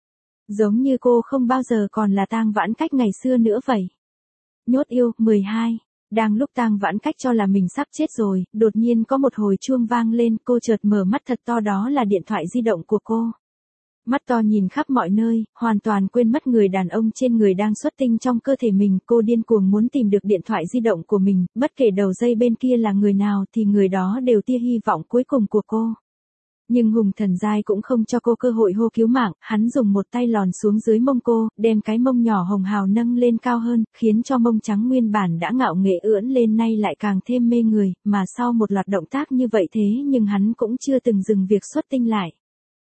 Giống như cô không bao giờ còn là Tang Vãn Cách ngày xưa nữa vậy. Nhốt yêu, 12. Đang lúc Tang Vãn Cách cho là mình sắp chết rồi, đột nhiên có một hồi chuông vang lên, cô chợt mở mắt thật to, đó là điện thoại di động của cô. Mắt to nhìn khắp mọi nơi, hoàn toàn quên mất người đàn ông trên người đang xuất tinh trong cơ thể mình, cô điên cuồng muốn tìm được điện thoại di động của mình, bất kể đầu dây bên kia là người nào thì người đó đều tia hy vọng cuối cùng của cô. Nhưng Hùng Thần Giai cũng không cho cô cơ hội hô cứu mạng, hắn dùng một tay lòn xuống dưới mông cô, đem cái mông nhỏ hồng hào nâng lên cao hơn, khiến cho mông trắng nguyên bản đã ngạo nghễ ưỡn lên nay lại càng thêm mê người, mà sau một loạt động tác như vậy thế nhưng hắn cũng chưa từng dừng việc xuất tinh lại.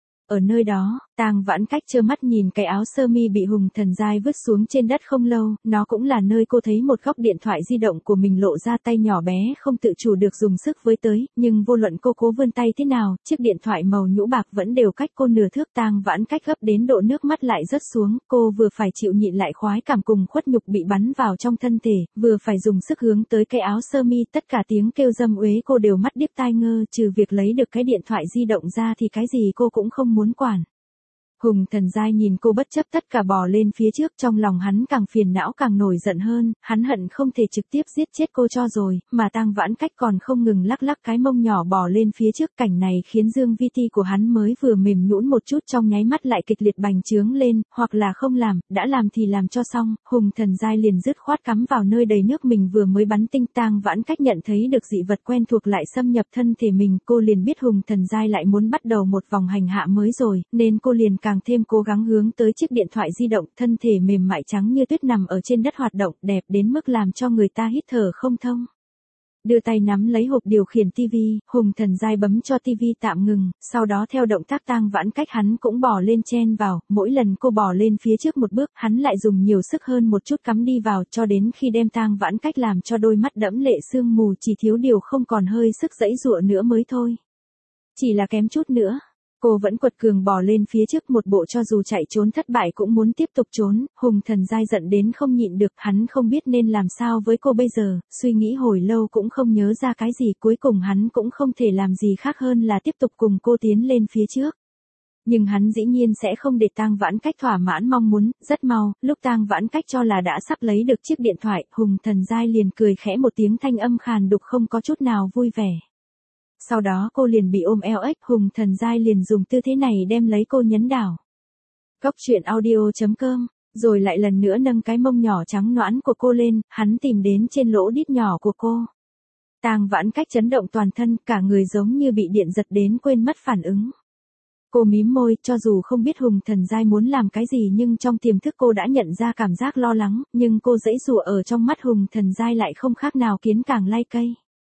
Ở nơi đó, Tang Vãn Cách trơ mắt nhìn cái áo sơ mi bị Hùng Thần Giai vứt xuống trên đất không lâu, nó cũng là nơi cô thấy một góc điện thoại di động của mình lộ ra, tay nhỏ bé không tự chủ được dùng sức với tới, nhưng vô luận cô cố vươn tay thế nào, chiếc điện thoại màu nhũ bạc vẫn đều cách cô nửa thước. Tang Vãn Cách gấp đến độ nước mắt lại rớt xuống, cô vừa phải chịu nhịn lại khoái cảm cùng khuất nhục bị bắn vào trong thân thể, vừa phải dùng sức hướng tới cái áo sơ mi, tất cả tiếng kêu dâm uế cô đều mắt điếc tai ngơ, trừ việc lấy được cái điện thoại di động ra thì cái gì cô cũng không muốn quản. Hùng Thần Giai nhìn cô bất chấp tất cả bò lên phía trước, trong lòng hắn càng phiền não càng nổi giận hơn, hắn hận không thể trực tiếp giết chết cô cho rồi, mà Tang Vãn Cách còn không ngừng lắc lắc cái mông nhỏ bò lên phía trước. Cảnh này khiến dương vi ti của hắn mới vừa mềm nhũn một chút trong nháy mắt lại kịch liệt bành trướng lên, hoặc là không làm, đã làm thì làm cho xong. Hùng Thần Giai liền dứt khoát cắm vào nơi đầy nước mình vừa mới bắn tinh. Tang Vãn Cách nhận thấy được dị vật quen thuộc lại xâm nhập thân thể mình, cô liền biết Hùng Thần Giai lại muốn bắt đầu một vòng hành hạ mới rồi, nên cô liền càng thêm cố gắng hướng tới chiếc điện thoại di động, thân thể mềm mại trắng như tuyết nằm ở trên đất hoạt động, đẹp đến mức làm cho người ta hít thở không thông. Đưa tay nắm lấy hộp điều khiển tivi, Hùng Thần Giai bấm cho tivi tạm ngừng, sau đó theo động tác Tang Vãn Cách hắn cũng bò lên chen vào, mỗi lần cô bò lên phía trước một bước, hắn lại dùng nhiều sức hơn một chút cắm đi vào, cho đến khi đem Tang Vãn Cách làm cho đôi mắt đẫm lệ sương mù, chỉ thiếu điều không còn hơi sức giãy giụa nữa mới thôi. Chỉ là kém chút nữa. Cô vẫn quật cường bò lên phía trước, một bộ cho dù chạy trốn thất bại cũng muốn tiếp tục trốn. Hùng Thần Giai giận đến không nhịn được, hắn không biết nên làm sao với cô bây giờ, suy nghĩ hồi lâu cũng không nhớ ra cái gì, cuối cùng hắn cũng không thể làm gì khác hơn là tiếp tục cùng cô tiến lên phía trước. Nhưng hắn dĩ nhiên sẽ không để Tang Vãn Cách thỏa mãn mong muốn. Rất mau, lúc Tang Vãn Cách cho là đã sắp lấy được chiếc điện thoại, Hùng Thần Giai liền cười khẽ một tiếng, thanh âm khàn đục không có chút nào vui vẻ. Sau đó cô liền bị ôm eo ếch, Hùng Thần Giai liền dùng tư thế này đem lấy cô nhấn đảo. Cốc truyện audio.com, rồi lại lần nữa nâng cái mông nhỏ trắng nõn của cô lên, hắn tìm đến trên lỗ đít nhỏ của cô. Tang Vãn Cách chấn động toàn thân, cả người giống như bị điện giật đến quên mất phản ứng. Cô mím môi, cho dù không biết Hùng Thần Giai muốn làm cái gì nhưng trong tiềm thức cô đã nhận ra cảm giác lo lắng, nhưng cô giãy giụa ở trong mắt Hùng Thần Giai lại không khác nào kiến càng lay cây.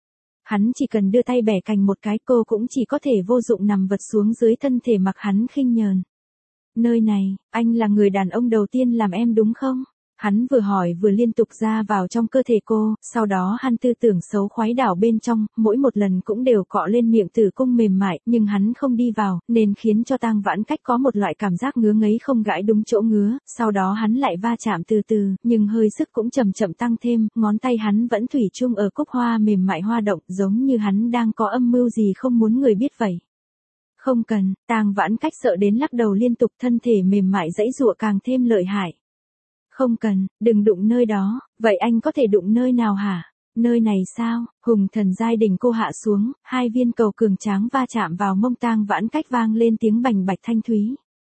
Hắn chỉ cần đưa tay bẻ cành một cái, cô cũng chỉ có thể vô dụng nằm vật xuống dưới thân thể mặc hắn khinh nhờn. Nơi này, anh là người đàn ông đầu tiên làm em đúng không? Hắn vừa hỏi vừa liên tục ra vào trong cơ thể cô, sau đó hắn tư tưởng xấu khoái đảo bên trong, mỗi một lần cũng đều cọ lên miệng tử cung mềm mại, nhưng hắn không đi vào, nên khiến cho Tang Vãn Cách có một loại cảm giác ngứa ngấy không gãi đúng chỗ ngứa, sau đó hắn lại va chạm từ từ, nhưng hơi sức cũng chậm chậm tăng thêm, ngón tay hắn vẫn thủy chung ở cúc hoa mềm mại hoa động, giống như hắn đang có âm mưu gì không muốn người biết vậy. Không cần, Tang Vãn Cách sợ đến lắc đầu liên tục, thân thể mềm mại giãy giụa càng thêm lợi hại. Không cần, đừng đụng nơi đó, vậy anh có thể đụng nơi nào hả? Nơi này sao? Hùng Thần Giai đỉnh cô hạ xuống, hai viên cầu cường tráng va chạm vào mông Tang Vãn Cách vang lên tiếng bành bạch thanh thúy.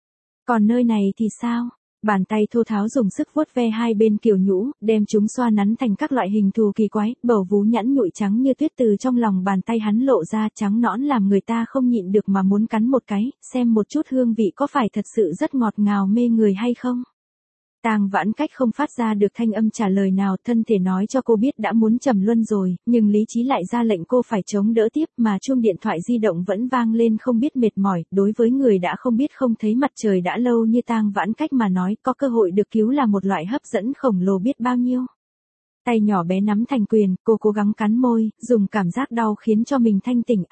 Còn nơi này thì sao? Bàn tay thô tháo dùng sức vuốt ve hai bên kiều nhũ, đem chúng xoa nắn thành các loại hình thù kỳ quái, bầu vú nhẵn nhụi trắng như tuyết từ trong lòng bàn tay hắn lộ ra, trắng nõn làm người ta không nhịn được mà muốn cắn một cái, xem một chút hương vị có phải thật sự rất ngọt ngào mê người hay không. Tang Vãn Cách không phát ra được thanh âm trả lời nào, thân thể nói cho cô biết đã muốn trầm luân rồi, nhưng lý trí lại ra lệnh cô phải chống đỡ tiếp, mà chuông điện thoại di động vẫn vang lên không biết mệt mỏi. Đối với người đã không biết không thấy mặt trời đã lâu như Tang Vãn Cách mà nói, có cơ hội được cứu là một loại hấp dẫn khổng lồ biết bao nhiêu. Tay nhỏ bé nắm thành quyền, cô cố gắng cắn môi, dùng cảm giác đau khiến cho mình thanh tỉnh.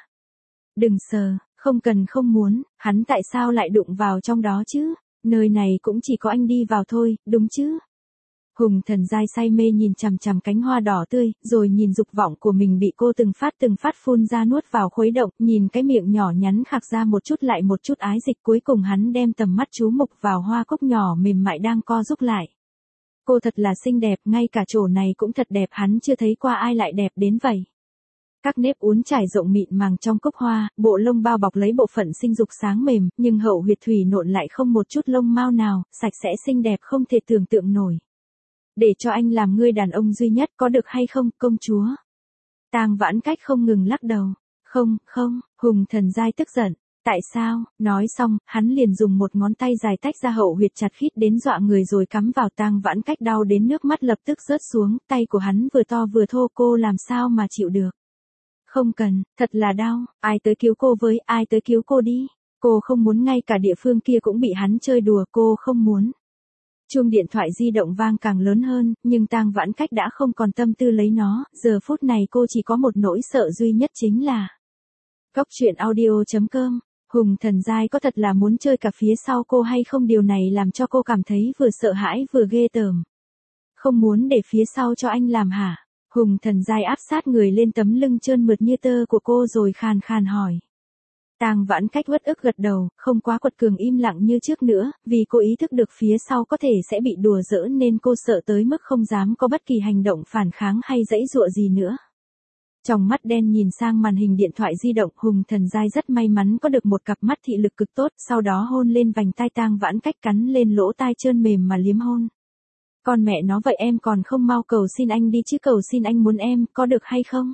Đừng sờ, không cần, không muốn, hắn tại sao lại đụng vào trong đó chứ? Nơi này cũng chỉ có anh đi vào thôi, đúng chứ? Hùng Thần Giai say mê nhìn chằm chằm cánh hoa đỏ tươi, rồi nhìn dục vọng của mình bị cô từng phát phun ra nuốt vào khuấy động, nhìn cái miệng nhỏ nhắn khạc ra một chút lại một chút ái dịch, cuối cùng hắn đem tầm mắt chú mục vào hoa cúc nhỏ mềm mại đang co rúm lại. Cô thật là xinh đẹp, ngay cả chỗ này cũng thật đẹp, hắn chưa thấy qua ai lại đẹp đến vậy. Các nếp uốn trải rộng mịn màng trong cúc hoa, bộ lông bao bọc lấy bộ phận sinh dục sáng mềm, nhưng hậu huyệt thủy nộn lại không một chút lông mao nào, sạch sẽ xinh đẹp không thể tưởng tượng nổi. Để cho anh làm ngươi đàn ông duy nhất có được hay không, công chúa? Tang Vãn Cách không ngừng lắc đầu. Không, Hùng Thần Giai tức giận. Tại sao? Nói xong, hắn liền dùng một ngón tay dài tách ra hậu huyệt chặt khít đến dọa người rồi cắm vào Tang Vãn Cách, đau đến nước mắt lập tức rớt xuống, tay của hắn vừa to vừa thô, cô làm sao mà chịu được. Không cần, thật là đau, ai tới cứu cô với, ai tới cứu cô đi. Cô không muốn, ngay cả địa phương kia cũng bị hắn chơi đùa, cô không muốn. Chuông điện thoại di động vang càng lớn hơn, nhưng Tang Vãn Cách đã không còn tâm tư lấy nó, giờ phút này cô chỉ có một nỗi sợ duy nhất chính là Cóc truyện audio.com. Hùng Thần Giai có thật là muốn chơi cả phía sau cô hay không, điều này làm cho cô cảm thấy vừa sợ hãi vừa ghê tởm. Không muốn để phía sau cho anh làm hả? Hùng Thần Giai áp sát người lên tấm lưng trơn mượt như tơ của cô rồi khàn khàn hỏi. Tang Vãn Cách uất ức gật đầu, không quá quật cường im lặng như trước nữa, vì cô ý thức được phía sau có thể sẽ bị đùa giỡn nên cô sợ tới mức không dám có bất kỳ hành động phản kháng hay giãy giụa gì nữa. Trong mắt đen nhìn sang màn hình điện thoại di động, Hùng Thần Giai rất may mắn có được một cặp mắt thị lực cực tốt, sau đó hôn lên vành tai Tang Vãn Cách, cắn lên lỗ tai trơn mềm mà liếm hôn. Con mẹ nó vậy em còn không mau cầu xin anh đi chứ, cầu xin anh muốn em, có được hay không?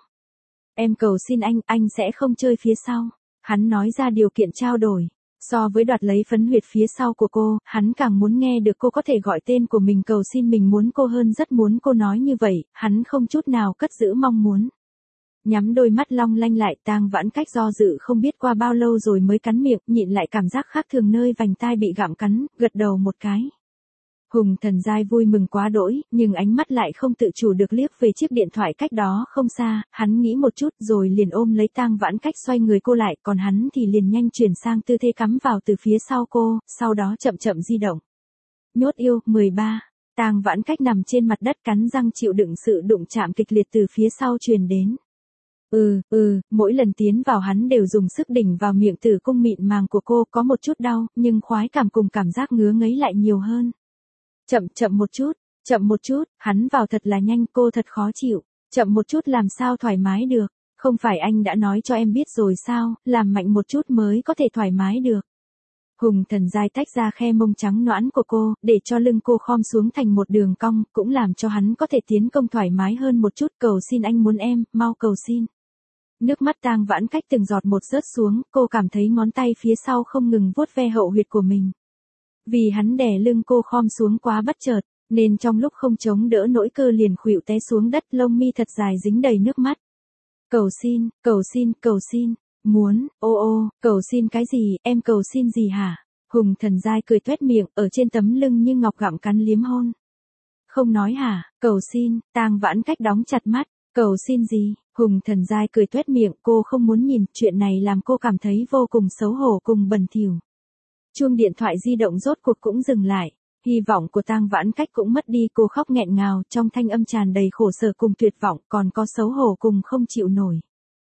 Em cầu xin anh sẽ không chơi phía sau. Hắn nói ra điều kiện trao đổi. So với đoạt lấy phấn huyệt phía sau của cô, hắn càng muốn nghe được cô có thể gọi tên của mình cầu xin mình muốn cô hơn rất muốn cô nói như vậy, hắn không chút nào cất giữ mong muốn. Nhắm đôi mắt long lanh lại, Tang Vãn Cách do dự không biết qua bao lâu rồi mới cắn miệng, nhịn lại cảm giác khác thường nơi vành tai bị gặm cắn, gật đầu một cái. Hùng Thần Giai vui mừng quá đỗi, nhưng ánh mắt lại không tự chủ được liếc về chiếc điện thoại cách đó không xa, hắn nghĩ một chút rồi liền ôm lấy Tang Vãn Cách xoay người cô lại, còn hắn thì liền nhanh chuyển sang tư thế cắm vào từ phía sau cô, sau đó chậm chậm di động. Nhốt yêu, 13. Tang Vãn Cách nằm trên mặt đất cắn răng chịu đựng sự đụng chạm kịch liệt từ phía sau truyền đến. Mỗi lần tiến vào hắn đều dùng sức đỉnh vào miệng tử cung mịn màng của cô, có một chút đau, nhưng khoái cảm cùng cảm giác ngứa ngấy lại nhiều hơn. Chậm một chút, hắn vào thật là nhanh, cô thật khó chịu. Chậm một chút làm sao thoải mái được, không phải anh đã nói cho em biết rồi sao, làm mạnh một chút mới có thể thoải mái được. Hùng Thần Giai tách ra khe mông trắng nõn của cô, để cho lưng cô khom xuống thành một đường cong, cũng làm cho hắn có thể tiến công thoải mái hơn một chút, cầu xin anh muốn em, mau cầu xin. Nước mắt Tang Vãn Cách từng giọt một rớt xuống, cô cảm thấy ngón tay phía sau không ngừng vuốt ve hậu huyệt của mình. Vì hắn đè lưng cô khom xuống quá bất chợt, nên trong lúc không chống đỡ nỗi cơ liền khuỵu té xuống đất, lông mi thật dài dính đầy nước mắt. Cầu xin, muốn, cầu xin cái gì, em cầu xin gì hả? Hùng Thần Giai cười toét miệng, ở trên tấm lưng như ngọc gặm cắn liếm hôn. Không nói hả, cầu xin, Tang Vãn Cách đóng chặt mắt, cầu xin gì? Hùng Thần Giai cười toét miệng, cô không muốn nhìn, chuyện này làm cô cảm thấy vô cùng xấu hổ cùng bẩn thỉu. Chuông điện thoại di động rốt cuộc cũng dừng lại, hy vọng của Tang Vãn Cách cũng mất đi, cô khóc nghẹn ngào, trong thanh âm tràn đầy khổ sở cùng tuyệt vọng, còn có xấu hổ cùng không chịu nổi.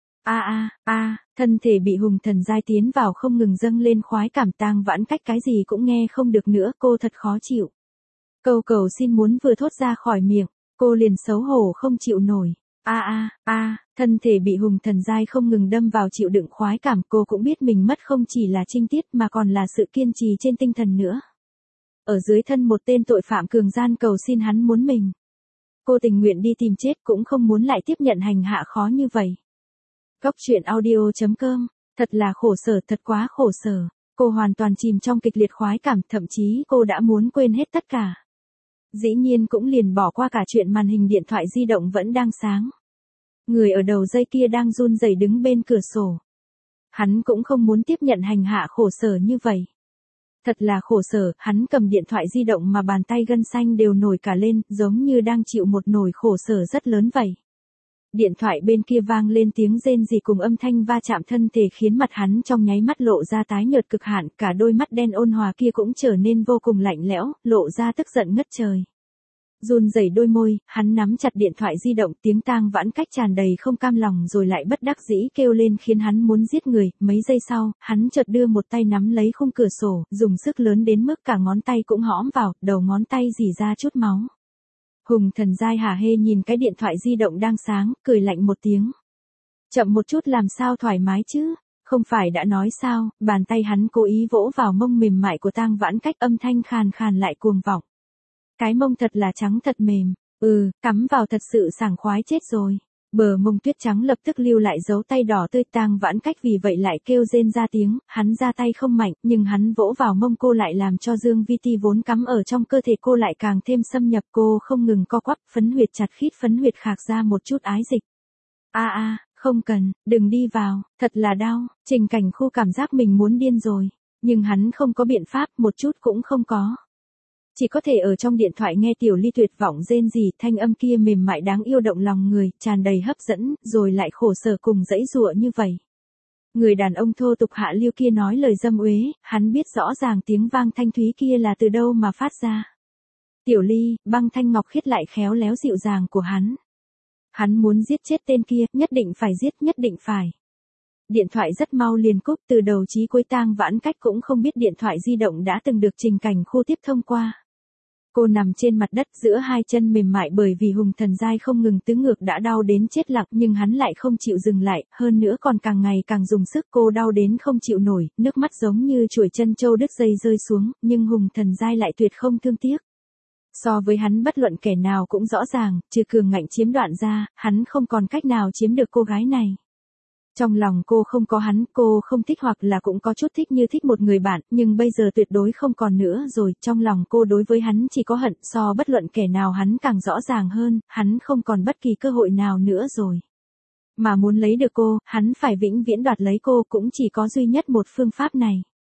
Thân thể bị Hùng Thần Giai tiến vào không ngừng dâng lên khoái cảm, Tang Vãn Cách cái gì cũng nghe không được nữa, cô thật khó chịu. Câu cầu xin muốn vừa thốt ra khỏi miệng, cô liền xấu hổ không chịu nổi. Thân thể bị Hùng Thần Giai không ngừng đâm vào chịu đựng khoái cảm, cô cũng biết mình mất không chỉ là trinh tiết mà còn là sự kiên trì trên tinh thần nữa. Ở dưới thân một tên tội phạm cường gian cầu xin hắn muốn mình. Cô tình nguyện đi tìm chết cũng không muốn lại tiếp nhận hành hạ khó như vậy. Cóc truyện audio.com, thật là khổ sở, thật quá khổ sở. Cô hoàn toàn chìm trong kịch liệt khoái cảm, thậm chí cô đã muốn quên hết tất cả. Dĩ nhiên cũng liền bỏ qua cả chuyện màn hình điện thoại di động vẫn đang sáng. Người ở đầu dây kia đang run rẩy đứng bên cửa sổ. Hắn cũng không muốn tiếp nhận hành hạ khổ sở như vậy. Thật là khổ sở, hắn cầm điện thoại di động mà bàn tay gân xanh đều nổi cả lên, giống như đang chịu một nỗi khổ sở rất lớn vậy. Điện thoại bên kia vang lên tiếng rên rỉ cùng âm thanh va chạm thân thể khiến mặt hắn trong nháy mắt lộ ra tái nhợt cực hạn, cả đôi mắt đen ôn hòa kia cũng trở nên vô cùng lạnh lẽo, lộ ra tức giận ngất trời. Run rẩy đôi môi, hắn nắm chặt điện thoại di động, tiếng Tang Vãn Cách tràn đầy không cam lòng rồi lại bất đắc dĩ kêu lên khiến hắn muốn giết người. Mấy giây sau, hắn chợt đưa một tay nắm lấy khung cửa sổ, dùng sức lớn đến mức cả ngón tay cũng hõm vào, đầu ngón tay rỉ ra chút máu. Hùng Thần Giai hả hê nhìn cái điện thoại di động đang sáng, cười lạnh một tiếng. Chậm một chút làm sao thoải mái chứ? Không phải đã nói sao? Bàn tay hắn cố ý vỗ vào mông mềm mại của Tang Vãn Cách, âm thanh khàn khàn lại cuồng vọng. Cái mông thật là trắng thật mềm, cắm vào thật sự sảng khoái chết rồi. Bờ mông tuyết trắng lập tức lưu lại dấu tay đỏ tươi. Tang Vãn Cách vì vậy lại kêu rên ra tiếng, hắn ra tay không mạnh, nhưng hắn vỗ vào mông cô lại làm cho Dương Vi Ti vốn cắm ở trong cơ thể cô lại càng thêm xâm nhập. Cô không ngừng co quắp, phấn huyệt chặt khít, phấn huyệt khạc ra một chút ái dịch. Không cần, đừng đi vào, thật là đau. Trình Cảnh Khu cảm giác mình muốn điên rồi, nhưng hắn không có biện pháp, một chút cũng không có. Chỉ có thể ở trong điện thoại nghe Tiểu Ly tuyệt vọng rên rỉ, thanh âm kia mềm mại đáng yêu động lòng người, tràn đầy hấp dẫn, rồi lại khổ sở cùng dãy dụa như vậy. Người đàn ông thô tục hạ lưu kia nói lời dâm uế, hắn biết rõ ràng tiếng vang thanh thúy kia là từ đâu mà phát ra. Tiểu Ly, băng thanh ngọc khiết lại khéo léo dịu dàng của hắn. Hắn muốn giết chết tên kia, nhất định phải giết, nhất định phải. Điện thoại rất mau liền cúp, từ đầu chí cuối Tang Vãn Cách cũng không biết điện thoại di động đã từng được Trình Cảnh Khu tiếp thông qua. Cô nằm trên mặt đất giữa hai chân mềm mại bởi vì Hùng Thần Giai không ngừng tứ ngược đã đau đến chết lặng, nhưng hắn lại không chịu dừng lại, hơn nữa còn càng ngày càng dùng sức. Cô đau đến không chịu nổi, nước mắt giống như chuỗi chân trâu đứt dây rơi xuống, nhưng Hùng Thần Giai lại tuyệt không thương tiếc. So với hắn bất luận kẻ nào cũng rõ ràng, trừ cường ngạnh chiếm đoạt ra, hắn không còn cách nào chiếm được cô gái này. Trong lòng cô không có hắn, cô không thích hoặc là cũng có chút thích như thích một người bạn, nhưng bây giờ tuyệt đối không còn nữa rồi. Trong lòng cô đối với hắn chỉ có hận, so bất luận kẻ nào hắn càng rõ ràng hơn, hắn không còn bất kỳ cơ hội nào nữa rồi. Mà muốn lấy được cô, hắn phải vĩnh viễn đoạt lấy cô, cũng chỉ có duy nhất một phương pháp này.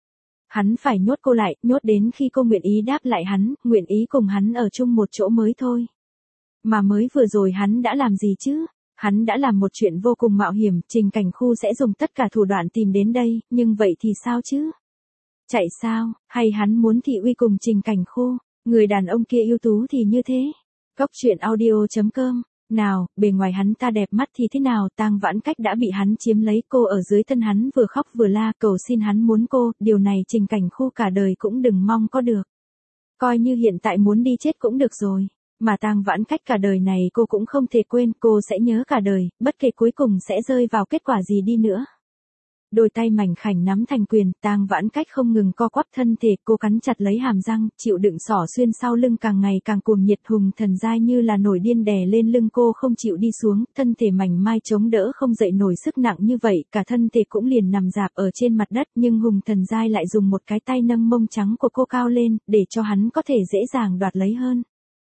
Hắn phải nhốt cô lại, nhốt đến khi cô nguyện ý đáp lại hắn, nguyện ý cùng hắn ở chung một chỗ mới thôi. Mà mới vừa rồi hắn đã làm gì chứ? Hắn đã làm một chuyện vô cùng mạo hiểm, Trình Cảnh Khu sẽ dùng tất cả thủ đoạn tìm đến đây, nhưng vậy thì sao chứ? Chạy sao, hay hắn muốn thị uy cùng Trình Cảnh Khu? Người đàn ông kia ưu tú thì như thế. Cốc truyện audio.com. Nào, bề ngoài hắn ta đẹp mắt thì thế nào? Tang Vãn Cách đã bị hắn chiếm lấy, cô ở dưới thân hắn vừa khóc vừa la cầu xin hắn muốn cô, điều này Trình Cảnh Khu cả đời cũng đừng mong có được. Coi như hiện tại muốn đi chết cũng được rồi. Mà Tang Vãn Cách cả đời này cô cũng không thể quên, cô sẽ nhớ cả đời, bất kể cuối cùng sẽ rơi vào kết quả gì đi nữa. Đôi tay mảnh khảnh nắm thành quyền, Tang Vãn Cách không ngừng co quắp thân thể, cô cắn chặt lấy hàm răng, chịu đựng xỏ xuyên sau lưng càng ngày càng cuồng nhiệt. Hùng Thần Giai như là nổi điên đè lên lưng cô không chịu đi xuống, thân thể mảnh mai chống đỡ không dậy nổi sức nặng như vậy, cả thân thể cũng liền nằm rạp ở trên mặt đất, nhưng Hùng Thần Giai lại dùng một cái tay nâng mông trắng của cô cao lên, để cho hắn có thể dễ dàng đoạt lấy hơn.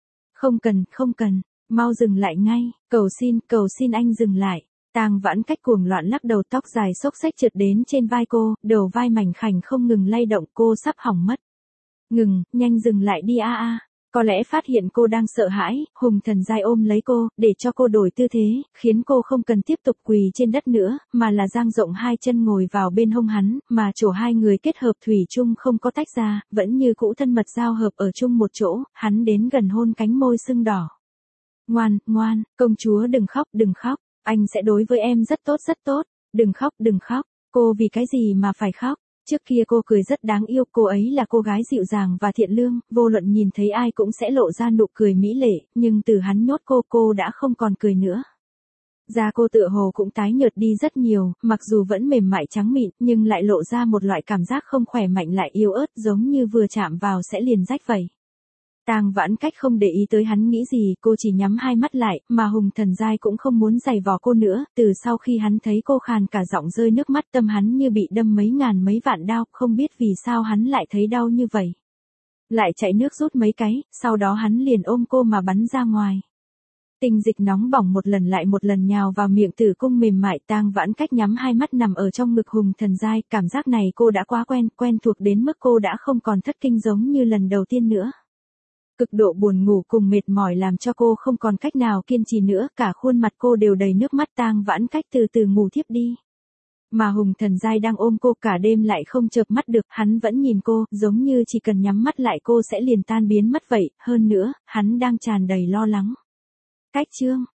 Không cần, mau dừng lại ngay, cầu xin anh dừng lại. Tang Vãn Cách cuồng loạn lắc đầu, tóc dài xốc xếch trượt đến trên vai cô, đầu vai mảnh khảnh không ngừng lay động, cô sắp hỏng mất. Ngừng, nhanh dừng lại đi Có lẽ phát hiện cô đang sợ hãi, Hùng Thần Giai ôm lấy cô, để cho cô đổi tư thế, khiến cô không cần tiếp tục quỳ trên đất nữa, mà là dang rộng hai chân ngồi vào bên hông hắn, mà chỗ hai người kết hợp thủy chung không có tách ra, vẫn như cũ thân mật giao hợp ở chung một chỗ. Hắn đến gần hôn cánh môi sưng đỏ. Ngoan, công chúa đừng khóc, anh sẽ đối với em rất tốt, đừng khóc, cô vì cái gì mà phải khóc? Trước kia cô cười rất đáng yêu, cô ấy là cô gái dịu dàng và thiện lương, vô luận nhìn thấy ai cũng sẽ lộ ra nụ cười mỹ lệ, nhưng từ hắn nhốt cô đã không còn cười nữa. Da cô tựa hồ cũng tái nhợt đi rất nhiều, mặc dù vẫn mềm mại trắng mịn, nhưng lại lộ ra một loại cảm giác không khỏe mạnh lại yếu ớt, giống như vừa chạm vào sẽ liền rách vậy. Tang Vãn Cách không để ý tới hắn nghĩ gì, cô chỉ nhắm hai mắt lại, mà Hùng Thần Giai cũng không muốn giày vò cô nữa, từ sau khi hắn thấy cô khàn cả giọng rơi nước mắt, tâm hắn như bị đâm mấy ngàn mấy vạn đao, không biết vì sao hắn lại thấy đau như vậy. Lại chạy nước rút mấy cái, sau đó hắn liền ôm cô mà bắn ra ngoài. Tinh dịch nóng bỏng một lần lại một lần nhào vào miệng tử cung mềm mại. Tang Vãn Cách nhắm hai mắt nằm ở trong ngực Hùng Thần Giai, cảm giác này cô đã quá quen thuộc đến mức cô đã không còn thất kinh giống như lần đầu tiên nữa. Cực độ buồn ngủ cùng mệt mỏi làm cho cô không còn cách nào kiên trì nữa, cả khuôn mặt cô đều đầy nước mắt. Tang Vãn Cách từ từ ngủ thiếp đi. Mà Hùng Thần Giai đang ôm cô cả đêm lại không chợp mắt được, hắn vẫn nhìn cô, giống như chỉ cần nhắm mắt lại cô sẽ liền tan biến mất vậy, hơn nữa, hắn đang tràn đầy lo lắng. Cách chương